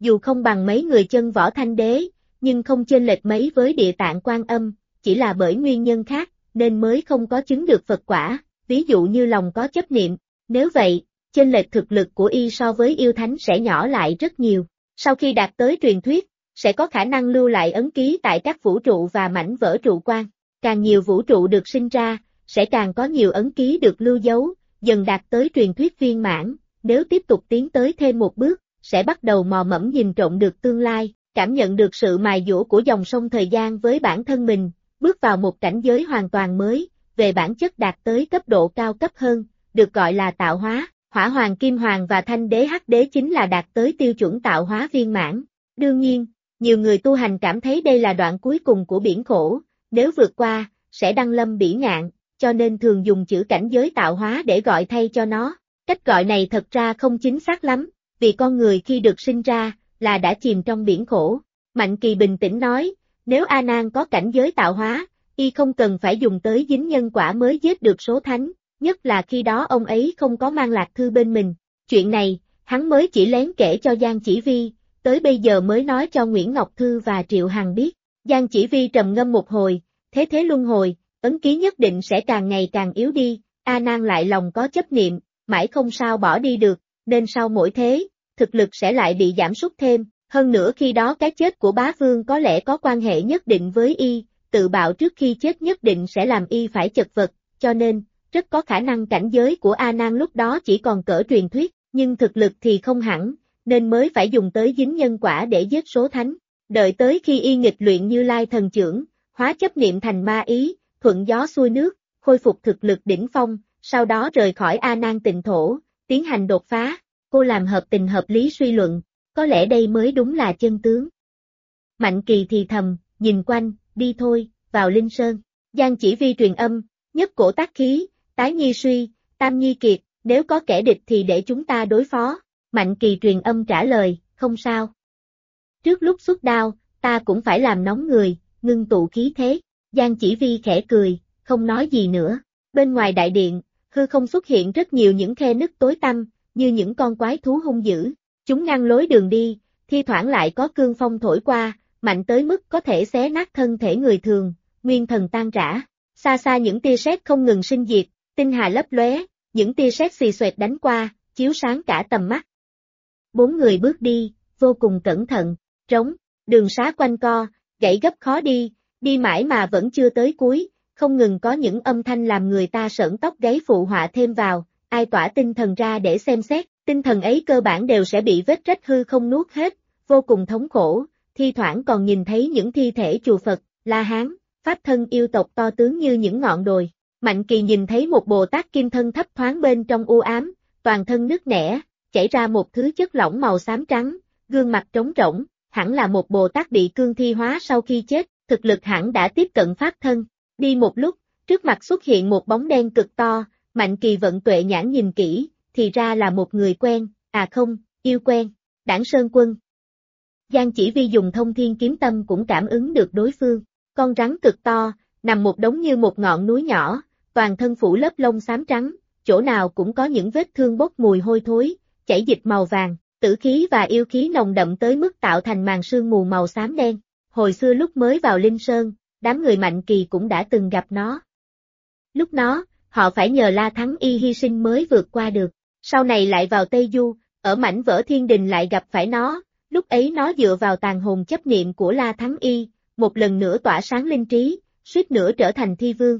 dù không bằng mấy người chân võ Thanh Đế, nhưng không chênh lệch mấy với Địa Tạng Quan Âm, chỉ là bởi nguyên nhân khác, nên mới không có chứng được Phật quả, ví dụ như lòng có chấp niệm. Nếu vậy, chênh lệch thực lực của y so với yêu thánh sẽ nhỏ lại rất nhiều. Sau khi đạt tới truyền thuyết, sẽ có khả năng lưu lại ấn ký tại các vũ trụ và mảnh vỡ trụ quan. Càng nhiều vũ trụ được sinh ra, sẽ càng có nhiều ấn ký được lưu dấu, dần đạt tới truyền thuyết viên mãn. Nếu tiếp tục tiến tới thêm một bước, sẽ bắt đầu mò mẫm nhìn trộm được tương lai, cảm nhận được sự mài dũa của dòng sông thời gian với bản thân mình, bước vào một cảnh giới hoàn toàn mới, về bản chất đạt tới cấp độ cao cấp hơn, được gọi là tạo hóa. Hỏa Hoàng, Kim Hoàng và Thanh Đế, Hắc Đế chính là đạt tới tiêu chuẩn tạo hóa viên mãn. Đương nhiên, nhiều người tu hành cảm thấy đây là đoạn cuối cùng của biển khổ, nếu vượt qua, sẽ đăng lâm bỉ ngạn, cho nên thường dùng chữ cảnh giới tạo hóa để gọi thay cho nó. Cách gọi này thật ra không chính xác lắm, vì con người khi được sinh ra, là đã chìm trong biển khổ. Mạnh Kỳ bình tĩnh nói, nếu A Nan có cảnh giới tạo hóa, y không cần phải dùng tới dính nhân quả mới giết được số thánh, nhất là khi đó ông ấy không có mang Lạc Thư bên mình. Chuyện này, hắn mới chỉ lén kể cho Giang Chỉ Vi, tới bây giờ mới nói cho Nguyễn Ngọc Thư và Triệu Hằng biết. Giang Chỉ Vi trầm ngâm một hồi, thế luân hồi, ấn ký nhất định sẽ càng ngày càng yếu đi, A Nan lại lòng có chấp niệm, mãi không sao bỏ đi được, nên sau mỗi thế, thực lực sẽ lại bị giảm sút thêm, hơn nữa khi đó cái chết của bá vương có lẽ có quan hệ nhất định với y, tự bạo trước khi chết nhất định sẽ làm y phải chật vật, cho nên, rất có khả năng cảnh giới của A Nan lúc đó chỉ còn cỡ truyền thuyết, nhưng thực lực thì không hẳn, nên mới phải dùng tới dính nhân quả để giết số thánh. Đợi tới khi y nghịch luyện Như Lai thần chưởng, hóa chấp niệm thành ma ý, thuận gió xuôi nước, khôi phục thực lực đỉnh phong, sau đó rời khỏi A Nan tịnh thổ, tiến hành đột phá. Cô làm hợp tình hợp lý suy luận, có lẽ đây mới đúng là chân tướng. Mạnh Kỳ thì thầm, nhìn quanh, đi thôi, vào Linh Sơn. Giang Chỉ Vi truyền âm, nhất cổ tác khí, tái nhi suy, tam nhi kiệt, nếu có kẻ địch thì để chúng ta đối phó. Mạnh Kỳ truyền âm trả lời, không sao. Trước lúc xuất đao, ta cũng phải làm nóng người, ngưng tụ khí thế. Giang Chỉ Vi khẽ cười, không nói gì nữa. Bên ngoài đại điện, hư không xuất hiện rất nhiều những khe nứt tối tăm, như những con quái thú hung dữ. Chúng ngăn lối đường đi, thi thoảng lại có cương phong thổi qua, mạnh tới mức có thể xé nát thân thể người thường, nguyên thần tan rã. Xa xa những tia sét không ngừng sinh diệt, tinh hà lấp lóe, những tia sét xì xoẹt đánh qua, chiếu sáng cả tầm mắt. 4 người bước đi, vô cùng cẩn thận, trống, đường xá quanh co, gãy gấp khó đi, đi mãi mà vẫn chưa tới cuối, không ngừng có những âm thanh làm người ta sởn tóc gáy phụ họa thêm vào, ai tỏa tinh thần ra để xem xét, tinh thần ấy cơ bản đều sẽ bị vết rách hư không nuốt hết, vô cùng thống khổ, thi thoảng còn nhìn thấy những thi thể chùa Phật, La Hán, Pháp thân yêu tộc to tướng như những ngọn đồi. Mạnh Kỳ nhìn thấy một Bồ Tát kim thân thấp thoáng bên trong u ám, toàn thân nứt nẻ, chảy ra một thứ chất lỏng màu xám trắng, gương mặt trống rỗng, hẳn là một Bồ Tát bị cương thi hóa sau khi chết, thực lực hẳn đã tiếp cận Pháp thân. Đi một lúc, trước mặt xuất hiện một bóng đen cực to, Mạnh Kỳ vận tuệ nhãn nhìn kỹ, thì ra là một người quen, à không, yêu quen, Đảng Sơn Quân. Giang Chỉ Vi dùng thông thiên kiếm tâm cũng cảm ứng được đối phương, con rắn cực to, nằm một đống như một ngọn núi nhỏ, toàn thân phủ lớp lông xám trắng, chỗ nào cũng có những vết thương bốc mùi hôi thối, chảy dịch màu vàng, tử khí và yêu khí nồng đậm tới mức tạo thành màn sương mù màu xám đen. Hồi xưa lúc mới vào Linh Sơn, đám người Mạnh Kỳ cũng đã từng gặp nó. Lúc đó, họ phải nhờ La Thắng Y hy sinh mới vượt qua được. Sau này lại vào Tây Du, ở mảnh vỡ thiên đình lại gặp phải nó, lúc ấy nó dựa vào tàn hồn chấp niệm của La Thắng Y, một lần nữa tỏa sáng linh trí, suýt nữa trở thành thi vương.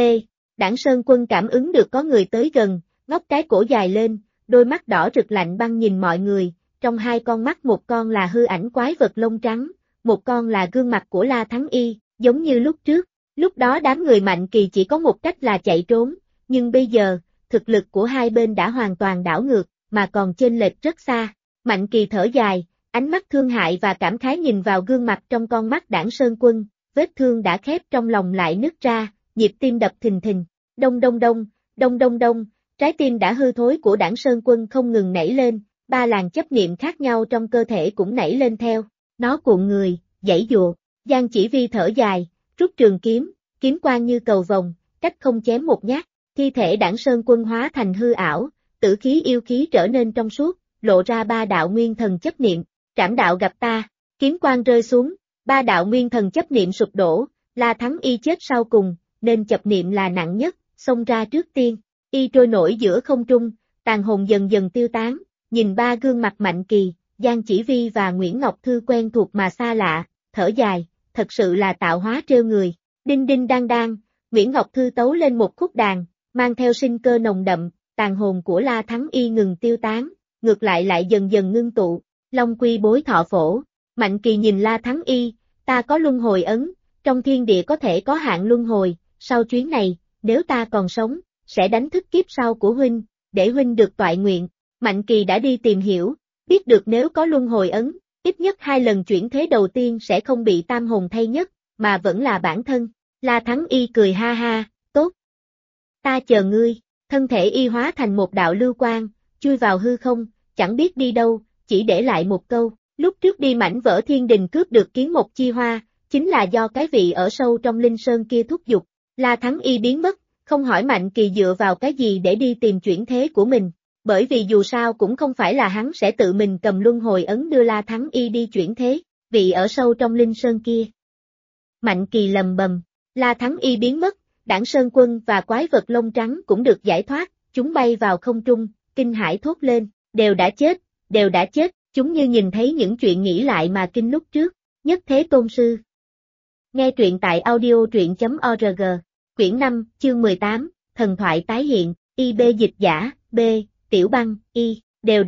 Đảng Sơn Quân cảm ứng được có người tới gần, ngóc cái cổ dài lên, đôi mắt đỏ rực lạnh băng nhìn mọi người, trong hai con mắt một con là hư ảnh quái vật lông trắng, một con là gương mặt của La Thắng Y, giống như lúc trước. Lúc đó đám người Mạnh Kỳ chỉ có một cách là chạy trốn, nhưng bây giờ, thực lực của hai bên đã hoàn toàn đảo ngược, mà còn chênh lệch rất xa. Mạnh Kỳ thở dài, ánh mắt thương hại và cảm khái nhìn vào gương mặt trong con mắt Đảng Sơn Quân, vết thương đã khép trong lòng lại nứt ra, nhịp tim đập thình thình, đông đông đông, đông đông đông, trái tim đã hư thối của Đảng Sơn Quân không ngừng nảy lên, 3 làn chấp niệm khác nhau trong cơ thể cũng nảy lên theo, nó cuộn người, giãy giụa. Giang Chỉ Vi thở dài, rút trường kiếm, kiếm quang như cầu vồng, cách không chém một nhát, thi thể Đảng Sơn Quân hóa thành hư ảo, tử khí yêu khí trở nên trong suốt, lộ ra 3 đạo nguyên thần chấp niệm. trảm đạo gặp ta, kiếm quang rơi xuống, ba đạo nguyên thần chấp niệm sụp đổ, La Thắng Y chết sau cùng, nên chấp niệm là nặng nhất, xông ra trước tiên, y trôi nổi giữa không trung, tàn hồn dần dần tiêu tán, nhìn ba gương mặt Mạnh Kỳ, Giang Chỉ Vi và Nguyễn Ngọc Thư quen thuộc mà xa lạ, thở dài, thật sự là tạo hóa trêu người, đinh đinh đang đang, Nguyễn Ngọc Thư tấu lên một khúc đàn, mang theo sinh cơ nồng đậm, tàn hồn của La Thắng Y ngừng tiêu tán, ngược lại dần dần ngưng tụ, Long Quy bối thọ phổ, Mạnh Kỳ nhìn La Thắng Y, ta có luân hồi ấn, trong thiên địa có thể có hạn luân hồi, sau chuyến này, nếu ta còn sống, sẽ đánh thức kiếp sau của huynh, để huynh được toại nguyện. Mạnh Kỳ đã đi tìm hiểu, biết được nếu có luân hồi ấn, ít nhất 2 lần chuyển thế đầu tiên sẽ không bị tam hồn thay nhất, mà vẫn là bản thân. La Thắng Y cười ha ha, tốt. Ta chờ ngươi, thân thể y hóa thành một đạo lưu quang, chui vào hư không, chẳng biết đi đâu, chỉ để lại một câu, lúc trước đi mảnh vỡ thiên đình cướp được kiến một chi hoa, chính là do cái vị ở sâu trong linh sơn kia thúc giục. La Thắng Y biến mất, không hỏi Mạnh Kỳ dựa vào cái gì để đi tìm chuyển thế của mình, bởi vì dù sao cũng không phải là hắn sẽ tự mình cầm luân hồi ấn đưa La Thắng Y đi chuyển thế, vị ở sâu trong linh sơn kia. Mạnh Kỳ lầm bầm, La Thắng Y biến mất, Đảng Sơn Quân và quái vật lông trắng cũng được giải thoát, chúng bay vào không trung, kinh hãi thốt lên, đều đã chết, chúng như nhìn thấy những chuyện nghĩ lại mà kinh lúc trước, Nhất Thế Tôn Sư. Nghe truyện tại audio.truyện.org, quyển 5, chương 18, thần thoại tái hiện, IB dịch giả, B, Tiểu Băng, Y, đều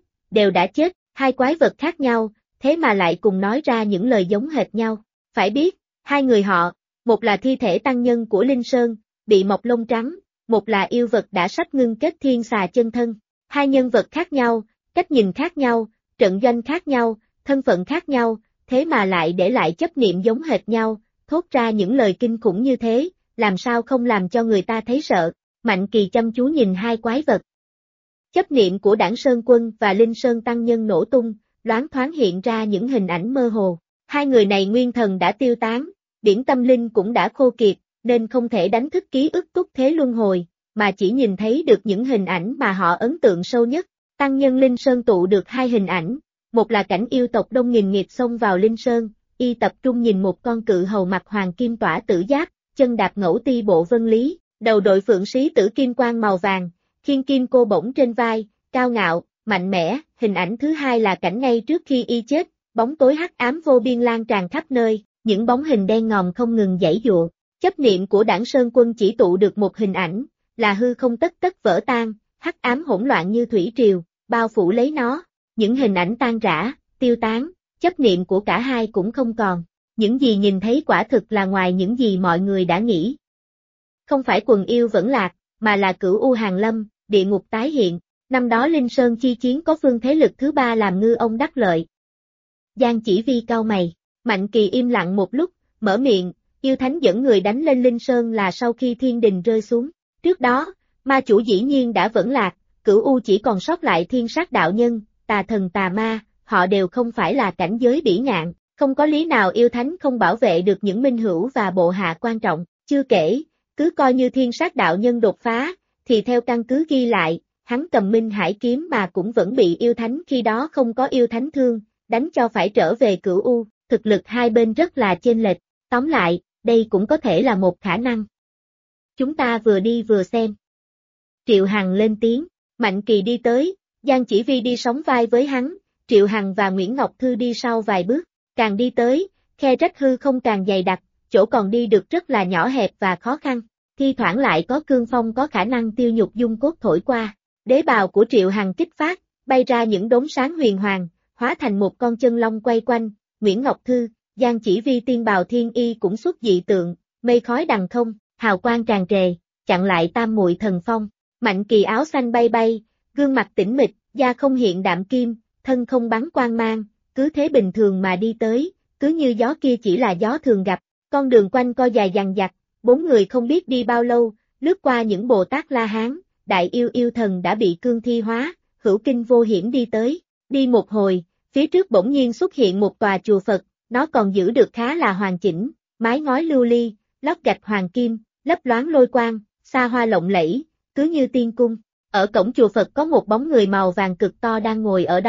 đã chết, hai quái vật khác nhau, thế mà lại cùng nói ra những lời giống hệt nhau. Phải biết, hai người họ, một là thi thể tăng nhân của Linh Sơn, bị mọc lông trắng, một là yêu vật đã sắp ngưng kết thiên xà chân thân. Hai nhân vật khác nhau, cách nhìn khác nhau, trận doanh khác nhau, thân phận khác nhau, thế mà lại để lại chấp niệm giống hệt nhau, thốt ra những lời kinh khủng như thế, làm sao không làm cho người ta thấy sợ. Mạnh Kỳ chăm chú nhìn hai quái vật. Chấp niệm của Đảng Sơn Quân và Linh Sơn Tăng Nhân nổ tung, loáng thoáng hiện ra những hình ảnh mơ hồ. Hai người này nguyên thần đã tiêu tán, điển tâm linh cũng đã khô kiệt, nên không thể đánh thức ký ức túc thế luân hồi, mà chỉ nhìn thấy được những hình ảnh mà họ ấn tượng sâu nhất. Tăng Nhân Linh Sơn tụ được hai hình ảnh, một là cảnh yêu tộc đông nghìn nghịt xông vào Linh Sơn, y tập trung nhìn một con cự hầu mặc hoàng kim tỏa tử giáp, chân đạp ngẫu ti bộ vân lý, đầu đội phượng sĩ tử kim quang màu vàng, khiên kim cô bổng trên vai, cao ngạo, mạnh mẽ. Hình ảnh thứ hai là cảnh ngay trước khi y chết, bóng tối hắc ám vô biên lan tràn khắp nơi, những bóng hình đen ngòm không ngừng giãy giụa. Chấp niệm của Đảng Sơn Quân chỉ tụ được một hình ảnh, là hư không tất vỡ tan, hắc ám hỗn loạn như thủy triều, bao phủ lấy nó. Những hình ảnh tan rã, tiêu tán, chấp niệm của cả hai cũng không còn. Những gì nhìn thấy quả thực là ngoài những gì mọi người đã nghĩ. Không phải quần yêu vẫn lạc, mà là cửu u hàng lâm, địa ngục tái hiện. Năm đó Linh Sơn chi chiến có phương thế lực thứ ba làm ngư ông đắc lợi. Giang Chỉ Vi cau mày, Mạnh Kỳ im lặng một lúc, mở miệng, yêu thánh dẫn người đánh lên Linh Sơn là sau khi thiên đình rơi xuống. Trước đó, ma chủ dĩ nhiên đã vẫn lạc, cửu u chỉ còn sót lại thiên sát đạo nhân, tà thần tà ma, họ đều không phải là cảnh giới bỉ ngạn, không có lý nào yêu thánh không bảo vệ được những minh hữu và bộ hạ quan trọng. Chưa kể, cứ coi như thiên sát đạo nhân đột phá, thì theo căn cứ ghi lại, hắn cầm Minh Hải kiếm mà cũng vẫn bị yêu thánh khi đó không có yêu thánh thương, đánh cho phải trở về cửu u, thực lực hai bên rất là chênh lệch. Tóm lại, đây cũng có thể là một khả năng. Chúng ta vừa đi vừa xem. Triệu Hằng lên tiếng, Mạnh Kỳ đi tới, Giang Chỉ Vi đi sóng vai với hắn, Triệu Hằng và Nguyễn Ngọc Thư đi sau vài bước, càng đi tới, khe rách hư không càng dày đặc, chỗ còn đi được rất là nhỏ hẹp và khó khăn, thi thoảng lại có cương phong có khả năng tiêu nhục dung cốt thổi qua. Đế bào của Triệu Hằng kích phát, bay ra những đốm sáng huyền hoàng, hóa thành một con chân long quay quanh. Nguyễn Ngọc Thư, Giang Chỉ Vi tiên bào thiên y cũng xuất dị tượng, mây khói đằng không, hào quang tràn trề, chặn lại tam muội thần phong. Mạnh Kỳ áo xanh bay bay, gương mặt tĩnh mịch, da không hiện đạm kim, thân không bắn quang mang, cứ thế bình thường mà đi tới, cứ như gió kia chỉ là gió thường gặp. Con đường quanh co dài dằng dặc, bốn người không biết đi bao lâu, lướt qua những Bồ Tát La Hán, đại yêu thần đã bị cương thi hóa, hữu kinh vô hiểm đi tới. Đi một hồi, phía trước bỗng nhiên xuất hiện một tòa chùa Phật, nó còn giữ được khá là hoàn chỉnh, mái ngói lưu ly, lót gạch hoàng kim, lấp loáng lôi quang, xa hoa lộng lẫy, cứ như tiên cung. Ở cổng chùa Phật có một bóng người màu vàng cực to đang ngồi ở đó,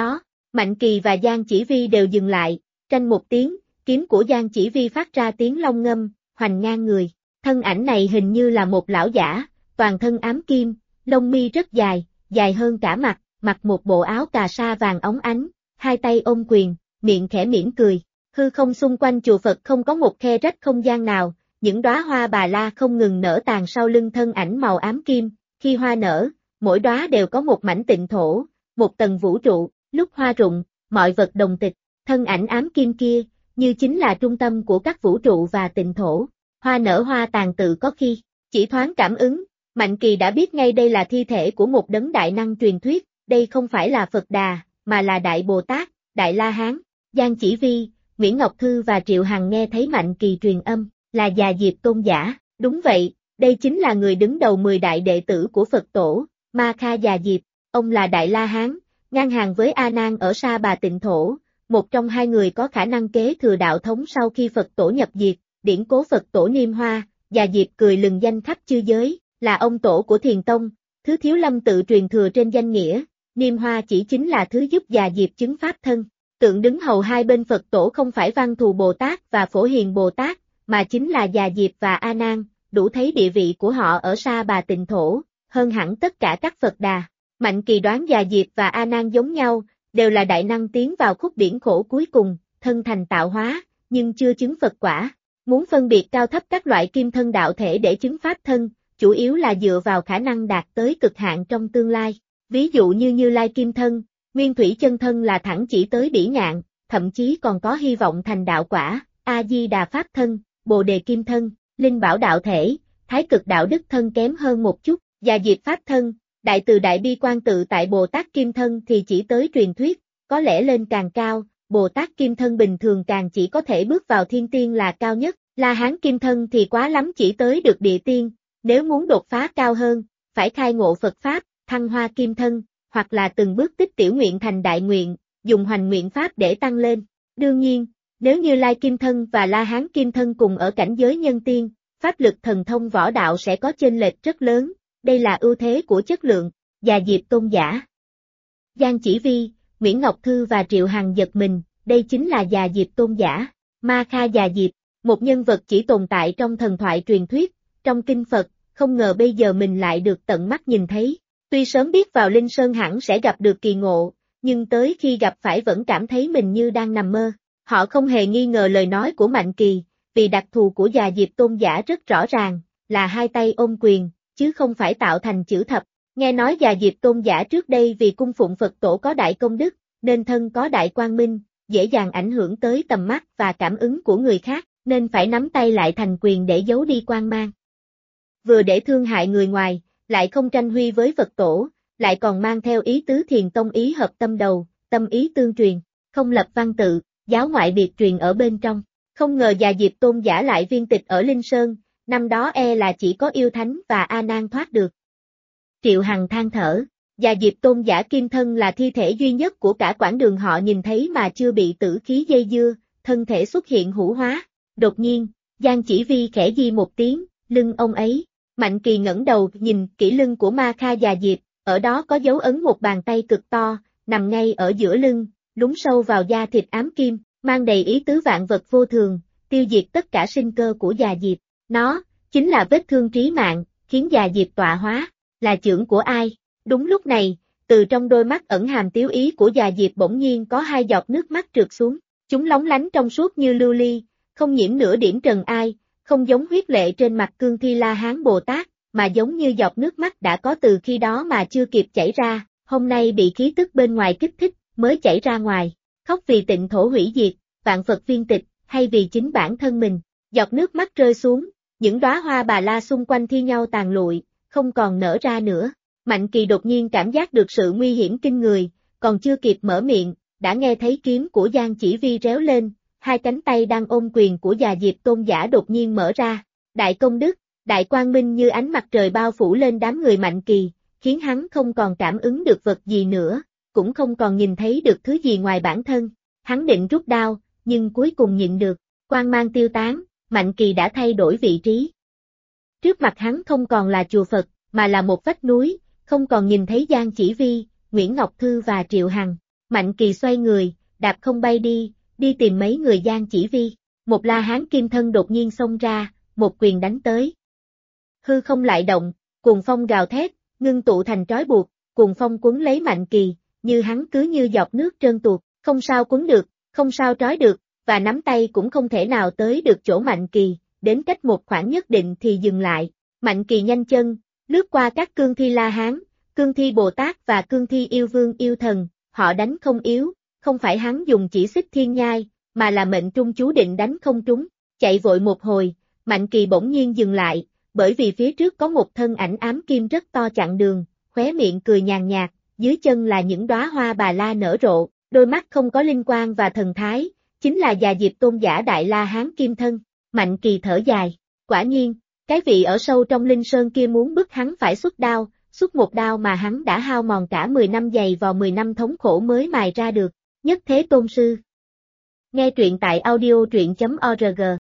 Mạnh Kỳ và Giang Chỉ Vi đều dừng lại, tranh một tiếng, kiếm của Giang Chỉ Vi phát ra tiếng long ngâm, hoành ngang người. Thân ảnh này hình như là một lão giả, toàn thân ám kim, lông mi rất dài, dài hơn cả mặt, mặc một bộ áo cà sa vàng óng ánh, hai tay ôm quyền, miệng khẽ mỉm cười. Hư không xung quanh chùa Phật không có một khe rách không gian nào, những đóa hoa bà la không ngừng nở tàn sau lưng thân ảnh màu ám kim, khi hoa nở, mỗi đóa đều có một mảnh tịnh thổ, một tầng vũ trụ, lúc hoa rụng, mọi vật đồng tịch, thân ảnh ám kim kia, như chính là trung tâm của các vũ trụ và tịnh thổ. Hoa nở hoa tàn tự có khi, chỉ thoáng cảm ứng, Mạnh Kỳ đã biết ngay đây là thi thể của một đấng đại năng truyền thuyết, đây không phải là Phật Đà, mà là Đại Bồ Tát, Đại La Hán. Giang Chỉ Vi, Nguyễn Ngọc Thư và Triệu Hằng nghe thấy Mạnh Kỳ truyền âm, là Già Diệp Tôn giả, đúng vậy, đây chính là người đứng đầu 10 đại đệ tử của Phật tổ, Ma Kha Già Diệp, ông là Đại La Hán, ngang hàng với A Nan ở Sa Bà Tịnh Thổ, một trong hai người có khả năng kế thừa đạo thống sau khi Phật tổ nhập diệt, điển cố Phật tổ Niêm Hoa. Già Diệp cười lừng danh khắp chư giới, là ông tổ của Thiền Tông, thứ Thiếu Lâm tự truyền thừa trên danh nghĩa, Niêm Hoa chỉ chính là thứ giúp Già Diệp chứng pháp thân. Tượng đứng hầu hai bên Phật tổ không phải Văn Thù Bồ Tát và Phổ Hiền Bồ Tát, mà chính là Già Diệp và A Nan, đủ thấy địa vị của họ ở Sa Bà Tịnh Thổ, hơn hẳn tất cả các Phật Đà. Mạnh Kỳ đoán Già Diệp và A Nan giống nhau, đều là đại năng tiến vào khúc biển khổ cuối cùng, thân thành tạo hóa, nhưng chưa chứng Phật quả. Muốn phân biệt cao thấp các loại kim thân đạo thể để chứng pháp thân, chủ yếu là dựa vào khả năng đạt tới cực hạn trong tương lai. Ví dụ như Như Lai kim thân, Nguyên Thủy chân thân là thẳng chỉ tới bỉ ngạn, thậm chí còn có hy vọng thành đạo quả, A Di Đà pháp thân, Bồ Đề kim thân, Linh Bảo đạo thể, Thái Cực đạo đức thân kém hơn một chút, Già Diệp pháp thân, Đại Từ Đại Bi Quan Tự Tại Bồ Tát kim thân thì chỉ tới truyền thuyết, có lẽ lên càng cao, Bồ Tát kim thân bình thường càng chỉ có thể bước vào thiên tiên là cao nhất, La Hán kim thân thì quá lắm chỉ tới được địa tiên, nếu muốn đột phá cao hơn, phải khai ngộ Phật pháp, Thăng Hoa kim thân, hoặc là từng bước tích tiểu nguyện thành đại nguyện, dùng hoành nguyện pháp để tăng lên. Đương nhiên, nếu Như Lai kim thân và La Hán kim thân cùng ở cảnh giới nhân tiên, pháp lực thần thông võ đạo sẽ có chênh lệch rất lớn, đây là ưu thế của chất lượng. Già Diệp Tôn giả. Giang Chỉ Vi, Nguyễn Ngọc Thư và Triệu Hằng giật mình, đây chính là Già Diệp Tôn giả, Ma Kha Già Diệp, một nhân vật chỉ tồn tại trong thần thoại truyền thuyết, trong kinh Phật, không ngờ bây giờ mình lại được tận mắt nhìn thấy. Tuy sớm biết vào Linh Sơn hẳn sẽ gặp được kỳ ngộ, nhưng tới khi gặp phải vẫn cảm thấy mình như đang nằm mơ. Họ không hề nghi ngờ lời nói của Mạnh Kỳ, vì đặc thù của Già Diệp Tôn giả rất rõ ràng, là hai tay ôm quyền, chứ không phải tạo thành chữ thập. Nghe nói Già Diệp Tôn giả trước đây vì cung phụng Phật tổ có đại công đức, nên thân có đại quang minh, dễ dàng ảnh hưởng tới tầm mắt và cảm ứng của người khác, nên phải nắm tay lại thành quyền để giấu đi quang mang. Vừa để thương hại người ngoài, lại không tranh huy với Phật tổ, lại còn mang theo ý tứ Thiền Tông ý hợp tâm đầu, tâm ý tương truyền, không lập văn tự, giáo ngoại biệt truyền ở bên trong. Không ngờ Già Diệp Tôn giả lại viên tịch ở Linh Sơn, năm đó là chỉ có yêu thánh và A Nan thoát được. Triệu Hằng than thở, Già Diệp Tôn giả kim thân là thi thể duy nhất của cả quãng đường họ nhìn thấy mà chưa bị tử khí dây dưa, thân thể xuất hiện hữu hóa. Đột nhiên, Giang Chỉ Vi khẽ di một tiếng, lưng ông ấy. Mạnh Kỳ ngẩng đầu nhìn kỹ lưng của Ma Kha Già Diệp, ở đó có dấu ấn một bàn tay cực to, nằm ngay ở giữa lưng, lún sâu vào da thịt ám kim, mang đầy ý tứ vạn vật vô thường, tiêu diệt tất cả sinh cơ của Già Diệp. Nó, chính là vết thương trí mạng, khiến Già Diệp tọa hóa, là chưởng của ai? Đúng lúc này, từ trong đôi mắt ẩn hàm tiếu ý của Già Diệp bỗng nhiên có hai giọt nước mắt trượt xuống, chúng lóng lánh trong suốt như lưu ly, không nhiễm nửa điểm trần ai, không giống huyết lệ trên mặt cương thi La Hán Bồ Tát, mà giống như giọt nước mắt đã có từ khi đó mà chưa kịp chảy ra, hôm nay bị khí tức bên ngoài kích thích, mới chảy ra ngoài, khóc vì tịnh thổ hủy diệt, vạn Phật viên tịch, hay vì chính bản thân mình. Giọt nước mắt rơi xuống, những đóa hoa bà la xung quanh thi nhau tàn lụi, không còn nở ra nữa. Mạnh Kỳ đột nhiên cảm giác được sự nguy hiểm kinh người, còn chưa kịp mở miệng, đã nghe thấy kiếm của Giang Chỉ Vi réo lên, hai cánh tay đang ôm quyền của Già Diệp Tôn giả đột nhiên mở ra. Đại công đức, đại quang minh như ánh mặt trời bao phủ lên đám người Mạnh Kỳ, khiến hắn không còn cảm ứng được vật gì nữa, cũng không còn nhìn thấy được thứ gì ngoài bản thân. Hắn định rút đao, nhưng cuối cùng nhịn được, quang mang tiêu tán, Mạnh Kỳ đã thay đổi vị trí. Trước mặt hắn không còn là chùa Phật, mà là một vách núi, không còn nhìn thấy Giang Chỉ Vi, Nguyễn Ngọc Thư và Triệu Hằng. Mạnh Kỳ xoay người, đạp không bay đi, đi tìm mấy người Giang Chỉ Vi. Một La Hán kim thân đột nhiên xông ra, một quyền đánh tới. Hư không lại động, cuồng phong gào thét, ngưng tụ thành trói buộc, cuồng phong cuốn lấy Mạnh Kỳ, như hắn cứ như giọt nước trơn tuột, không sao cuốn được, không sao trói được, và nắm tay cũng không thể nào tới được chỗ Mạnh Kỳ, đến cách một khoảng nhất định thì dừng lại. Mạnh Kỳ nhanh chân, lướt qua các cương thi La Hán, cương thi Bồ Tát và cương thi yêu vương yêu thần, họ đánh không yếu, không phải hắn dùng chỉ xích thiên nhai, mà là mệnh trung chú định đánh không trúng, chạy vội một hồi, Mạnh Kỳ bỗng nhiên dừng lại, bởi vì phía trước có một thân ảnh ám kim rất to chặn đường, khóe miệng cười nhàn nhạt, dưới chân là những đóa hoa bà la nở rộ, đôi mắt không có linh quang và thần thái, chính là Già Diệp Tôn giả Đại La Hán kim thân. Mạnh Kỳ thở dài, quả nhiên, cái vị ở sâu trong linh sơn kia muốn bức hắn phải xuất một đao mà hắn đã hao mòn cả 10 năm dày vò 10 năm thống khổ mới mài ra được. Nhất Thế Tôn Sư. Nghe truyện tại audio truyện.org